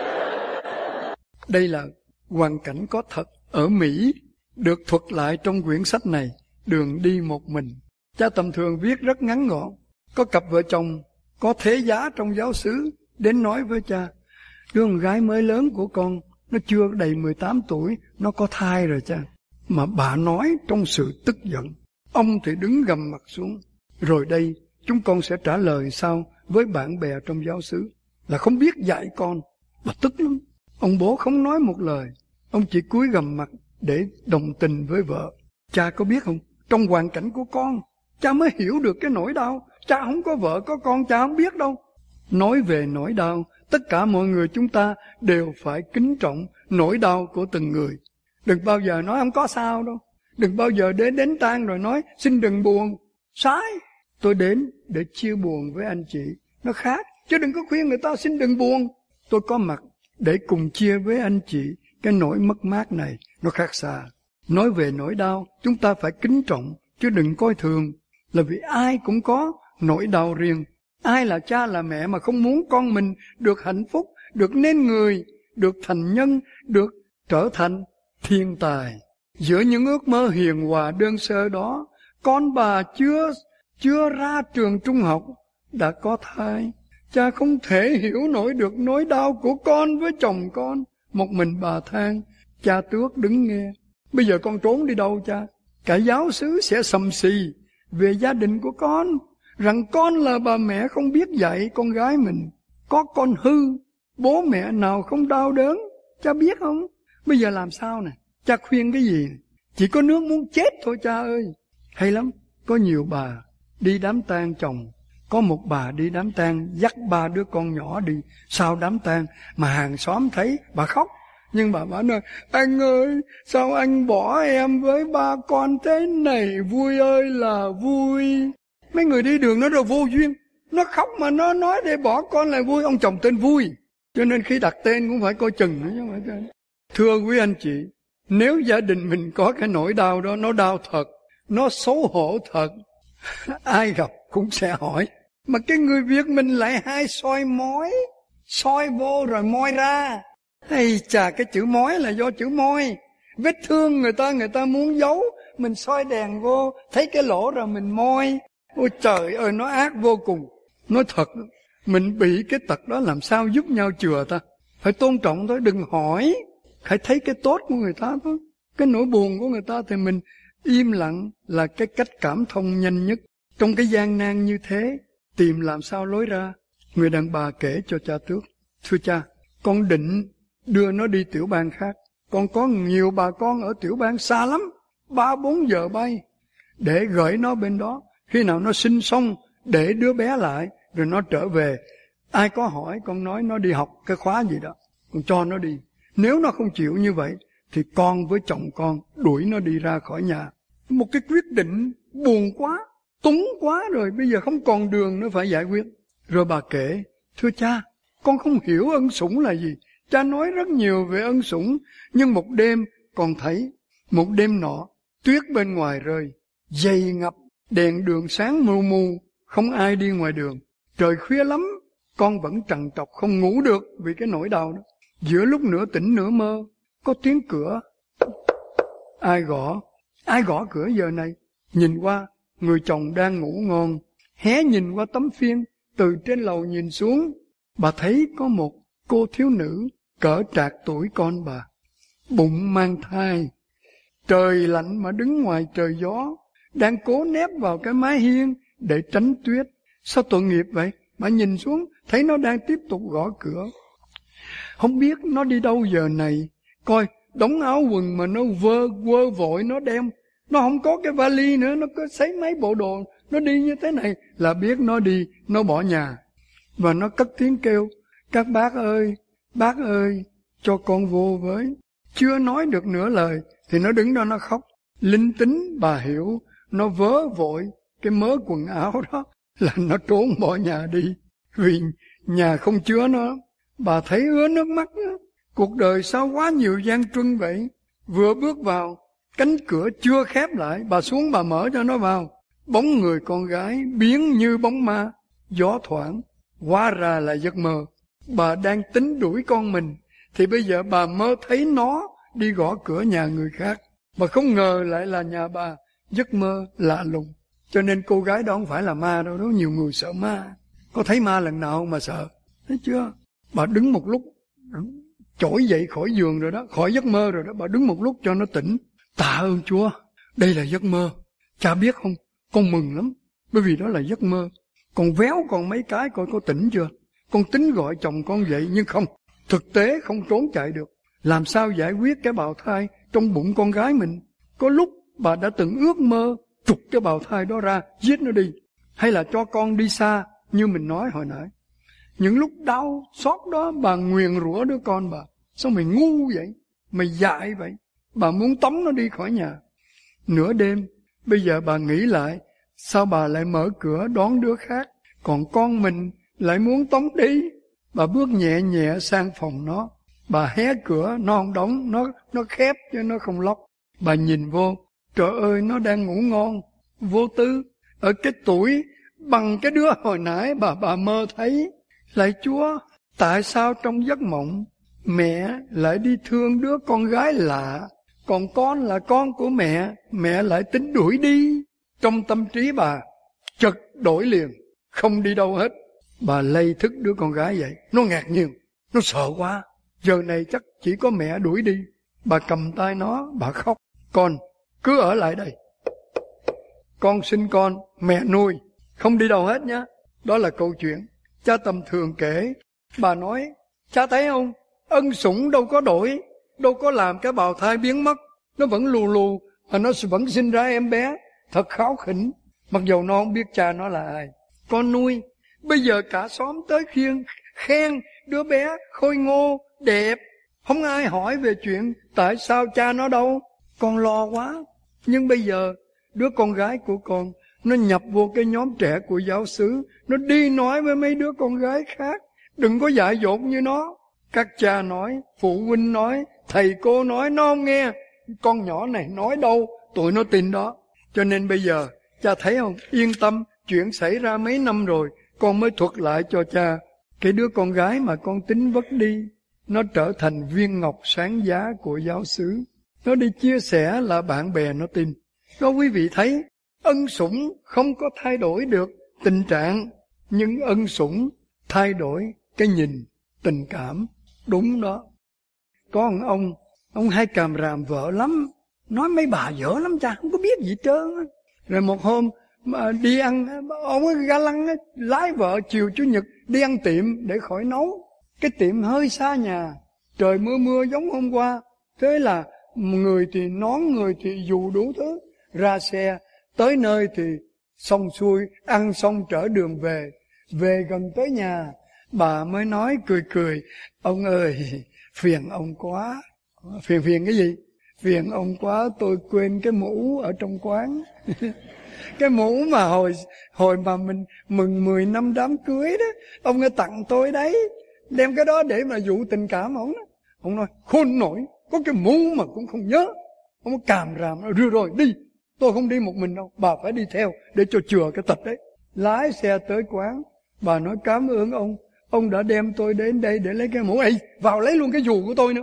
Đây là hoàn cảnh có thật ở Mỹ, được thuật lại trong quyển sách này, Đường đi một mình. Cha tầm thường viết rất ngắn gọn. Có cặp vợ chồng có thế giá trong giáo xứ đến nói với cha, đứa con gái mới lớn của con, nó chưa đầy mười tám tuổi, nó có thai rồi cha. Mà bà nói trong sự tức giận. Ông thì đứng gầm mặt xuống. Rồi đây, chúng con sẽ trả lời sao với bạn bè trong giáo xứ? Là không biết dạy con. Bà tức lắm. Ông bố không nói một lời. Ông chỉ cúi gầm mặt để đồng tình với vợ. Cha có biết không? Trong hoàn cảnh của con, cha mới hiểu được cái nỗi đau. Cha không có vợ có con, cha không biết đâu. Nói về nỗi đau, tất cả mọi người chúng ta đều phải kính trọng nỗi đau của từng người. Đừng bao giờ nói không có sao đâu. Đừng bao giờ đến đến tang rồi nói xin đừng buồn. Sai. Tôi đến để chia buồn với anh chị. Nó khác. Chứ đừng có khuyên người ta xin đừng buồn. Tôi có mặt để cùng chia với anh chị cái nỗi mất mát này. Nó khác xa. Nói về nỗi đau, chúng ta phải kính trọng, chứ đừng coi thường. Là vì ai cũng có nỗi đau riêng. Ai là cha là mẹ mà không muốn con mình được hạnh phúc, được nên người, được thành nhân, được trở thành thiên tài. Giữa những ước mơ hiền hòa đơn sơ đó, con bà chưa chưa ra trường trung học đã có thai. Cha không thể hiểu nổi được nỗi đau của con với chồng con. Một mình bà than, cha Tước đứng nghe. Bây giờ con trốn đi đâu cha? Cả giáo xứ sẽ sầm xì về gia đình của con, rằng con là bà mẹ không biết dạy con gái mình, có con hư, bố mẹ nào không đau đớn, cha biết không? Bây giờ làm sao nè? Cha khuyên cái gì? Chỉ có nước muốn chết thôi cha ơi. Hay lắm, có nhiều bà đi đám tang chồng, có một bà đi đám tang dắt ba đứa con nhỏ đi, sau đám tang mà hàng xóm thấy bà khóc. Nhưng bà bảo nói, anh ơi, sao anh bỏ em với ba con thế này, vui ơi là vui. Mấy người đi đường nó rồi vô duyên, nó khóc mà nó nói để bỏ con là vui, ông chồng tên Vui. Cho nên khi đặt tên cũng phải coi chừng nữa chứ không phải. Thưa quý anh chị, nếu gia đình mình có cái nỗi đau đó, nó đau thật, nó xấu hổ thật, ai gặp cũng sẽ hỏi. Mà cái người Việt mình lại hay soi mói, soi vô rồi moi ra. Hay chà, cái chữ mói là do chữ moi. Vết thương người ta, người ta muốn giấu, mình soi đèn vô, thấy cái lỗ rồi mình moi. Ôi trời ơi, nó ác vô cùng. Nói thật, mình bị cái tật đó làm sao giúp nhau chừa ta? Phải tôn trọng thôi, đừng hỏi. Hãy thấy cái tốt của người ta thôi. Cái nỗi buồn của người ta thì mình im lặng là cái cách cảm thông nhanh nhất. Trong cái gian nan như thế, tìm làm sao lối ra. Người đàn bà kể cho cha Tước, thưa cha, con định đưa nó đi tiểu bang khác. Con có nhiều bà con ở tiểu bang xa lắm, ba bốn giờ bay, để gửi nó bên đó. Khi nào nó sinh xong, để đứa bé lại, rồi nó trở về. Ai có hỏi, con nói nó đi học cái khóa gì đó, con cho nó đi. Nếu nó không chịu như vậy, thì con với chồng con đuổi nó đi ra khỏi nhà. Một cái quyết định buồn quá, túng quá rồi, bây giờ không còn đường nữa phải giải quyết. Rồi bà kể, thưa cha, con không hiểu ân sủng là gì. Cha nói rất nhiều về ân sủng, nhưng một đêm con thấy, một đêm nọ, tuyết bên ngoài rơi, dày ngập, đèn đường sáng mù mù, không ai đi ngoài đường. Trời khuya lắm, con vẫn trằn trọc không ngủ được vì cái nỗi đau đó. Giữa lúc nửa tỉnh nửa mơ, có tiếng cửa. Ai gõ? Ai gõ cửa giờ này? Nhìn qua, người chồng đang ngủ ngon, hé nhìn qua tấm phiên, từ trên lầu nhìn xuống, bà thấy có một cô thiếu nữ cỡ trạc tuổi con bà, bụng mang thai. Trời lạnh mà đứng ngoài trời gió, đang cố nép vào cái mái hiên để tránh tuyết. Sao tội nghiệp vậy? Bà nhìn xuống, thấy nó đang tiếp tục gõ cửa. Không biết nó đi đâu giờ này. Coi, đống áo quần mà nó vơ quơ vội nó đem. Nó không có cái vali nữa, nó có xấy mấy bộ đồ. Nó đi như thế này là biết nó đi, nó bỏ nhà. Và nó cất tiếng kêu, các bác ơi, bác ơi, cho con vô với. Chưa nói được nửa lời, thì nó đứng đó nó khóc. Linh tính bà hiểu, nó vớ vội cái mớ quần áo đó là nó trốn bỏ nhà đi. Vì nhà không chứa nó. Bà thấy ứa nước mắt đó. Cuộc đời sao quá nhiều gian truân vậy. Vừa bước vào, cánh cửa chưa khép lại, bà xuống bà mở cho nó vào. Bóng người con gái biến như bóng ma, gió thoảng, hóa ra là giấc mơ. Bà đang tính đuổi con mình, thì bây giờ bà mơ thấy nó đi gõ cửa nhà người khác. Mà không ngờ lại là nhà bà, giấc mơ lạ lùng. Cho nên cô gái đó không phải là ma đâu, đó nhiều người sợ ma. Có thấy ma lần nào mà sợ, thấy chưa? Bà đứng một lúc, trỗi dậy khỏi giường rồi đó, khỏi giấc mơ rồi đó, bà đứng một lúc cho nó tỉnh. Tạ ơn Chúa, đây là giấc mơ. Cha biết không, con mừng lắm, bởi vì đó là giấc mơ. Con véo còn mấy cái coi có tỉnh chưa. Con tính gọi chồng con dậy nhưng không, thực tế không trốn chạy được. Làm sao giải quyết cái bào thai trong bụng con gái mình? Có lúc bà đã từng ước mơ trục cái bào thai đó ra, giết nó đi, hay là cho con đi xa như mình nói hồi nãy. Những lúc đau xót đó bà nguyền rủa đứa con bà. Sao mày ngu vậy? Mày dại vậy? Bà muốn tống nó đi khỏi nhà. Nửa đêm, bây giờ bà nghĩ lại, sao bà lại mở cửa đón đứa khác, còn con mình lại muốn tống đi? Bà bước nhẹ nhẹ sang phòng nó. Bà hé cửa, nó không đóng, nó, nó khép chứ nó không lóc. Bà nhìn vô, trời ơi nó đang ngủ ngon, vô tư, ở cái tuổi bằng cái đứa hồi nãy bà bà mơ thấy. Lạy Chúa, tại sao trong giấc mộng mẹ lại đi thương đứa con gái lạ, còn con là con của mẹ, mẹ lại tính đuổi đi? Trong tâm trí bà chợt đổi liền, không đi đâu hết. Bà lay thức đứa con gái vậy, nó ngạc nhiên, nó sợ quá. Giờ này chắc chỉ có mẹ đuổi đi. Bà cầm tay nó, bà khóc. con cứ ở lại đây. Con sinh con, mẹ nuôi, không đi đâu hết nhá. Đó là câu chuyện cha tầm thường kể. Bà nói, cha thấy không, ân sủng đâu có đổi, đâu có làm cái bào thai biến mất. Nó vẫn lù lù, mà nó vẫn sinh ra em bé, thật kháu khỉnh. Mặc dù nó không biết cha nó là ai. Con nuôi, bây giờ cả xóm tới khiêng, khen đứa bé khôi ngô, đẹp. Không ai hỏi về chuyện tại sao cha nó đâu. Con lo quá. Nhưng bây giờ đứa con gái của con nó nhập vô cái nhóm trẻ của giáo xứ, nó đi nói với mấy đứa con gái khác, đừng có dại dột như nó. Các cha nói, phụ huynh nói, thầy cô nói, nó không nghe. Con nhỏ này nói đâu, tụi nó tin đó. Cho nên bây giờ, cha thấy không, yên tâm, chuyện xảy ra mấy năm rồi, con mới thuật lại cho cha. Cái đứa con gái mà con tính vất đi, nó trở thành viên ngọc sáng giá của giáo xứ. Nó đi chia sẻ là bạn bè nó tin. Đó quý vị thấy, ân sủng không có thay đổi được tình trạng, nhưng ân sủng thay đổi cái nhìn, tình cảm. Đúng đó. Có một ông, ông hay càm ràm vợ lắm, nói mấy bà dở lắm cha, không có biết gì trơn. Rồi một hôm mà đi ăn, ông ấy ga lăng ấy, lái vợ chiều Chủ nhật đi ăn tiệm để khỏi nấu. Cái tiệm hơi xa nhà, trời mưa mưa giống hôm qua. Thế là người thì nón, người thì dù đủ thứ. Ra xe, tới nơi thì xong xuôi, ăn xong trở đường về. Về gần tới nhà, bà mới nói cười cười, ông ơi, phiền ông quá. Phiền phiền cái gì? Phiền ông quá, tôi quên cái mũ ở trong quán. Cái mũ mà hồi hồi mà mình mừng mười năm đám cưới đó, ông ấy tặng tôi đấy. Đem cái đó để mà dụ tình cảm ông đó. Ông nói, khôn nổi, có cái mũ mà cũng không nhớ. Ông càm ràm, rồi rồi đi. Tôi không đi một mình đâu, bà phải đi theo để cho chừa cái tật đấy. Lái xe tới quán, bà nói cảm ơn ông. Ông đã đem tôi đến đây để lấy cái mũ. Ê, vào lấy luôn cái dù của tôi nữa.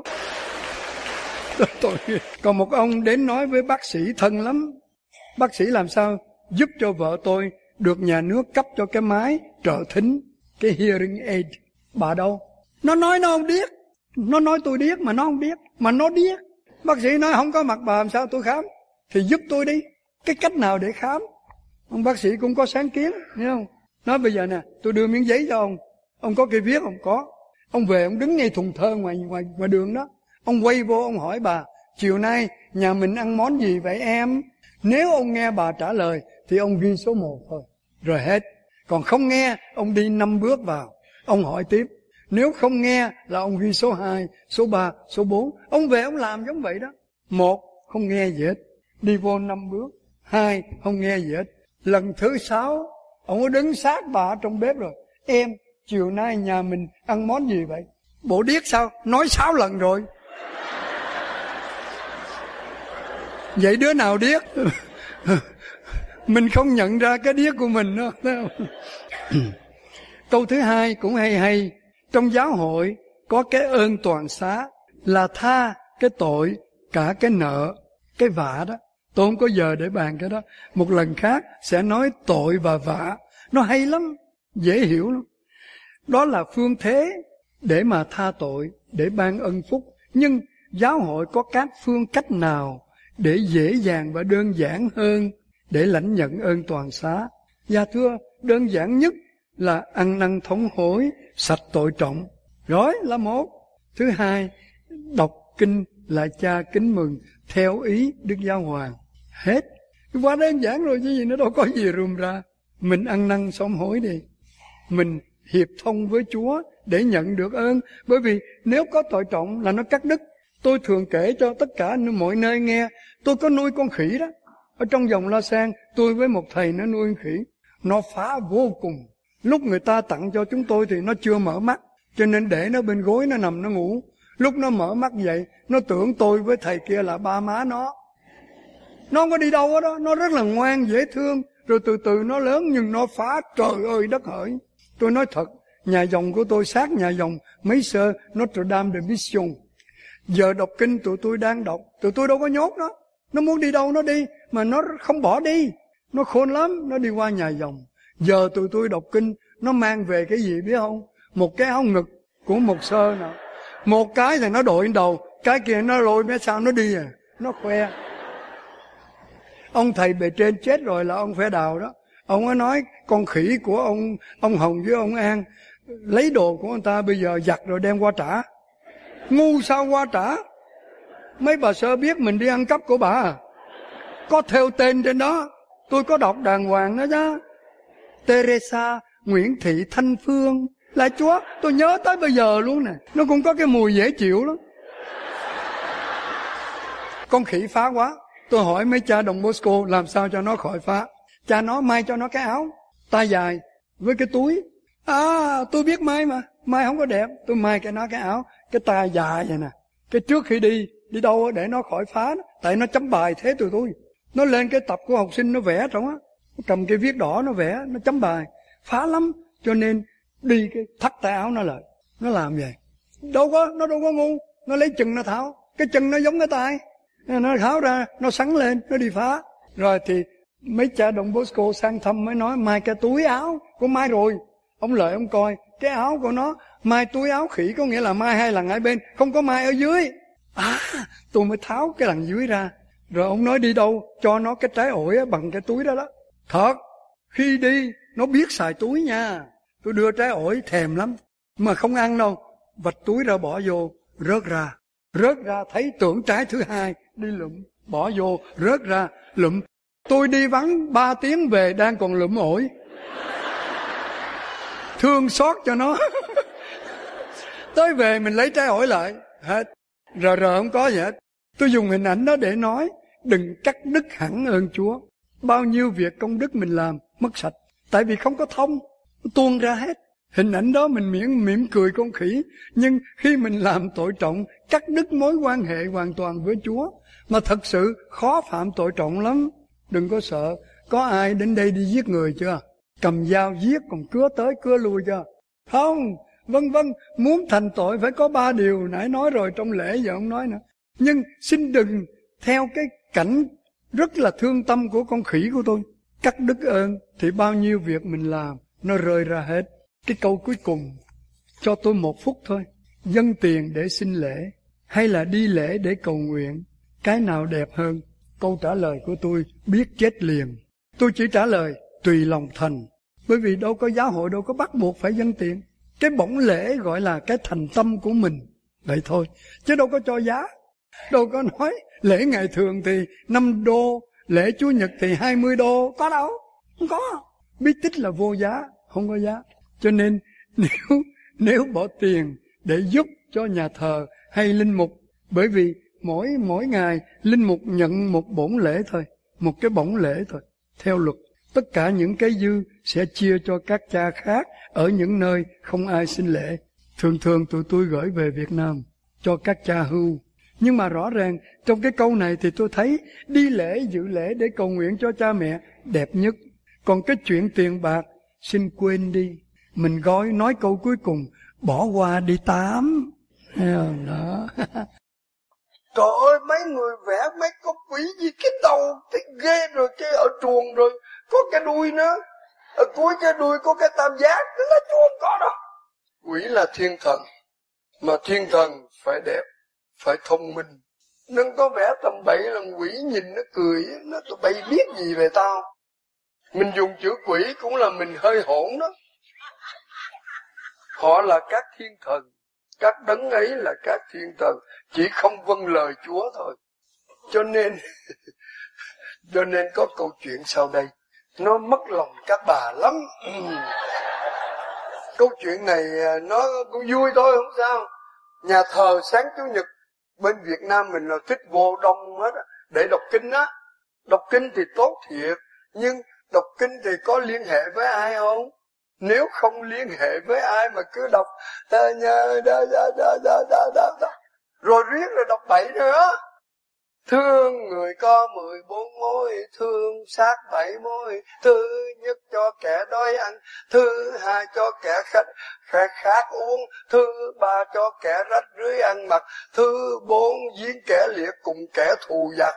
Tôi. Còn một ông đến nói với bác sĩ thân lắm. Bác sĩ làm sao giúp cho vợ tôi được nhà nước cấp cho cái máy trợ thính, cái hearing aid. Bà đâu? Nó nói nó không điếc. Nó nói tôi điếc mà nó không điếc. Mà nó điếc. Bác sĩ nói không có mặt bà làm sao tôi khám. Thì giúp tôi đi. Cái cách nào để khám? Ông bác sĩ cũng có sáng kiến, hiểu không? Nói bây giờ nè, tôi đưa miếng giấy cho ông. Ông có cây viết không? Có. Ông về ông đứng ngay thùng thơ ngoài, ngoài, ngoài đường đó. Ông quay vô ông hỏi bà, chiều nay nhà mình ăn món gì vậy em? Nếu ông nghe bà trả lời thì ông ghi số một thôi. Rồi hết. Còn không nghe, ông đi năm bước vào. Ông hỏi tiếp. Nếu không nghe là ông ghi số hai, số ba, số bốn. Ông về ông làm giống vậy đó. Một, không nghe gì hết. Đi vô năm bước. Hai, không nghe gì hết. Lần thứ sáu, ông có đứng sát bà trong bếp rồi. Em, chiều nay nhà mình ăn món gì vậy? Bộ điếc sao? Nói sáu lần rồi. Vậy đứa nào điếc? Mình không nhận ra cái điếc của mình đó. Câu thứ hai cũng hay hay. Trong giáo hội có cái ơn toàn xá là tha cái tội, cả cái nợ, cái vạ đó. Tôi không có giờ để bàn cái đó. Một lần khác sẽ nói tội và vạ. Nó hay lắm, dễ hiểu lắm. Đó là phương thế để mà tha tội, để ban ân phúc. Nhưng giáo hội có các phương cách nào để dễ dàng và đơn giản hơn để lãnh nhận ơn toàn xá? Dạ thưa, đơn giản nhất là ăn năn thống hối, sạch tội trọng. Rồi là một. Thứ hai, đọc kinh là cha kính mừng theo ý Đức Giáo Hoàng. Hết. Quá đơn giản rồi chứ gì nó đâu có gì rườm ra. Mình ăn năn sám hối đi. Mình hiệp thông với Chúa để nhận được ơn. Bởi vì nếu có tội trọng là nó cắt đứt. Tôi thường kể cho tất cả mọi nơi nghe. Tôi có nuôi con khỉ đó. Ở trong dòng La Sang, tôi với một thầy nó nuôi con khỉ. Nó phá vô cùng. Lúc người ta tặng cho chúng tôi thì nó chưa mở mắt. Cho nên để nó bên gối nó nằm nó ngủ. Lúc nó mở mắt dậy, nó tưởng tôi với thầy kia là ba má nó. Nó không có đi đâu đó, nó rất là ngoan, dễ thương. Rồi từ từ nó lớn nhưng nó phá trời ơi đất hỡi. Tôi nói thật, nhà dòng của tôi sát nhà dòng mấy sơ Notre Dame de Mission. Giờ đọc kinh tụi tôi đang đọc, tụi tôi đâu có nhốt nó. Nó muốn đi đâu nó đi, mà nó không bỏ đi. Nó khôn lắm, nó đi qua nhà dòng. Giờ tụi tôi đọc kinh, nó mang về cái gì biết không? Một cái áo ngực của một sơ nào. Một cái thì nó đội lên đầu, cái kia nó lôi mấy sao nó đi à. Nó khoe. Ông thầy bề trên chết rồi là ông phải đào đó. Ông ấy nói con khỉ của ông ông Hồng với ông An lấy đồ của người ta bây giờ giặt rồi đem qua trả. Ngu sao qua trả? Mấy bà sơ biết mình đi ăn cắp của bà à? Có theo tên trên đó. Tôi có đọc đàng hoàng đó chứ. Teresa Nguyễn Thị Thanh Phương. Là Chúa, tôi nhớ tới bây giờ luôn nè. Nó cũng có cái mùi dễ chịu lắm. Con khỉ phá quá. Tôi hỏi mấy cha Đồng Bosco làm sao cho nó khỏi phá. Cha nó may cho nó cái áo tay dài với cái túi. À, tôi biết may mà. May không có đẹp. Tôi may cái nó cái áo, cái tay dài vậy nè. Cái trước khi đi, đi đâu để nó khỏi phá đó. Tại nó chấm bài thế tụi tôi. Nó lên cái tập của học sinh nó vẽ trong á. Nó cầm cái viết đỏ nó vẽ, nó chấm bài. Phá lắm. Cho nên đi cái thắt tay áo nó lại. Nó làm vậy. Đâu có, nó đâu có ngu. Nó lấy chân nó tháo. Cái chân nó giống cái tay. Nó tháo ra, nó sắn lên, nó đi phá. Rồi thì mấy cha Đồng Bosco sang thăm mới nói mai cái túi áo. Con mai rồi. Ông Lợi ông coi cái áo của nó mai túi áo khỉ, có nghĩa là mai hai lần hai bên, không có mai ở dưới. À, tôi mới tháo cái lần dưới ra. Rồi ông nói đi đâu cho nó cái trái ổi á, bằng cái túi đó đó. Thật, khi đi nó biết xài túi nha. Tôi đưa trái ổi thèm lắm mà không ăn đâu. Vạch túi ra bỏ vô, rớt ra. Rớt ra thấy tưởng trái thứ hai, đi lụm, bỏ vô, rớt ra, lụm. Tôi đi vắng ba tiếng về đang còn lụm ổi. Thương xót cho nó. Tới về mình lấy trái ổi lại, hết. Rờ rờ không có gì hết. Tôi dùng hình ảnh đó để nói, đừng cắt đứt hẳn ơn Chúa. Bao nhiêu việc công đức mình làm, mất sạch. Tại vì không có thông, tuôn ra hết. Hình ảnh đó mình miễn mỉm cười con khỉ. Nhưng khi mình làm tội trọng, cắt đứt mối quan hệ hoàn toàn với Chúa. Mà thật sự khó phạm tội trọng lắm. Đừng có sợ. Có ai đến đây đi giết người chưa? Cầm dao giết còn cứa tới cứa lui chưa? Không. Vân vân. Muốn thành tội phải có ba điều. Nãy nói rồi trong lễ giờ không nói nữa. Nhưng xin đừng theo cái cảnh rất là thương tâm của con khỉ của tôi. Cắt đứt ơn thì bao nhiêu việc mình làm nó rơi ra hết. Cái câu cuối cùng, cho tôi một phút thôi. Dâng tiền để xin lễ hay là đi lễ để cầu nguyện, cái nào đẹp hơn? Câu trả lời của tôi biết chết liền. Tôi chỉ trả lời tùy lòng thành. Bởi vì đâu có giáo hội đâu có bắt buộc phải dâng tiền. Cái bổng lễ gọi là cái thành tâm của mình. Vậy thôi, chứ đâu có cho giá. Đâu có nói lễ ngày thường thì năm đô, lễ Chúa Nhật thì hai mươi đô. Có đâu, không có. Bí tích là vô giá, không có giá. Cho nên nếu nếu bỏ tiền để giúp cho nhà thờ hay linh mục, bởi vì mỗi mỗi ngày linh mục nhận một bổn lễ thôi, một cái bổng lễ thôi, theo luật. Tất cả những cái dư sẽ chia cho các cha khác ở những nơi không ai xin lễ. Thường thường tụi tôi gửi về Việt Nam cho các cha hưu. Nhưng mà rõ ràng trong cái câu này thì tôi thấy đi lễ, dự lễ để cầu nguyện cho cha mẹ đẹp nhất. Còn cái chuyện tiền bạc xin quên đi. Mình gói nói câu cuối cùng, bỏ qua đi tám. Đó. Trời ơi, mấy người vẽ mấy con quỷ gì cái đầu thấy ghê rồi, cái ở chuồng rồi có cái đuôi nữa, ở cuối cái đuôi có cái tam giác, cái là Chúa không có đâu. Quỷ là thiên thần, mà thiên thần phải đẹp, phải thông minh. Đừng có vẽ tầm bậy là quỷ nhìn nó cười, nó tụi bay biết gì về tao. Mình dùng chữ quỷ cũng là mình hơi hỗn đó. Họ là các thiên thần, các đấng ấy là các thiên thần, chỉ không vâng lời Chúa thôi. Cho nên cho nên có câu chuyện sau đây, nó mất lòng các bà lắm. Ừ. Câu chuyện này nó cũng vui thôi, không sao. Nhà thờ sáng Chủ nhật bên Việt Nam mình là thích vô đông hết để đọc kinh á. Đọc kinh thì tốt thiệt, nhưng đọc kinh thì có liên hệ với ai không? Nếu không liên hệ với ai mà cứ đọc rồi riết rồi đọc bậy nữa. Thương người có mười bốn mối, thương sát bảy mối. Thứ nhất cho kẻ đói ăn, thứ hai cho kẻ khách kẻ khác uống, thứ ba cho kẻ rách rưới ăn mặc, thứ bốn giết kẻ liệt cùng kẻ thù giặc.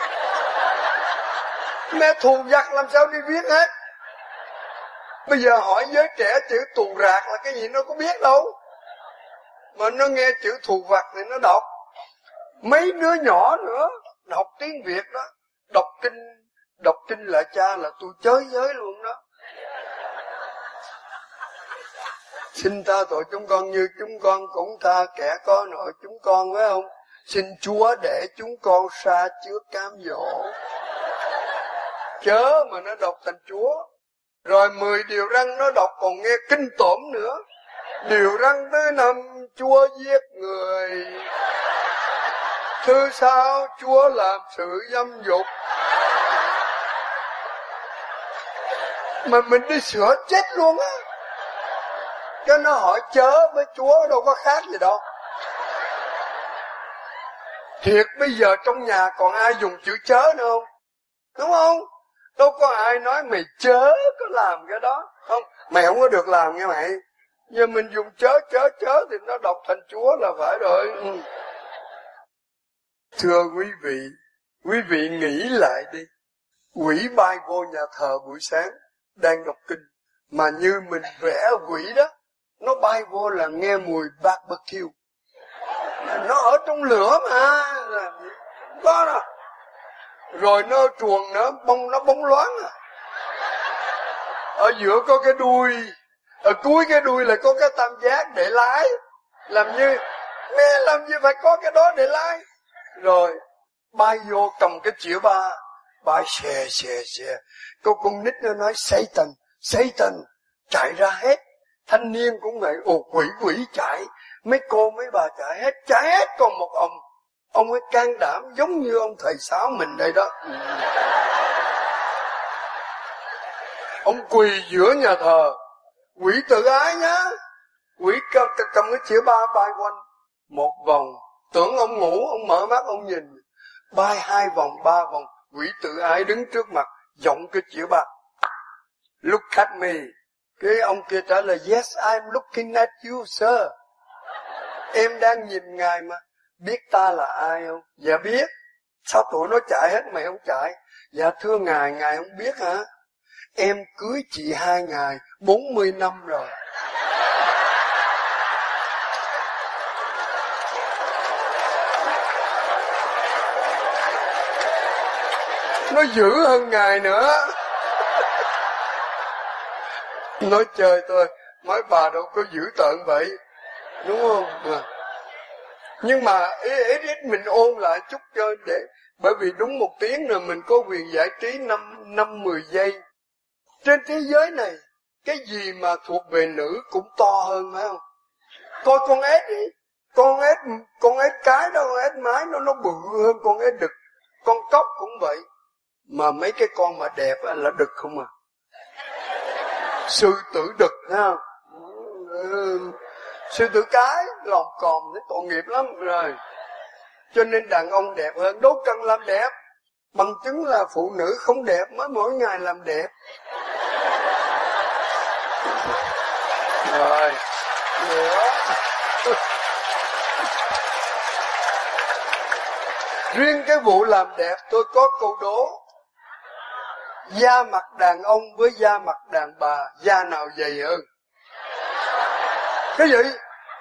Mẹ thù giặc làm sao đi viết hết? Bây giờ hỏi giới trẻ chữ tù rạc là cái gì nó có biết đâu. Mà nó nghe chữ thù vặt thì nó đọc. Mấy đứa nhỏ nữa đọc tiếng Việt đó, đọc kinh đọc kinh lại cha là tôi chới giới luôn đó. Xin tha tội chúng con như chúng con cũng tha kẻ có nội chúng con, phải không? Xin Chúa để chúng con sa trước cám dỗ. Chớ mà nó đọc thành Chúa. Rồi mười điều răn nó đọc còn nghe kinh tởm nữa. Điều răn thứ năm, Chúa giết người. Thứ sáu, Chúa làm sự dâm dục. Mà mình đi sửa chết luôn á. Cho nó hỏi chớ với Chúa đâu có khác gì đâu. Thiệt bây giờ trong nhà còn ai dùng chữ chớ nữa không? Đúng không? Đâu có ai nói mày chớ có làm cái đó. Không, mày không có được làm nghe mày. Giờ mình dùng chớ chớ chớ thì nó đọc thành Chúa là phải rồi. Ừ. Thưa quý vị, quý vị nghĩ lại đi. Quỷ bay vô nhà thờ buổi sáng đang đọc kinh, mà như mình vẽ quỷ đó, nó bay vô là nghe mùi barbecue. Nó ở trong lửa mà, có đó. Rồi nó chuồng nó bông nó bóng loáng à. Ở giữa có cái đuôi, ở cuối cái đuôi là có cái tam giác để lái. Làm như nghe làm gì phải có cái đó để lái. Rồi bay vô cầm cái chĩa ba, bay xè xè xè. Cô con nít nó nói Satan, Satan, chạy ra hết. Thanh niên cũng vậy, ồ quỷ quỷ chạy. Mấy cô mấy bà chạy hết, chạy hết còn một ông. Ông ấy can đảm giống như ông thầy Sáu mình đây đó. Ông quỳ giữa nhà thờ. Quỷ tự ái nhá. Quỷ cầm, cầm cái chĩa ba bay quanh một vòng. Tưởng ông ngủ, ông mở mắt ông nhìn. Bay hai vòng, ba vòng. Quỷ tự ái đứng trước mặt, giọng cái chĩa ba. Look at me. Cái ông kia trả lời, yes, I'm looking at you, sir. Em đang nhìn ngài mà. Biết ta là ai không? Dạ biết. Sao tụi nó chạy hết mày không chạy? Dạ thưa ngài, ngài không biết hả? Em cưới chị hai ngài bốn mươi năm rồi. Nó dữ hơn ngài nữa. Nói chơi thôi, mấy bà đâu có dữ tợn vậy, đúng không? À. Nhưng mà ít ít ít mình ôn lại chút chơi để, bởi vì đúng một tiếng rồi mình có quyền giải trí năm năm mười giây. Trên thế giới này cái gì mà thuộc về nữ cũng to hơn, phải không? Coi con ếch đi, con ếch con ếch cái đó, con ếch mái nó nó bự hơn con ếch đực, con cóc cũng vậy. Mà mấy cái con mà đẹp là đực không à. Sư tử đực ha. Ừ. Sư tử cái lòm còm thấy tội nghiệp lắm rồi. Cho nên đàn ông đẹp hơn, đâu cần làm đẹp. Bằng chứng là phụ nữ không đẹp mới mỗi ngày làm đẹp. Rồi. Riêng cái vụ làm đẹp tôi có câu đố. Da mặt đàn ông với da mặt đàn bà, da nào dày hơn? Cái gì?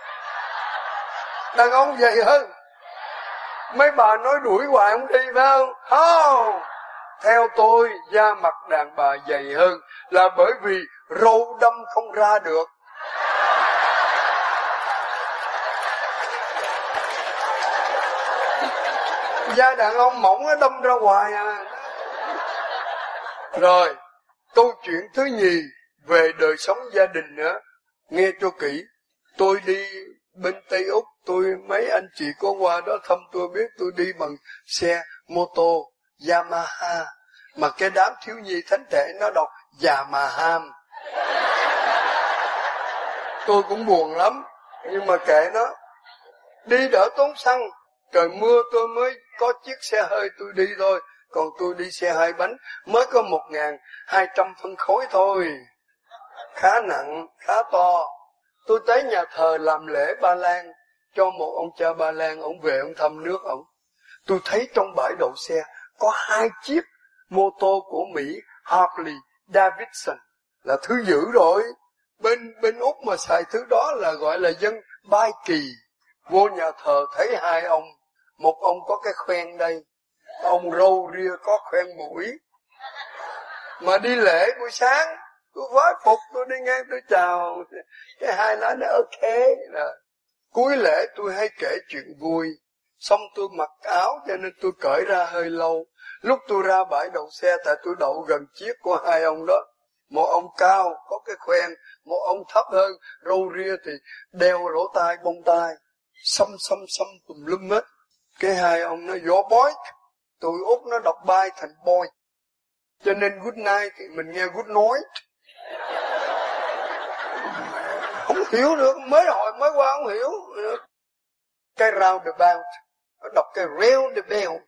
Đàn ông dày hơn. Mấy bà nói đuổi hoài không đi phải không? Không. Theo tôi, da mặt đàn bà dày hơn là bởi vì râu đâm không ra được. Da đàn ông mỏng nó đâm ra hoài à. Rồi, câu chuyện thứ nhì về đời sống gia đình nữa. Nghe cho kỹ. Tôi đi bên Tây Úc, tôi mấy anh chị có qua đó thăm tôi biết tôi đi bằng xe mô tô Yamaha. Mà cái đám thiếu nhi thánh thể nó đọc Yamaham. Tôi cũng buồn lắm, nhưng mà kệ nó. Đi đỡ tốn xăng, trời mưa tôi mới có chiếc xe hơi tôi đi thôi. Còn tôi đi xe hai bánh mới có một nghìn hai trăm phân khối thôi. Khá nặng, khá to. Tôi tới nhà thờ làm lễ Ba Lan cho một ông cha Ba Lan, ông về ông thăm nước ông. Tôi thấy trong bãi đậu xe có hai chiếc mô tô của Mỹ Harley Davidson, là thứ dữ rồi. Bên bên Úc mà xài thứ đó là gọi là dân bai kỳ. Vô nhà thờ thấy hai ông, một ông có cái khoen đây, ông râu ria có khoen mũi, Mà đi lễ buổi sáng, tôi vái phục, tôi đi ngang tôi chào. Cái hai nói nó ok. Rồi. Cuối lễ tôi hay kể chuyện vui. Xong tôi mặc áo cho nên tôi cởi ra hơi lâu. Lúc tôi ra bãi đậu xe, tại tôi đậu gần chiếc của hai ông đó. Một ông cao, có cái khoen, một ông thấp hơn, râu ria thì đeo lỗ tai, bông tai. Xăm xăm xăm tùm lum hết. Cái hai ông nó gió bói. Tụi Úc nó đọc bài thành boy. Cho nên good night thì mình nghe good night. Không hiểu được, mới hỏi mới qua không hiểu. Cái roundabout, nó đọc cái roundabout.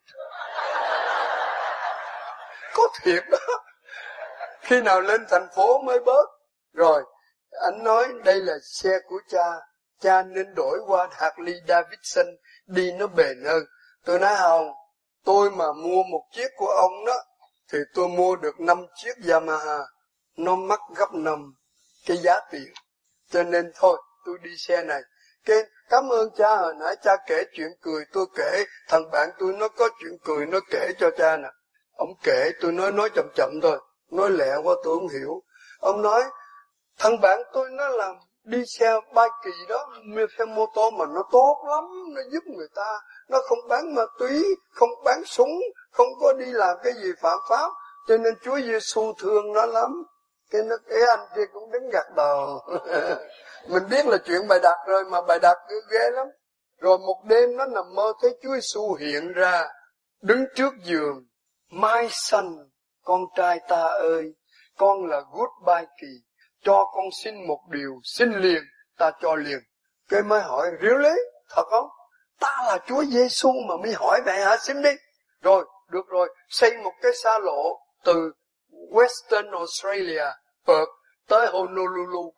Có thiệt đó. Khi nào lên thành phố mới bớt. Rồi, anh nói đây là xe của cha. Cha nên đổi qua Harley Davidson, đi nó bền hơn. Tôi nói không, tôi mà mua một chiếc của ông đó, thì tôi mua được năm chiếc Yamaha. Nó mắc gấp năm cái giá tiền. Cho nên thôi, tôi đi xe này. Cái cảm ơn cha, hồi nãy cha kể chuyện cười, tôi kể, thằng bạn tôi nó có chuyện cười, nó kể cho cha nè. Ông kể, tôi nói nói chậm chậm thôi, nói lẹ quá tôi không hiểu. Ông nói, thằng bạn tôi nó làm đi xe ba kỳ đó, mua xe mô tô mà nó tốt lắm, nó giúp người ta, nó không bán ma túy, không bán súng, không có đi làm cái gì phạm pháp, cho nên Chúa Giêsu thương nó lắm. Cái nó cái anh kia cũng đứng gật đầu. Mình biết là chuyện bài đặt rồi, mà bài đặt ghê lắm. Rồi một đêm nó nằm mơ thấy Chúa Giêsu hiện ra, đứng trước giường. My son, con trai ta ơi, con là goodbye kỳ, cho con xin một điều, xin liền, ta cho liền. Cái mới hỏi, really? Thật không? Ta là Chúa Giêsu mà mới hỏi vậy hả? Xin đi. Rồi, được rồi, xây một cái xa lộ từ Western Australia, Perth, tới Honolulu.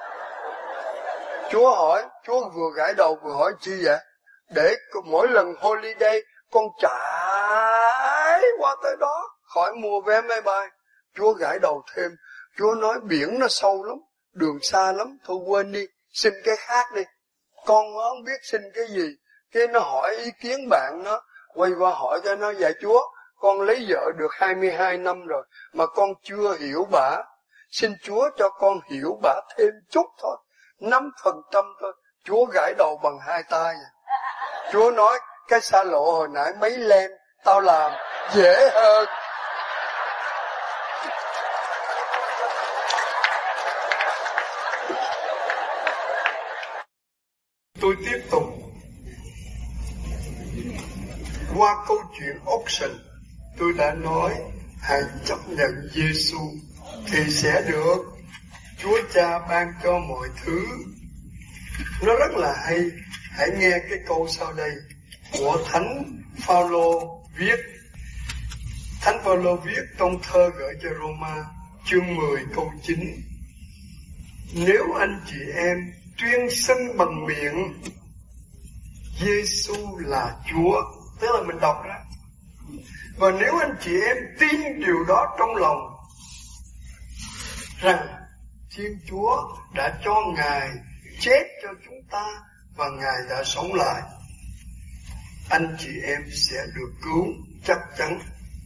Chúa hỏi, Chúa vừa gãi đầu vừa hỏi chi vậy? Để mỗi lần holiday con chạy qua tới đó, khỏi mua vé máy bay. Chúa gãi đầu thêm, Chúa nói biển nó sâu lắm, đường xa lắm, thôi quên đi, xin cái khác đi. Con không biết xin cái gì, cái nó hỏi ý kiến bạn nó, quay qua hỏi cho nó, dạ Chúa, con lấy vợ được hai mươi hai năm rồi, mà con chưa hiểu bả. Xin Chúa cho con hiểu bả thêm chút thôi, năm phần trăm thôi. Chúa gãi đầu bằng hai tay. Chúa nói, cái xa lộ hồi nãy mấy len, tao làm dễ hơn. Tôi tiếp tục qua câu chuyện auction. Tôi đã nói hãy chấp nhận Giêsu thì sẽ được. Chúa Cha ban cho mọi thứ. Nó rất là hay. Hãy nghe cái câu sau đây của Thánh Phaolô viết. Thánh Phaolô viết trong thơ gửi cho Roma chương mười câu chín. Nếu anh chị em tuyên xưng bằng miệng Giêsu là Chúa, tức là mình đọc ra, và nếu anh chị em tin điều đó trong lòng rằng Thiên Chúa đã cho Ngài chết cho chúng ta và Ngài đã sống lại, anh chị em sẽ được cứu chắc chắn.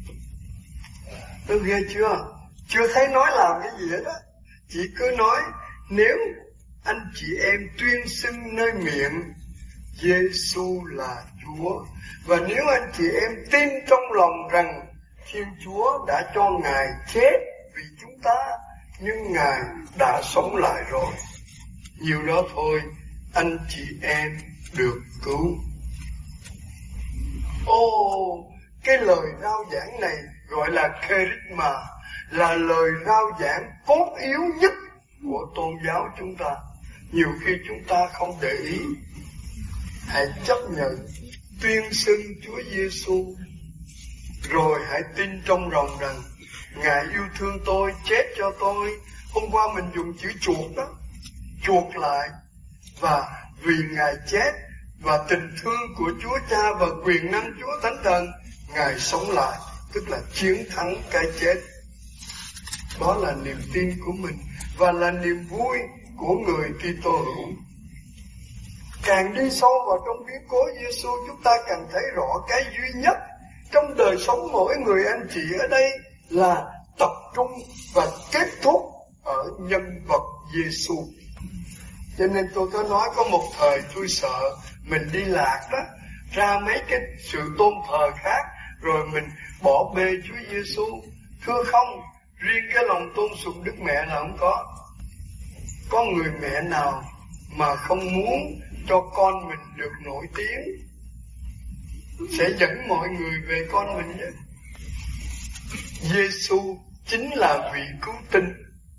Tôi ghê chưa? Chưa thấy nói làm cái gì hết á. Chỉ cứ nói nếu anh chị em tuyên xưng nơi miệng Giêsu là Chúa, và nếu anh chị em tin trong lòng rằng Thiên Chúa đã cho Ngài chết vì chúng ta, nhưng Ngài đã sống lại rồi, nhiều đó thôi, anh chị em được cứu. Ô, cái lời rao giảng này gọi là charisma, là lời rao giảng cốt yếu nhất của tôn giáo chúng ta. Nhiều khi chúng ta không để ý. Hãy chấp nhận tuyên xưng Chúa Giêsu, rồi hãy tin trong lòng rằng Ngài yêu thương tôi, chết cho tôi. Hôm qua mình dùng chữ chuộc đó, chuộc lại. Và vì Ngài chết và tình thương của Chúa Cha và quyền năng Chúa Thánh Thần, Ngài sống lại, tức là chiến thắng cái chết. Đó là niềm tin của mình và là niềm vui của người Kitô hữu. Càng đi sâu vào trong biến cố Giêsu, chúng ta càng thấy rõ cái duy nhất trong đời sống mỗi người anh chị ở đây là tập trung và kết thúc ở nhân vật Giêsu. Cho nên tôi có nói có một thời tôi sợ mình đi lạc đó, ra mấy cái sự tôn thờ khác, rồi mình bỏ bê Chúa Giêsu. Thưa không, riêng cái lòng tôn sùng Đức Mẹ là không có. Có người mẹ nào mà không muốn cho con mình được nổi tiếng, sẽ dẫn mọi người về con mình nhé. Giêsu chính là vị cứu tinh.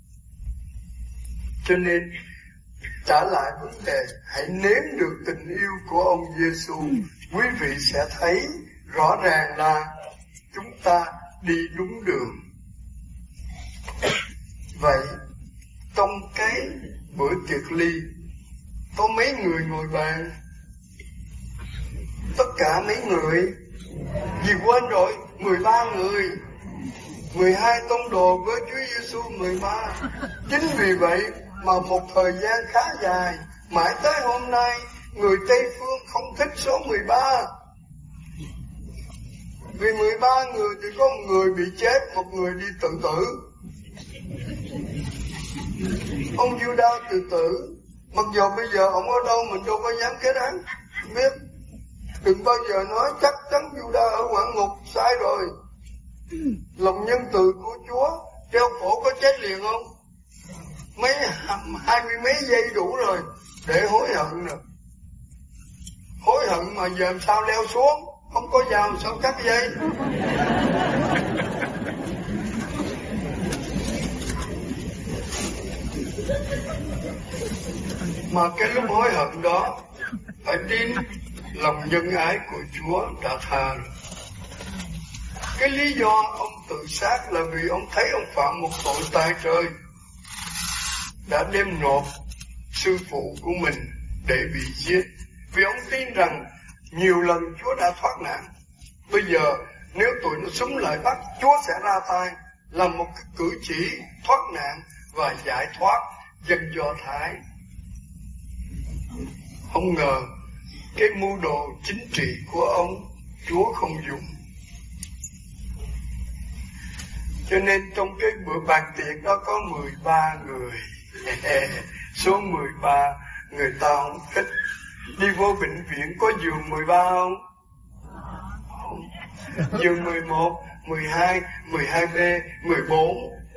Cho nên trả lại vấn đề, hãy nếm được tình yêu của ông Giêsu, quý vị sẽ thấy rõ ràng là chúng ta đi đúng đường. Vậy trong cái bữa tiệc ly có mấy người ngồi bàn? Tất cả mấy người gì quên rồi? mười ba người, mười hai tông đồ với Chúa Giêsu mười ba. Chính vì vậy mà một thời gian khá dài, mãi tới hôm nay, người Tây Phương không thích số mười ba. Vì mười ba người thì có một người bị chết, một người đi tự tử. Ông Judas tự tử, mặc dù bây giờ ông ở đâu mình đâu có dám kết án, không biết. Đừng bao giờ nói chắc chắn Judas ở quả ngục, sai rồi. Lòng nhân từ của Chúa, treo cổ có chết liền không? Mấy hai mươi mấy giây đủ rồi để hối hận rồi. Hối hận mà giờ làm sao leo xuống, không có dao sao cắt dây. Mà cái lúc hối hận đó phải tin lòng nhân ái của Chúa đã tha rồi. Cái lý do ông tự sát là vì ông thấy ông phạm một tội tại trời, đã đem nộp sư phụ của mình để bị giết. Vì ông tin rằng nhiều lần Chúa đã thoát nạn. Bây giờ nếu tụi nó súng lại bắt, Chúa sẽ ra tay làm một cái cử chỉ thoát nạn và giải thoát dân Do Thái. Không ngờ cái mưu đồ chính trị của ông Chúa không dùng. Cho nên trong cái bữa bàn tiệc đó có mười ba người. Số mười ba người ta không thích. Đi vô bệnh viện có giường mười ba không? Không. Giường mười một, mười hai, mười hai B, mười bốn.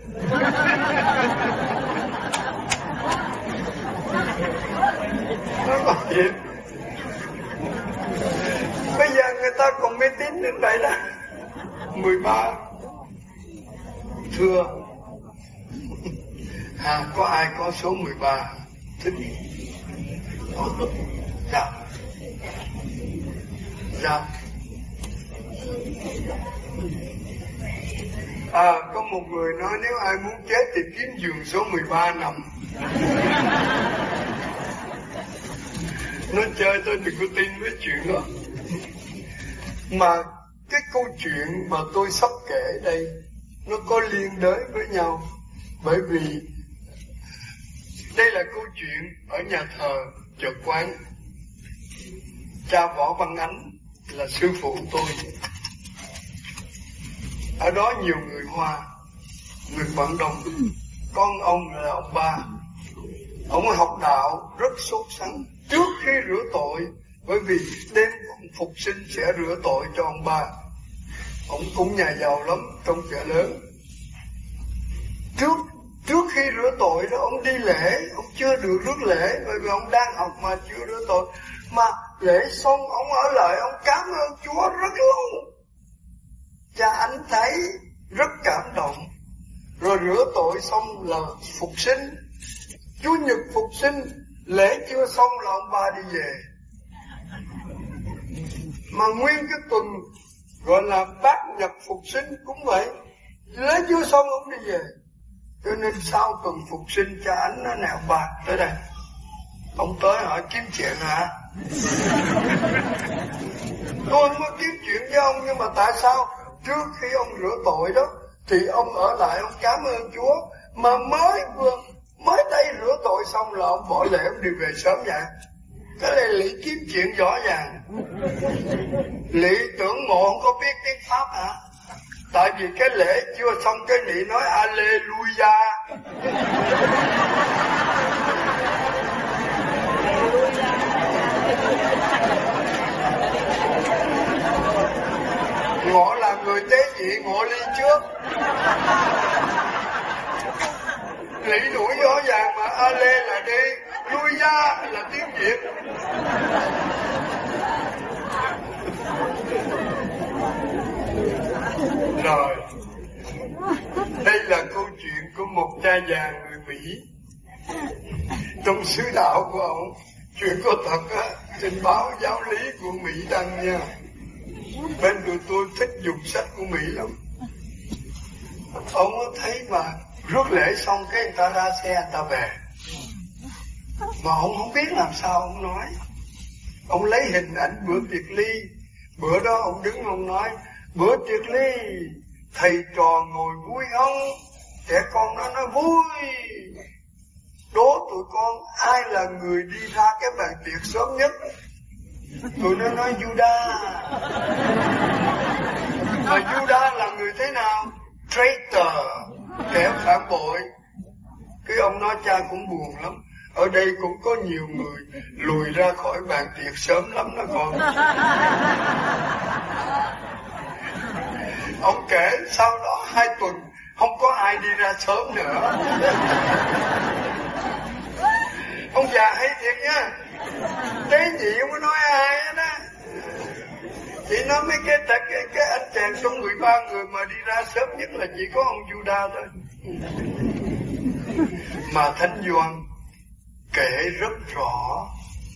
Nó có gì? Bây giờ người ta còn mê tín đến vậy đó. mười ba. Thưa, à, có ai có số mười ba thích? Dạ. Dạ. À, có một người nói nếu ai muốn chết thì kiếm giường số mười ba nằm. Nó chơi tôi đừng có tin với chuyện đó. Mà cái câu chuyện mà tôi sắp kể đây nó có liên đới với nhau. Bởi vì đây là câu chuyện ở nhà thờ Chợ Quán. Cha Võ Văn Ánh là sư phụ tôi. Ở đó nhiều người Hoa, người Quảng Đông. Con ông là ông ba. Ông học đạo rất sốt sắng trước khi rửa tội, bởi vì đêm phục sinh sẽ rửa tội cho ông ba. Ông cũng nhà giàu lắm trong chợ lớn. Trước trước khi rửa tội đó ông đi lễ, ông chưa được rước lễ bởi vì ông đang học mà chưa rửa tội. Mà lễ xong ông ở lại ông cảm ơn Chúa rất lâu. Cha Ánh thấy rất cảm động. Rồi rửa tội xong là phục sinh. Chúa Nhật phục sinh, lễ chưa xong là ông ba đi về. Mà nguyên cái tuần gọi là bát nhật phục sinh cũng vậy, lễ chưa xong ông đi về. Cho nên sau tuần phục sinh cha Ánh nó nào bạc tới đây. Ông tới hỏi kiếm chuyện hả? Tôi không có kiếm chuyện với ông, nhưng mà tại sao trước khi ông rửa tội đó thì ông ở lại ông cảm ơn Chúa, mà mới vừa mới đây rửa tội xong là ông bỏ lễ ông đi về sớm vậy? Cái này Lý kiếm chuyện rõ ràng. Lý tưởng mộ không có biết tiếng Pháp hả? Tại vì cái lễ chưa xong cái nị nói Alleluia. Ngọ là người tế nhị, ngọ ly trước. Lĩ đuổi rõ ràng mà Ale là đi, lui ra là tiếng Việt. Rồi, đây là câu chuyện của một cha già người Mỹ. Trong sứ đạo của ông, chuyện có thật á, trên báo Giáo lý của Mỹ đăng nha. Bên tụi tôi thích dùng sách của Mỹ lắm. Ông thấy mà rước lễ xong cái người ta ra xe người ta về, mà ông không biết làm sao ông nói. Ông lấy hình ảnh bữa tiệc ly. Bữa đó ông đứng ông nói: bữa tiệc ly thầy trò ngồi vui không? Trẻ con nó nói vui. Đố tụi con ai là người đi ra cái bàn tiệc sớm nhất? Tụi nó nói Judas. Mà Judas là người thế nào? Traitor, kẻ phản bội. Cái ông nói cha cũng buồn lắm. Ở đây cũng có nhiều người lùi ra khỏi bàn tiệc sớm lắm đó con. Ông kể sau đó hai tuần không có ai đi ra sớm nữa. Ông già hay thiệt nha. Tế nhị không có nói ai đó. Chỉ nói mấy cái, cái, cái, cái anh chàng trong mười ba người mà đi ra sớm nhất là chỉ có ông Judas thôi. Mà Thánh Gioan kể rất rõ.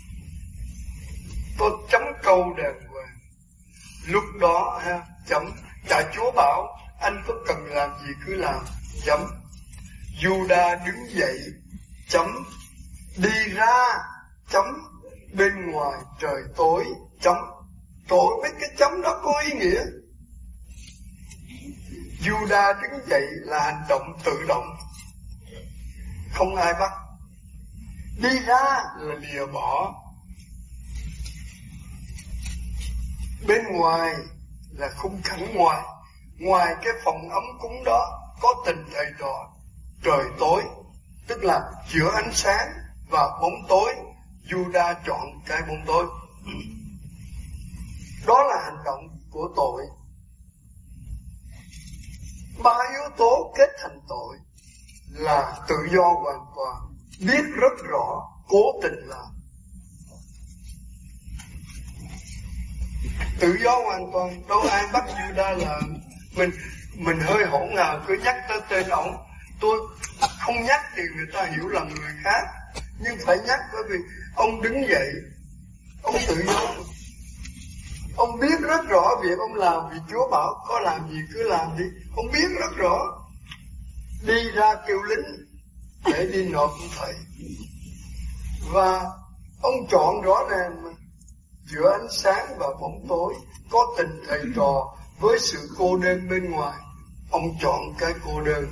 Tôi chấm câu đàng hoàng. Lúc đó ha, chấm. Cha Chúa bảo anh có cần làm gì cứ làm, chấm. Judas đứng dậy, chấm. Đi ra, chấm. Bên ngoài trời tối, chấm. Trời, mấy cái chấm đó có ý nghĩa. Judas đứng dậy là hành động tự động, không ai bắt. Đi ra là lìa bỏ. Bên ngoài là khung cảnh ngoài. Ngoài cái phòng ấm cúng đó có tình thầy trò. Trời tối, tức là giữa ánh sáng và bóng tối. Judas chọn cái bóng tối. Đó là hành động của tội. Ba yếu tố kết thành tội là tự do hoàn toàn, biết rất rõ, cố tình làm. Tự do hoàn toàn, đâu ai bắt Judas là mình mình hơi hỗn hào cứ nhắc tới tên ông. Tôi không nhắc thì người ta hiểu là người khác, nhưng phải nhắc bởi vì ông đứng dậy, ông tự do. Ông biết rất rõ việc ông làm vì Chúa bảo có làm gì cứ làm đi. Ông biết rất rõ. Đi ra kêu lính để đi nộp thầy. Và ông chọn rõ ràng mà. Giữa ánh sáng và bóng tối có tình thầy trò với sự cô đơn bên ngoài. Ông chọn cái cô đơn.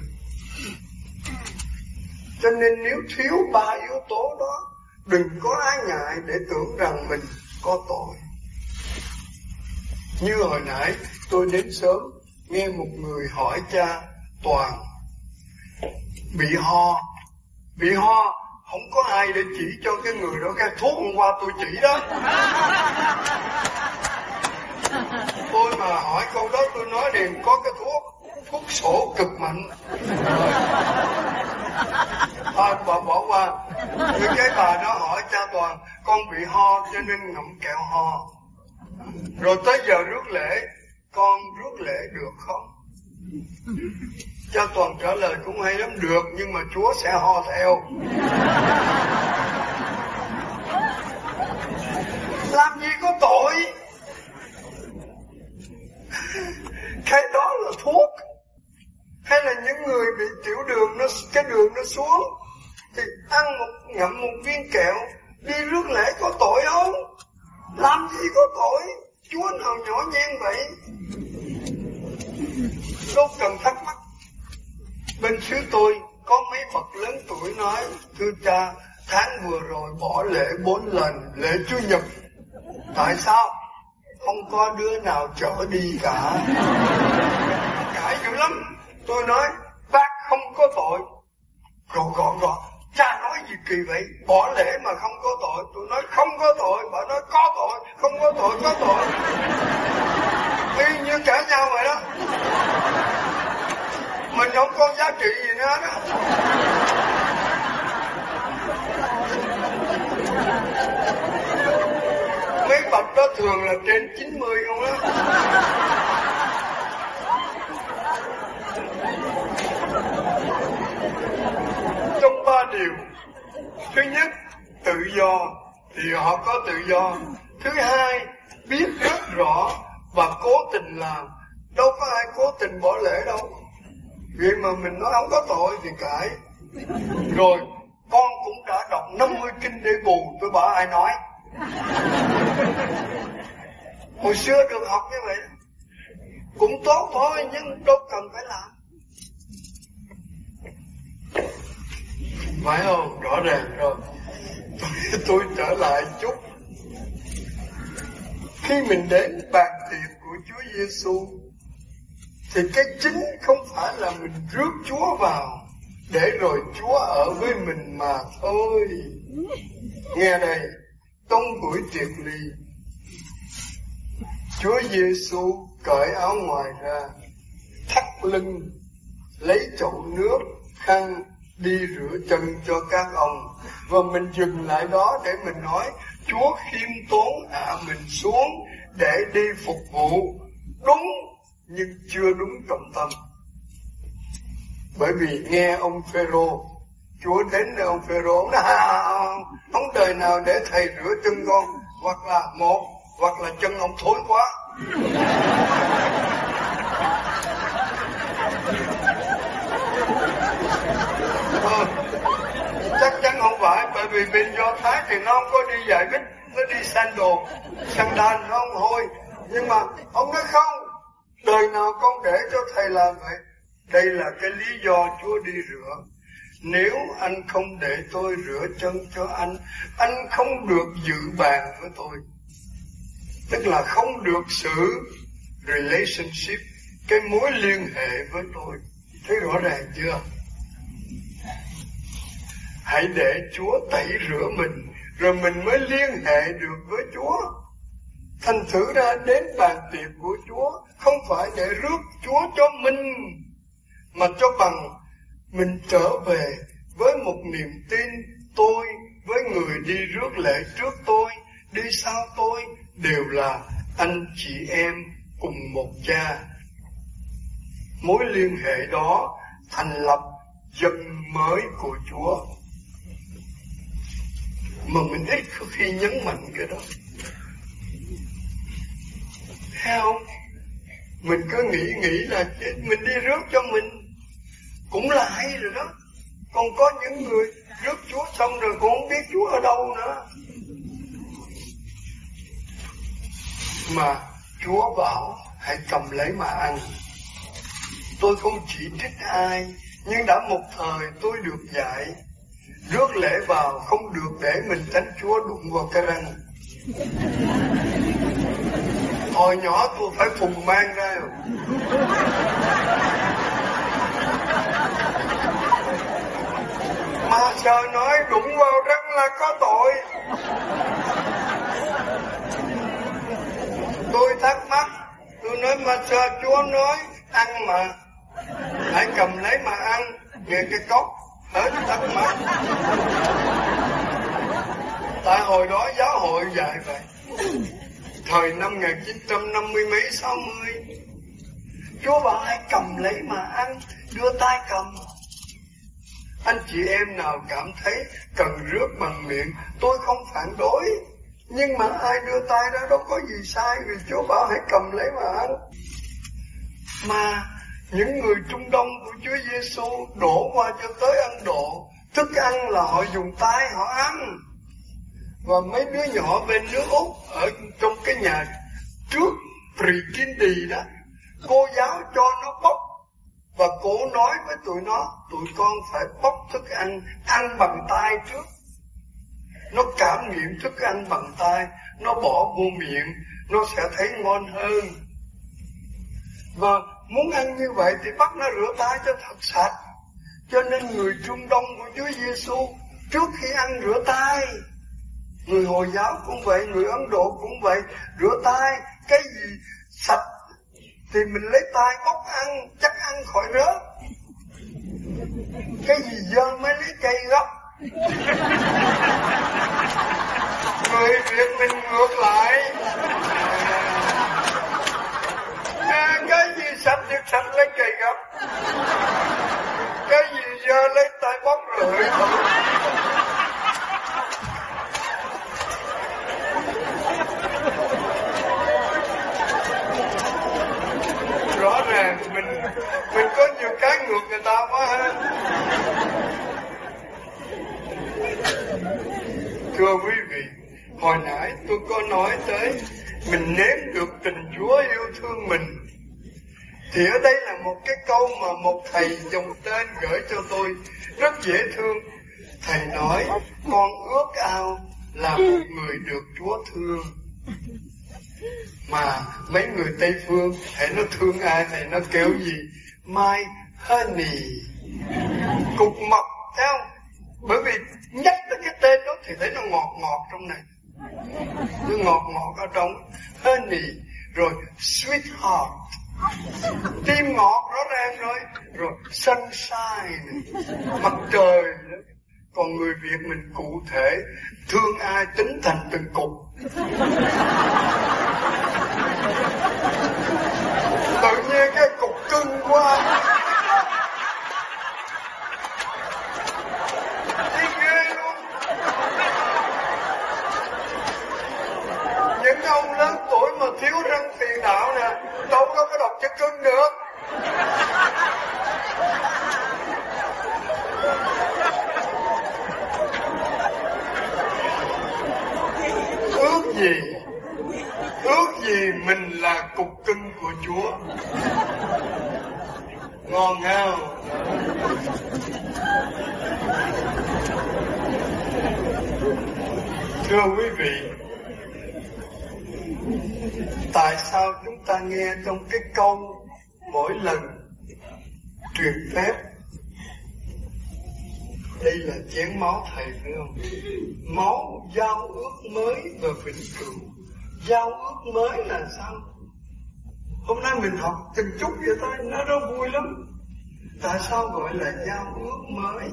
Cho nên nếu thiếu ba yếu tố đó, đừng có ái ngại để tưởng rằng mình có tội. Như hồi nãy tôi đến sớm, nghe một người hỏi cha Toàn bị ho. Bị ho, không có ai để chỉ cho cái người đó cái thuốc hôm qua tôi chỉ đó. Tôi mà hỏi câu đó tôi nói liền có cái thuốc, thuốc sổ cực mạnh. Thôi bà bỏ qua. Rồi cái bà đó hỏi cha Toàn, con bị ho cho nên ngậm kẹo ho. Rồi tới giờ rước lễ, con rước lễ được không? Cha Toàn trả lời cũng hay lắm, được, nhưng mà Chúa sẽ ho theo. Làm gì có tội? Cái đó là thuốc. Hay là những người bị tiểu đường, nó cái đường nó xuống thì ăn một ngậm một viên kẹo đi rước lễ có tội không? Làm gì có tội? Chúa nào nhỏ nhen vậy? Đâu cần thắc mắc. Bên xứ tôi có mấy bậc lớn tuổi nói, thưa cha, tháng vừa rồi bỏ lễ bốn lần, lễ Chủ nhật. Tại sao? Không có đứa nào chở đi cả. Cả cãi dữ lắm. Tôi nói bác không có tội. Rồi gọn gọn, cha nói gì kỳ vậy? Bỏ lễ mà không có tội. Tôi nói không có tội. Bà nói có tội. Không có tội, có tội. Y như cãi nhau vậy đó. Mình không có giá trị gì nữa đó. Mấy bậc đó thường là trên chín mươi không đó. Trong ba điều, thứ nhất tự do thì họ có tự do. Thứ hai biết rất rõ và cố tình làm. Đâu có ai cố tình bỏ lễ đâu. Vậy mà mình nói không có tội thì cãi. Rồi con cũng đã đọc năm mươi kinh để bù. Tôi bảo ai nói. Hồi xưa được học như vậy cũng tốt thôi, nhưng đâu cần phải làm. Phải không? Rõ ràng rồi. Tôi, tôi trở lại chút. Khi mình đến bàn tiệc của Chúa Giêsu thì cái chính không phải là mình rước Chúa vào để rồi Chúa ở với mình mà thôi. Nghe đây, trong buổi tiệc ly, Chúa Giêsu cởi áo ngoài ra, thắt lưng, lấy chậu nước, khăn đi rửa chân cho các ông. Và mình dừng lại đó để mình nói Chúa khiêm tốn hạ mình xuống để đi phục vụ. Đúng, nhưng chưa đúng trọng tâm. Bởi vì nghe ông Phêrô, Chúa đến với ông Phêrô, ông nói không, không đời nào để thầy rửa chân con. Hoặc là một, hoặc là chân ông thối quá. Ờ, chắc chắn không phải. Bởi vì bên Do Thái thì nó không có đi giày bích, nó đi sandal, sandal nó không hôi. Nhưng mà ông nói không, đời nào con để cho thầy làm vậy. Đây là cái lý do Chúa đi rửa. Nếu anh không để tôi rửa chân cho anh, anh không được dự bàn với tôi. Tức là không được sự relationship, cái mối liên hệ với tôi. Thấy rõ ràng chưa? Hãy để Chúa tẩy rửa mình, rồi mình mới liên hệ được với Chúa. Thành thử ra đến bàn tiệc của Chúa không phải để rước Chúa cho mình, mà cho bằng mình trở về với một niềm tin. Tôi với người đi rước lễ trước tôi, đi sau tôi đều là anh chị em cùng một cha. Mối liên hệ đó thành lập dân mới của Chúa, mà mình ít có khi nhấn mạnh cái đó. Thấy không? Mình cứ nghĩ nghĩ là mình đi rước cho mình cũng là hay rồi đó. Còn có những người rước Chúa xong rồi cũng không biết Chúa ở đâu nữa. Mà Chúa bảo hãy cầm lấy mà ăn. Tôi không chỉ trích ai, nhưng đã một thời tôi được dạy rước lễ vào không được để mình tránh Chúa đụng vào cái răng. Hồi nhỏ tôi phải phùng mang ra rồi. Mà sợ nói đụng vào răng là có tội. Tôi thắc mắc, tôi nói mà sợ Chúa nói ăn mà, hãy cầm lấy mà ăn. Nghe cái cốc hết thắc mắc. Tại hồi đó giáo hội dạy vậy. Thời năm một nghìn chín trăm năm mươi mấy sáu mươi, Chúa bảo hãy cầm lấy mà ăn, đưa tay cầm. Anh chị em nào cảm thấy cần rước bằng miệng, tôi không phản đối. Nhưng mà ai đưa tay ra đâu có gì sai, vì Chúa bảo hãy cầm lấy mà ăn. Mà những người Trung Đông của Chúa Giêsu đổ qua cho tới Ấn Độ, thức ăn là họ dùng tay họ ăn. Và mấy đứa nhỏ bên nước Úc ở trong cái nhà trước pre-kindy đó, cô giáo cho nó bóc, và cô nói với tụi nó, tụi con phải bóc thức ăn, ăn bằng tay trước. Nó cảm nghiệm thức ăn bằng tay, nó bỏ vô miệng, nó sẽ thấy ngon hơn. Và muốn ăn như vậy thì bắt nó rửa tay cho thật sạch. Cho nên người Trung Đông của Chúa Giêsu trước khi ăn rửa tay. Người Hồi giáo cũng vậy, người Ấn Độ cũng vậy, rửa tay. Cái gì sạch thì mình lấy tay bóc ăn, chắc ăn khỏi rớt. Cái gì dơ mới lấy cây gấp. Người Việt mình ngược lại. À, cái gì sạch thì sạch lấy cây gấp, cái gì dơ lấy tay bóc rưỡi. Rõ ràng mình mình có nhiều cái ngược người ta quá ha. Thưa quý vị, hồi nãy tôi có nói tới mình nếm được tình Chúa yêu thương mình. Thì ở đây là một cái câu mà một thầy dùng tên gửi cho tôi rất dễ thương. Thầy nói, con ước ao là một người được Chúa thương. Mà mấy người Tây Phương, thầy nó thương ai, thầy nó kêu gì? My honey, cục mật, thấy không? Bởi vì nhắc tới cái tên đó thì thấy nó ngọt ngọt trong này. Nó ngọt ngọt ở trong honey, rồi sweetheart, tim ngọt rõ ràng rồi, rồi sunshine, mặt trời. Còn người Việt mình cụ thể, thương ai tính thành từng cục. Tự nhiên cái cục cưng quá. Thấy ghê luôn. Những ông lớn tuổi mà thiếu răng tiền đạo nè, đâu có cái đọc chữ cưng được. Ước gì, ước gì mình là cục cưng của Chúa. Ngon không? Thưa quý vị, tại sao chúng ta nghe trong cái câu mỗi lần truyền phép đây là chén máu thầy phải không? Máu giao ước mới và vĩnh cửu. Giao ước mới là sao? Hôm nay mình học từng chút vậy thôi, nó rất vui lắm. Tại sao gọi là giao ước mới?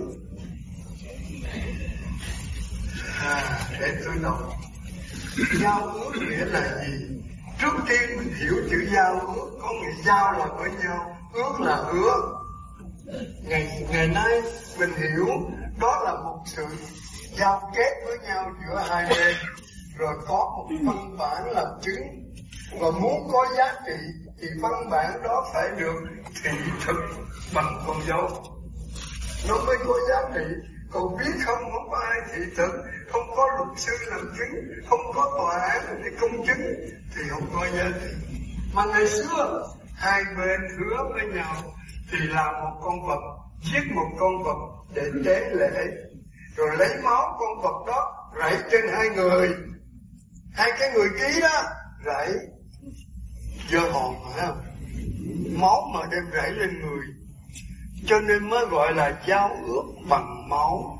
À, để tôi đọc. Giao ước nghĩa là gì? Trước tiên mình hiểu chữ giao ước, có nghĩa giao là với nhau, ước là hứa. Ngày, ngày nay mình hiểu đó là một sự giao kết với nhau giữa hai bên, rồi có một văn bản làm chứng. Và muốn có giá trị thì văn bản đó phải được thị thực bằng con dấu, nó mới có giá trị. Còn biết không, không có ai thị thực, không có luật sư làm chứng, không có tòa án để công chứng thì không có giá trị. Mà ngày xưa hai bên hứa với nhau thì làm một con vật, giết một con vật để tế lễ, rồi lấy máu con vật đó rải trên hai người, hai cái người ký đó rải dơ hồn, phải không? Máu mà đem rải lên người, cho nên mới gọi là giao ước bằng máu.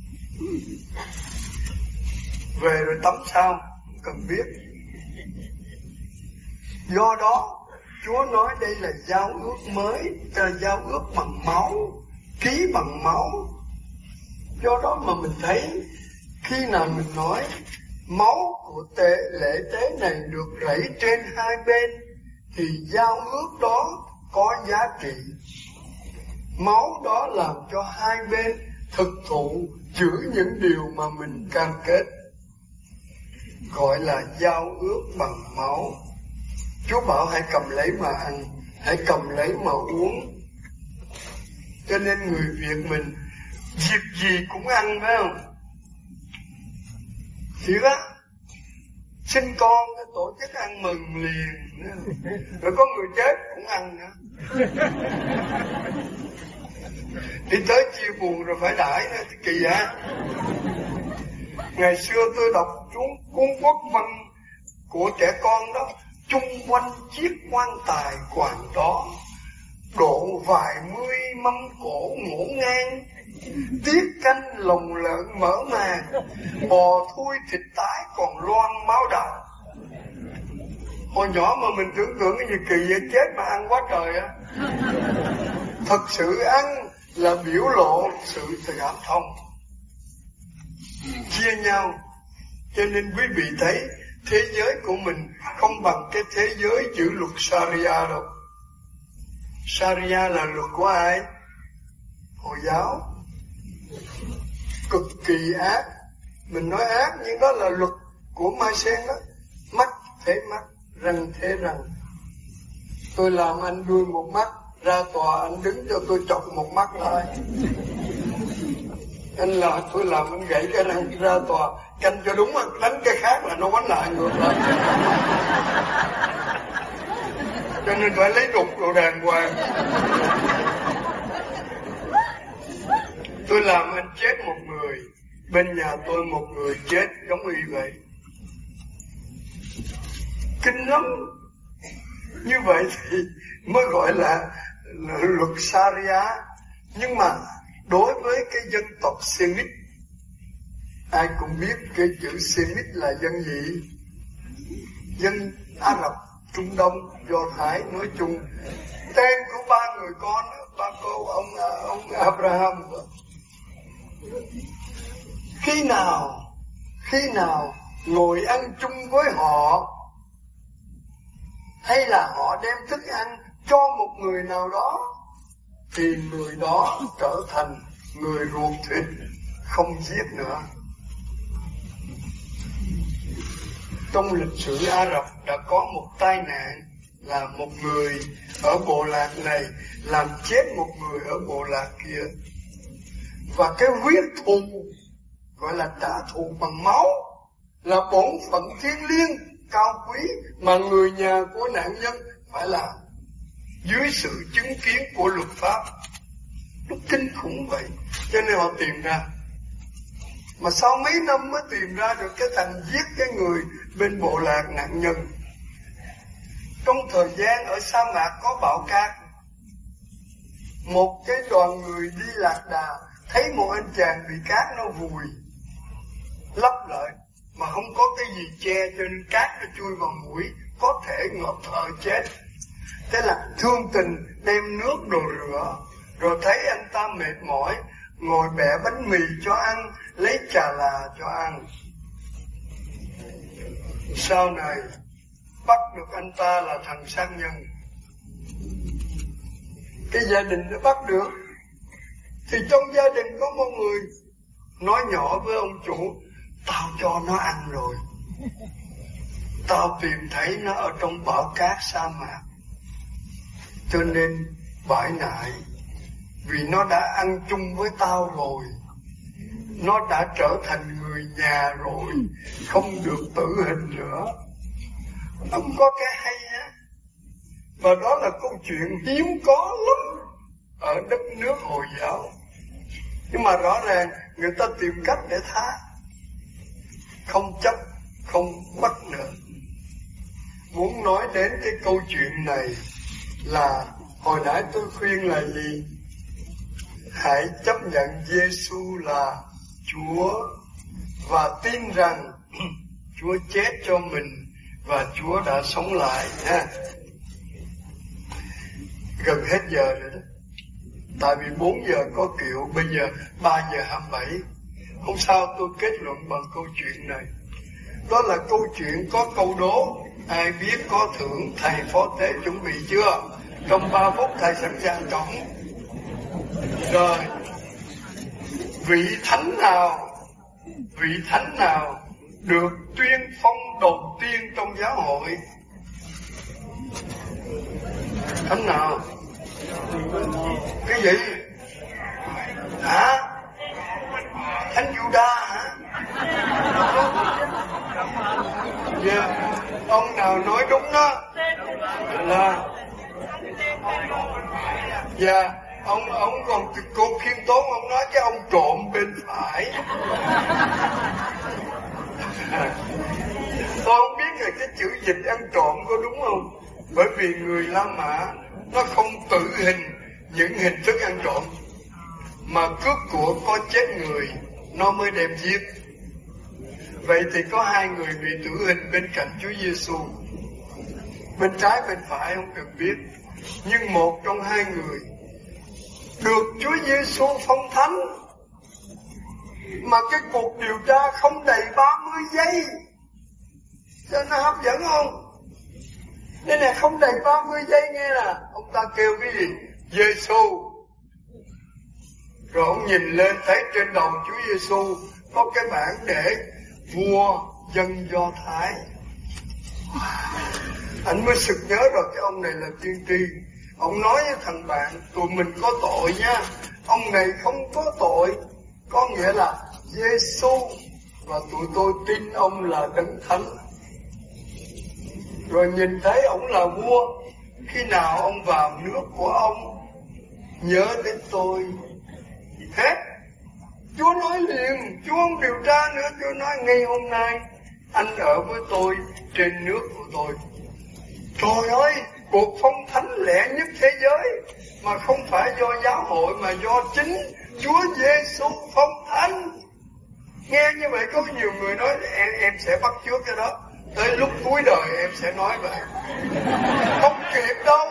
Về rồi tắm sao không cần biết. Do đó Chúa nói đây là giao ước mới, là giao ước bằng máu, ký bằng máu. Do đó mà mình thấy khi nào mình nói máu của tế, lễ tế này được rảy trên hai bên thì giao ước đó có giá trị. Máu đó làm cho hai bên thực thụ giữ những điều mà mình cam kết, gọi là giao ước bằng máu. Chúa bảo hãy cầm lấy mà ăn, hãy cầm lấy mà uống. Cho nên người Việt mình dịp gì cũng ăn, phải không? Thiệt á, sinh con tổ chức ăn mừng liền, rồi có người chết cũng ăn nữa. Đi tới chia buồn rồi phải đãi nữa, thì kỳ hả? Ngày xưa tôi đọc cuốn cuốn quốc văn của trẻ con đó, chung quanh chiếc quan tài quàng đó độ vài mươi mâm cổ ngổ ngang, tiết canh lồng lợn mở màn, bò thui thịt tái còn loang máu đầu. Hồi nhỏ mà mình tưởng tượng cái gì kỳ vậy, chết mà ăn quá trời á. Thật sự ăn là biểu lộ sự cảm thông, chia nhau. Cho nên quý vị thấy thế giới của mình không bằng cái thế giới giữ luật Sharia đâu. Sharia là luật của ai? Hồi giáo. Cực kỳ ác. Mình nói ác nhưng đó là luật của Mai Sen đó. Mắt thế mắt, răng thế răng. Tôi làm anh đuôi một mắt, ra tòa anh đứng cho tôi chọc một mắt lại. Anh là tôi làm anh gãy cái răng, ra tòa canh cho đúng, đánh cái khác là nó quánh lại ngược lại. Cho nên phải lấy đục đồ đàng hoàng. Tôi làm anh chết một người, bên nhà tôi một người chết giống y vậy. Kinh lắm. Như vậy thì mới gọi là, là luật Sharia. Nhưng mà đối với cái dân tộc Semit, ai cũng biết cái chữ Semit là dân gì? Dân Ả Rập, Trung Đông, Do Thái nói chung. Tên của ba người con, ba cô ông ông Abraham. Khi nào, khi nào ngồi ăn chung với họ, hay là họ đem thức ăn cho một người nào đó, thì người đó trở thành người ruột thịt, không giết nữa. Trong lịch sử Ả Rập đã có một tai nạn là một người ở bộ lạc này làm chết một người ở bộ lạc kia. Và cái huyết thù, gọi là trả thù bằng máu, là bổn phận thiêng liêng, cao quý mà người nhà của nạn nhân phải làm dưới sự chứng kiến của luật pháp. Nó kinh khủng vậy. Cho nên họ tìm ra. Mà sau mấy năm mới tìm ra được cái thằng giết cái người bên bộ lạc nạn nhân. Trong thời gian ở sa mạc có bão cát, một cái đoàn người đi lạc đà thấy một anh chàng bị cát nó vùi lấp lại mà không có cái gì che, cho nên cát nó chui vào mũi, có thể ngợp thở chết. Thế là thương tình đem nước đồ rửa, rồi thấy anh ta mệt mỏi, ngồi bẻ bánh mì cho ăn, lấy trà là cho ăn. Sau này bắt được anh ta là thằng sát nhân. Cái gia đình nó bắt được, thì trong gia đình có một người nói nhỏ với ông chủ: tao cho nó ăn rồi, tao tìm thấy nó ở trong bão cát sa mạc, cho nên bãi nại. Vì nó đã ăn chung với tao rồi, nó đã trở thành người nhà rồi, không được tử hình nữa. Ông có cái hay á. Và đó là câu chuyện hiếm có lắm ở đất nước Hồi giáo. Nhưng mà rõ ràng người ta tìm cách để tha, không chấp, không bắt nữa. Muốn nói đến cái câu chuyện này là hồi nãy tôi khuyên là gì? Hãy chấp nhận Giê-xu là Chúa và tin rằng Chúa chết cho mình và Chúa đã sống lại ha. Gần hết giờ rồi đó. Tại vì bốn giờ có kiệu, bây giờ ba giờ hai mươi bảy. Không sao, tôi kết luận bằng câu chuyện này. Đó là câu chuyện có câu đố. Ai biết có thưởng, thầy phó tế chuẩn bị chưa? Trong ba phút thầy sẵn sàng chọn. Rồi, vị thánh nào, vị thánh nào được tuyên phong đầu tiên trong giáo hội? Thánh nào? Cái gì? Hả? Thánh Giu-đa hả? Yeah. Ông nào nói đúng đó là dạ yeah. Ông ông còn cô khiêm tốn, ông nói cái ông trộm bên phải. Tôi không biết là cái chữ dịch ăn trộm có đúng không? Bởi vì người La Mã nó không tự hình những hình thức ăn trộm, mà cướp của có chết người nó mới đem giết. Vậy thì có hai người bị tử hình bên cạnh Chúa Giêsu, bên trái bên phải không cần biết, nhưng một trong hai người được Chúa Giêsu phong thánh, mà cái cuộc điều tra không đầy ba mươi giây. Cho nó hấp dẫn không? Đây này không đầy ba mươi giây nghe nè. Ông ta kêu cái gì? Giêsu. Rồi ông nhìn lên thấy trên đầu Chúa Giêsu có cái bảng để vua dân Do Thái. Anh mới sực nhớ rồi, cái ông này là tiên tri. Ông nói với thằng bạn, tụi mình có tội nha. Ông này không có tội, có nghĩa là Giêsu, và tụi tôi tin ông là đấng thánh. Rồi nhìn thấy ông là vua, khi nào ông vào nước của ông nhớ đến tôi. Hết. Chúa nói liền, Chúa không điều tra nữa. Chúa nói ngay hôm nay anh ở với tôi trên nước của tôi. Trời ơi, cuộc phong thánh lẻ nhất thế giới, mà không phải do giáo hội mà do chính Chúa Giêsu phong thánh. Nghe như vậy có nhiều người nói em, em sẽ bắt chước cái đó, tới lúc cuối đời em sẽ nói vậy. Không kịp đâu.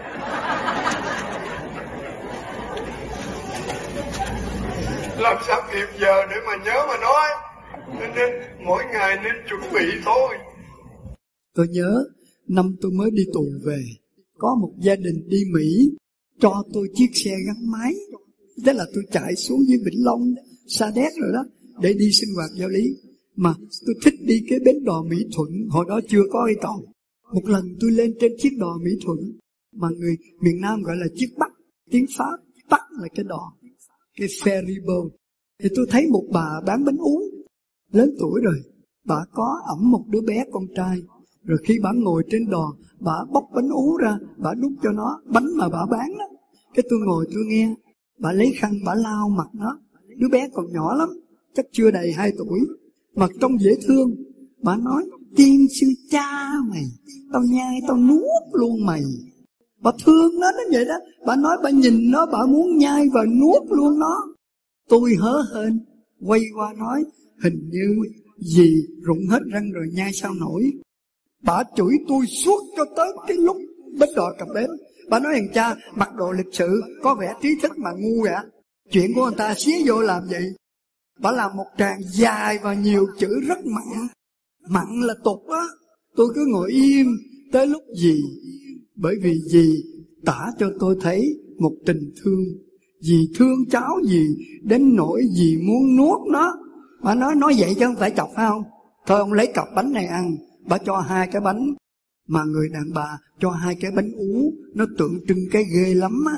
Làm sao kịp giờ để mà nhớ mà nói. Nên, nên mỗi ngày nên chuẩn bị thôi. Tôi nhớ năm tôi mới đi tù về, có một gia đình đi Mỹ cho tôi chiếc xe gắn máy. Thế là tôi chạy xuống dưới Vĩnh Long, Sa Đéc rồi đó, để đi sinh hoạt giáo lý. Mà tôi thích đi cái bến đò Mỹ Thuận, hồi đó chưa có cái cầu. Một lần tôi lên trên chiếc đò Mỹ Thuận, mà người miền Nam gọi là chiếc Bắc, tiếng Pháp, Bắc là cái đò, cái ferry boat. Thì tôi thấy một bà bán bánh ú, lớn tuổi rồi, bà có ẵm một đứa bé con trai. Rồi khi bà ngồi trên đò, bà bóc bánh ú ra, bà đút cho nó, bánh mà bà bán đó. Cái tôi ngồi tôi nghe, bà lấy khăn bà lau mặt nó, đứa bé còn nhỏ lắm, chắc chưa đầy hai tuổi, mặt trông dễ thương. Bà nói, tiên sư cha mày, tao nhai tao nuốt luôn mày. Bà thương nó đến vậy đó. Bà nói bà nhìn nó, bà muốn nhai và nuốt luôn nó. Tôi hớ hên, quay qua nói, hình như gì rụng hết răng rồi nhai sao nổi. Bà chửi tôi suốt cho tới cái lúc bến đò cập bến. Bà nói thằng cha mặc đồ lịch sự, có vẻ trí thức mà ngu vậy. Chuyện của người ta xía vô làm vậy. Bà làm một tràng dài và nhiều chữ rất mặn. Mặn là tục á. Tôi cứ ngồi im tới lúc gì. Bởi vì gì tả cho tôi thấy một tình thương. Dì thương cháu gì đến nỗi dì muốn nuốt nó. Bà nói nói vậy chứ không phải chọc phải không? Thôi ông lấy cặp bánh này ăn. Bà cho hai cái bánh, mà người đàn bà cho hai cái bánh ú, nó tượng trưng cái ghê lắm á.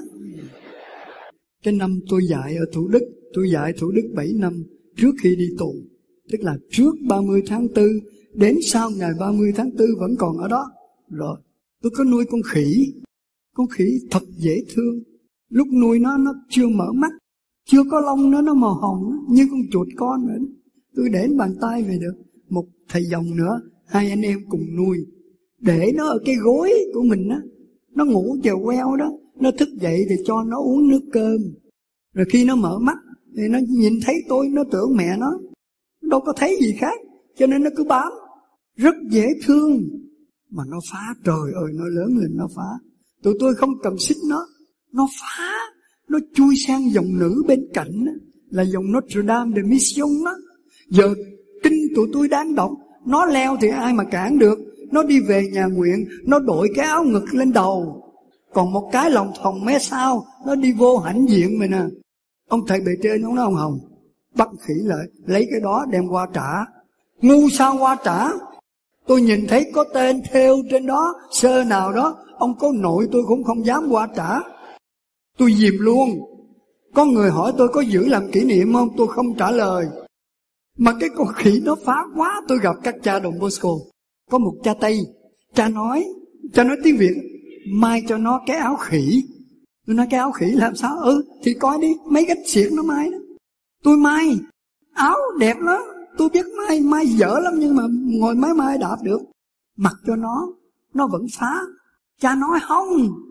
Cái năm tôi dạy ở Thủ Đức, tôi dạy Thủ Đức bảy năm trước khi đi tù, tức là trước ba mươi tháng tư, đến sau ngày ba mươi tháng tư vẫn còn ở đó. Rồi tôi có nuôi con khỉ, con khỉ thật dễ thương. Lúc nuôi nó, nó chưa mở mắt, chưa có lông nó, nó màu hồng như con chuột con vậy. Tôi để bàn tay về được. Một thầy dòng nữa, hai anh em cùng nuôi, để nó ở cái gối của mình á. Nó ngủ giờ queo đó, nó thức dậy thì cho nó uống nước cơm. Rồi khi nó mở mắt thì nó nhìn thấy tôi, nó tưởng mẹ nó, đâu có thấy gì khác, cho nên nó cứ bám. Rất dễ thương. Mà nó phá, trời ơi, nó lớn lên nó phá. Tụi tôi không cần xích nó, nó phá. Nó chui sang dòng nữ bên cạnh á, là dòng Notre Dame de Mission á. Giờ kinh tụi tôi đang đọc, nó leo thì ai mà cản được. Nó đi về nhà nguyện, nó đội cái áo ngực lên đầu, còn một cái lòng thòng mé sau, nó đi vô hãnh diện mày nè. Ông thầy bề trên ông nói ông Hồng, bắt khỉ lại, lấy cái đó đem qua trả. Ngu sao qua trả? Tôi nhìn thấy có tên thêu trên đó, sơ nào đó, ông có nội tôi cũng không dám qua trả. Tôi dìm luôn. Có người hỏi tôi có giữ làm kỷ niệm không, tôi không trả lời. Mà cái con khỉ nó phá quá. Tôi gặp các cha Đồng Bosco, có một cha Tây, cha nói, cha nói tiếng Việt, mai cho nó cái áo khỉ. Tôi nói cái áo khỉ làm sao? Ừ thì coi đi, mấy cái xiển nó mai đó. Tôi mai áo đẹp lắm, tôi biết mai, mai dở lắm, nhưng mà ngồi máy mai đạp được. Mặc cho nó, nó vẫn phá. Cha nói không,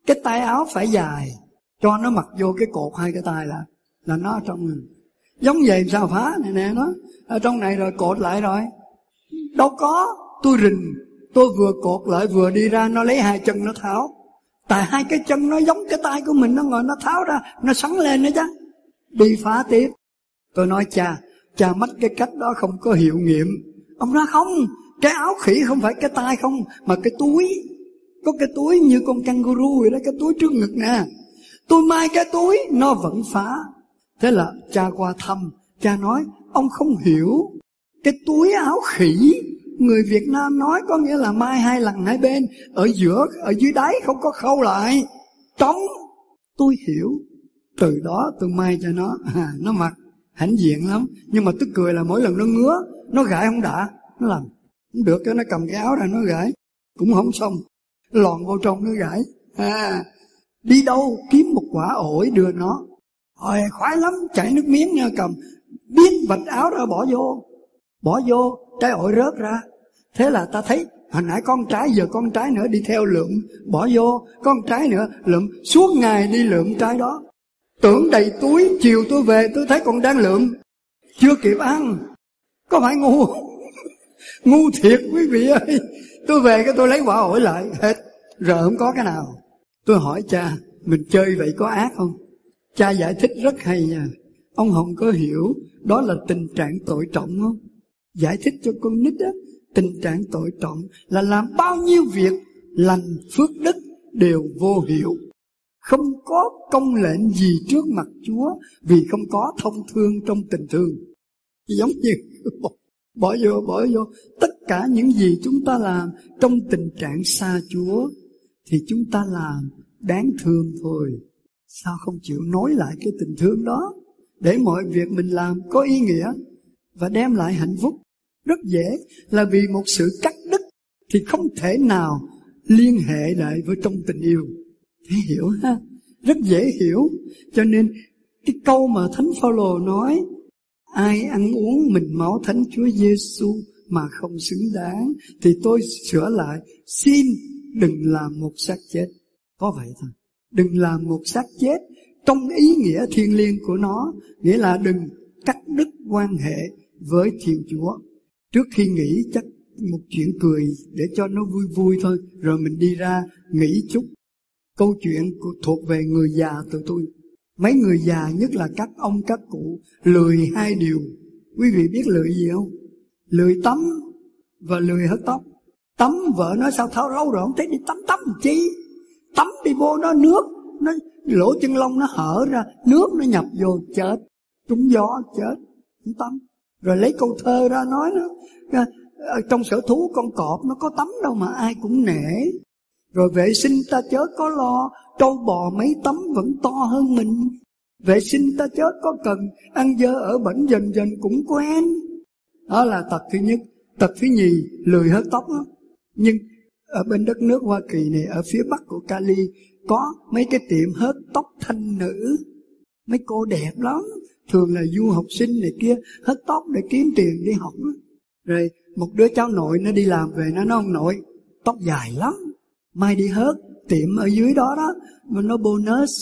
cái tay áo phải dài, cho nó mặc vô cái cột hai cái tay là là nó ở trong này. Giống vậy sao phá này nè, nó ở trong này rồi cột lại rồi. Đâu có, tôi rình, tôi vừa cột lại vừa đi ra, nó lấy hai chân nó tháo. Tại hai cái chân nó giống cái tay của mình, nó ngồi nó tháo ra, nó sắn lên nữa chứ. Đi phá tiếp. Tôi nói cha, cha mách cái cách đó không có hiệu nghiệm. Ông nói không, cái áo khỉ không phải cái tay không, mà cái túi. Có cái túi như con kangaroo vậy đó, cái túi trước ngực nè. Tôi mai cái túi, nó vẫn phá. Thế là cha qua thăm, cha nói, ông không hiểu. Cái túi áo khỉ, người Việt Nam nói có nghĩa là mai hai lần hai bên, ở giữa, ở dưới đáy không có khâu lại, trống. Tôi hiểu. Từ đó tôi mai cho nó, à, nó mặc hãnh diện lắm. Nhưng mà tức cười là mỗi lần nó ngứa, nó gãi không đã, nó làm không được, cái nó cầm cái áo ra nó gãi, cũng không xong, lòn vô trong nó gãi. À, đi đâu kiếm một quả ổi đưa nó, rồi khoái lắm, chảy nước miếng nha, cầm biến vạch áo ra bỏ vô, bỏ vô trái ổi rớt ra. Thế là ta thấy hồi nãy con trái, giờ con trái nữa đi theo lượm, bỏ vô con trái nữa lượm, suốt ngày đi lượm trái đó. Tưởng đầy túi, chiều tôi về tôi thấy còn đang lượm, chưa kịp ăn. Có phải ngu ngu thiệt quý vị ơi. Tôi về cái tôi lấy quả ổi lại hết, rồi không có cái nào. Tôi hỏi cha, mình chơi vậy có ác không? Cha giải thích rất hay nha. Ông không có hiểu đó là tình trạng tội trọng không? Giải thích cho con nít á, tình trạng tội trọng là làm bao nhiêu việc lành phước đức đều vô hiệu, không có công lệnh gì trước mặt Chúa, vì không có thông thương trong tình thương. Giống như bỏ vô, bỏ vô. Tất cả những gì chúng ta làm trong tình trạng xa Chúa thì chúng ta làm đáng thương thôi. Sao không chịu nối lại cái tình thương đó, để mọi việc mình làm có ý nghĩa và đem lại hạnh phúc? Rất dễ, là vì một sự cắt đứt thì không thể nào liên hệ lại với trong tình yêu. Thế hiểu ha? Rất dễ hiểu. Cho nên cái câu mà Thánh Phaolô nói, ai ăn uống mình máu Thánh Chúa Giêsu mà không xứng đáng, thì tôi sửa lại, xin đừng làm một xác chết. Có vậy thôi. Đừng làm một xác chết trong ý nghĩa thiêng liêng của nó, nghĩa là đừng cắt đứt quan hệ với Thiên Chúa. Trước khi nghỉ chắc một chuyện cười để cho nó vui vui thôi, rồi mình đi ra nghỉ chút. Câu chuyện thuộc về người già tụi tôi. Mấy người già, nhất là các ông các cụ, lười hai điều. Quý vị biết lười gì không? Lười tắm và lười hớt tóc. Tắm, vợ nói sao tháo râu rồi không thấy đi tắm, tắm chi? Tắm đi vô nó nước, nó lỗ chân lông nó hở ra, nước nó nhập vô chết, trúng gió chết, không tắm. Rồi lấy câu thơ ra nói nó, trong sở thú con cọp nó có tắm đâu mà ai cũng nể. Rồi vệ sinh ta chớ có lo, trâu bò mấy tắm vẫn to hơn mình. Vệ sinh ta chớ có cần, ăn dơ ở bẩn dần dần cũng quen. Đó là tật thứ nhất. Tật thứ nhì, lười hớt tóc đó. Nhưng ở bên đất nước Hoa Kỳ này, ở phía bắc của Cali, có mấy cái tiệm hớt tóc thanh nữ. Mấy cô đẹp lắm, thường là du học sinh này kia, hớt tóc để kiếm tiền đi học đó. Rồi một đứa cháu nội nó đi làm về, nó nói ông nội, tóc dài lắm, mai đi hớt, tiệm ở dưới đó đó, mà nó bonus.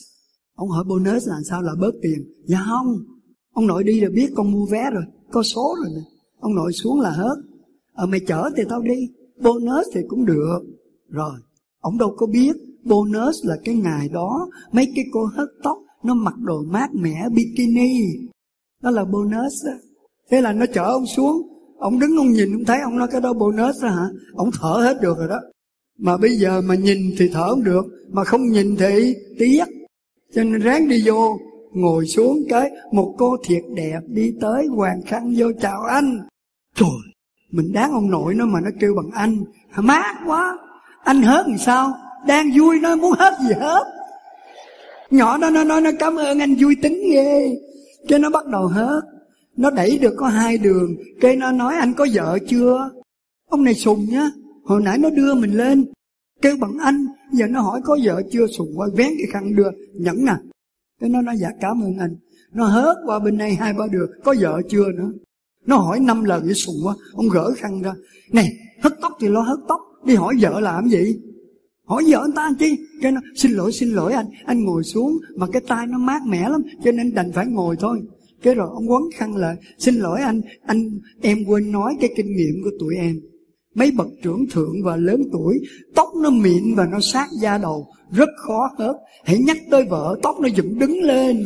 Ông hỏi bonus là sao, là bớt tiền? Dạ không, ông nội đi là biết con mua vé rồi, có số rồi nè. Ông nội xuống là hớt, ờ mày chở thì tao đi, bonus thì cũng được. Rồi, ông đâu có biết bonus là cái ngày đó mấy cái cô hớt tóc nó mặc đồ mát mẻ bikini, đó là bonus đó. Thế là nó chở ông xuống, ông đứng ông nhìn ông thấy, ông nói cái đó bonus đó hả? Ông thở hết được rồi đó. Mà bây giờ mà nhìn thì thở không được, mà không nhìn thì tiếc. Cho nên ráng đi vô, ngồi xuống cái một cô thiệt đẹp đi tới hoàng khăn vô chào anh. Trời, mình đáng ông nội nó mà nó kêu bằng anh, mát quá. Anh hớt làm sao? Đang vui nó muốn hớt gì hớt. Nhỏ đó nó nói nó cảm ơn anh vui tính ghê. Cái nó bắt đầu hớt. Nó đẩy được có hai đường. Cái nó nói anh có vợ chưa? Ông này sùng nhá. Hồi nãy nó đưa mình lên kêu bằng anh, giờ nó hỏi có vợ chưa, sùng qua vén cái khăn đưa, nhẫn nè. Cái nó nói dạ cảm ơn anh. Nó hớt qua bên đây hai ba đường, có vợ chưa nữa. Nó hỏi năm lần với sùng quá, ông gỡ khăn ra. Này, hớt tóc thì lo hớt tóc, đi hỏi vợ làm gì? Hỏi vợ anh ta anh chi? Cái nó, xin lỗi xin lỗi anh, anh ngồi xuống mà cái tay nó mát mẻ lắm cho nên đành phải ngồi thôi. Cái rồi ông quấn khăn lại, xin lỗi anh, anh em quên nói cái kinh nghiệm của tụi em. Mấy bậc trưởng thượng và lớn tuổi, tóc nó mịn và nó sát da đầu, rất khó hớt. Hãy nhắc tới vợ, tóc nó dựng đứng lên.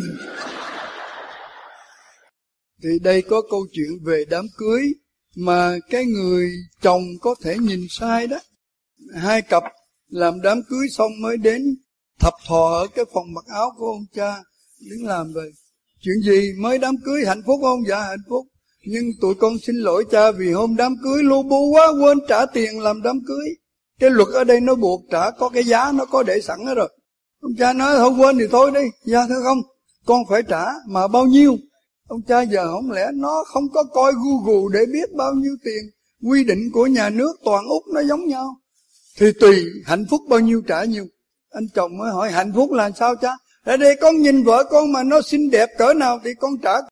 Thì đây có câu chuyện về đám cưới mà cái người chồng có thể nhìn sai đó. Hai cặp làm đám cưới xong mới đến thập thò ở cái phòng mặc áo của ông cha, đứng làm về. Chuyện gì mới đám cưới hạnh phúc không? Dạ hạnh phúc. Nhưng tụi con xin lỗi cha vì hôm đám cưới lu bu quá, quên trả tiền làm đám cưới. Cái luật ở đây nó buộc trả, có cái giá nó có để sẵn hết rồi. Ông cha nói thôi quên thì thôi đi. Dạ thưa không, con phải trả, mà bao nhiêu? Ông cha giờ không lẽ nó không có coi Google để biết bao nhiêu tiền. Quy định của nhà nước toàn Úc nó giống nhau. Thì tùy hạnh phúc bao nhiêu trả nhiêu. Anh chồng mới hỏi hạnh phúc là sao cha? Để đây con nhìn vợ con mà nó xinh đẹp cỡ nào thì con trả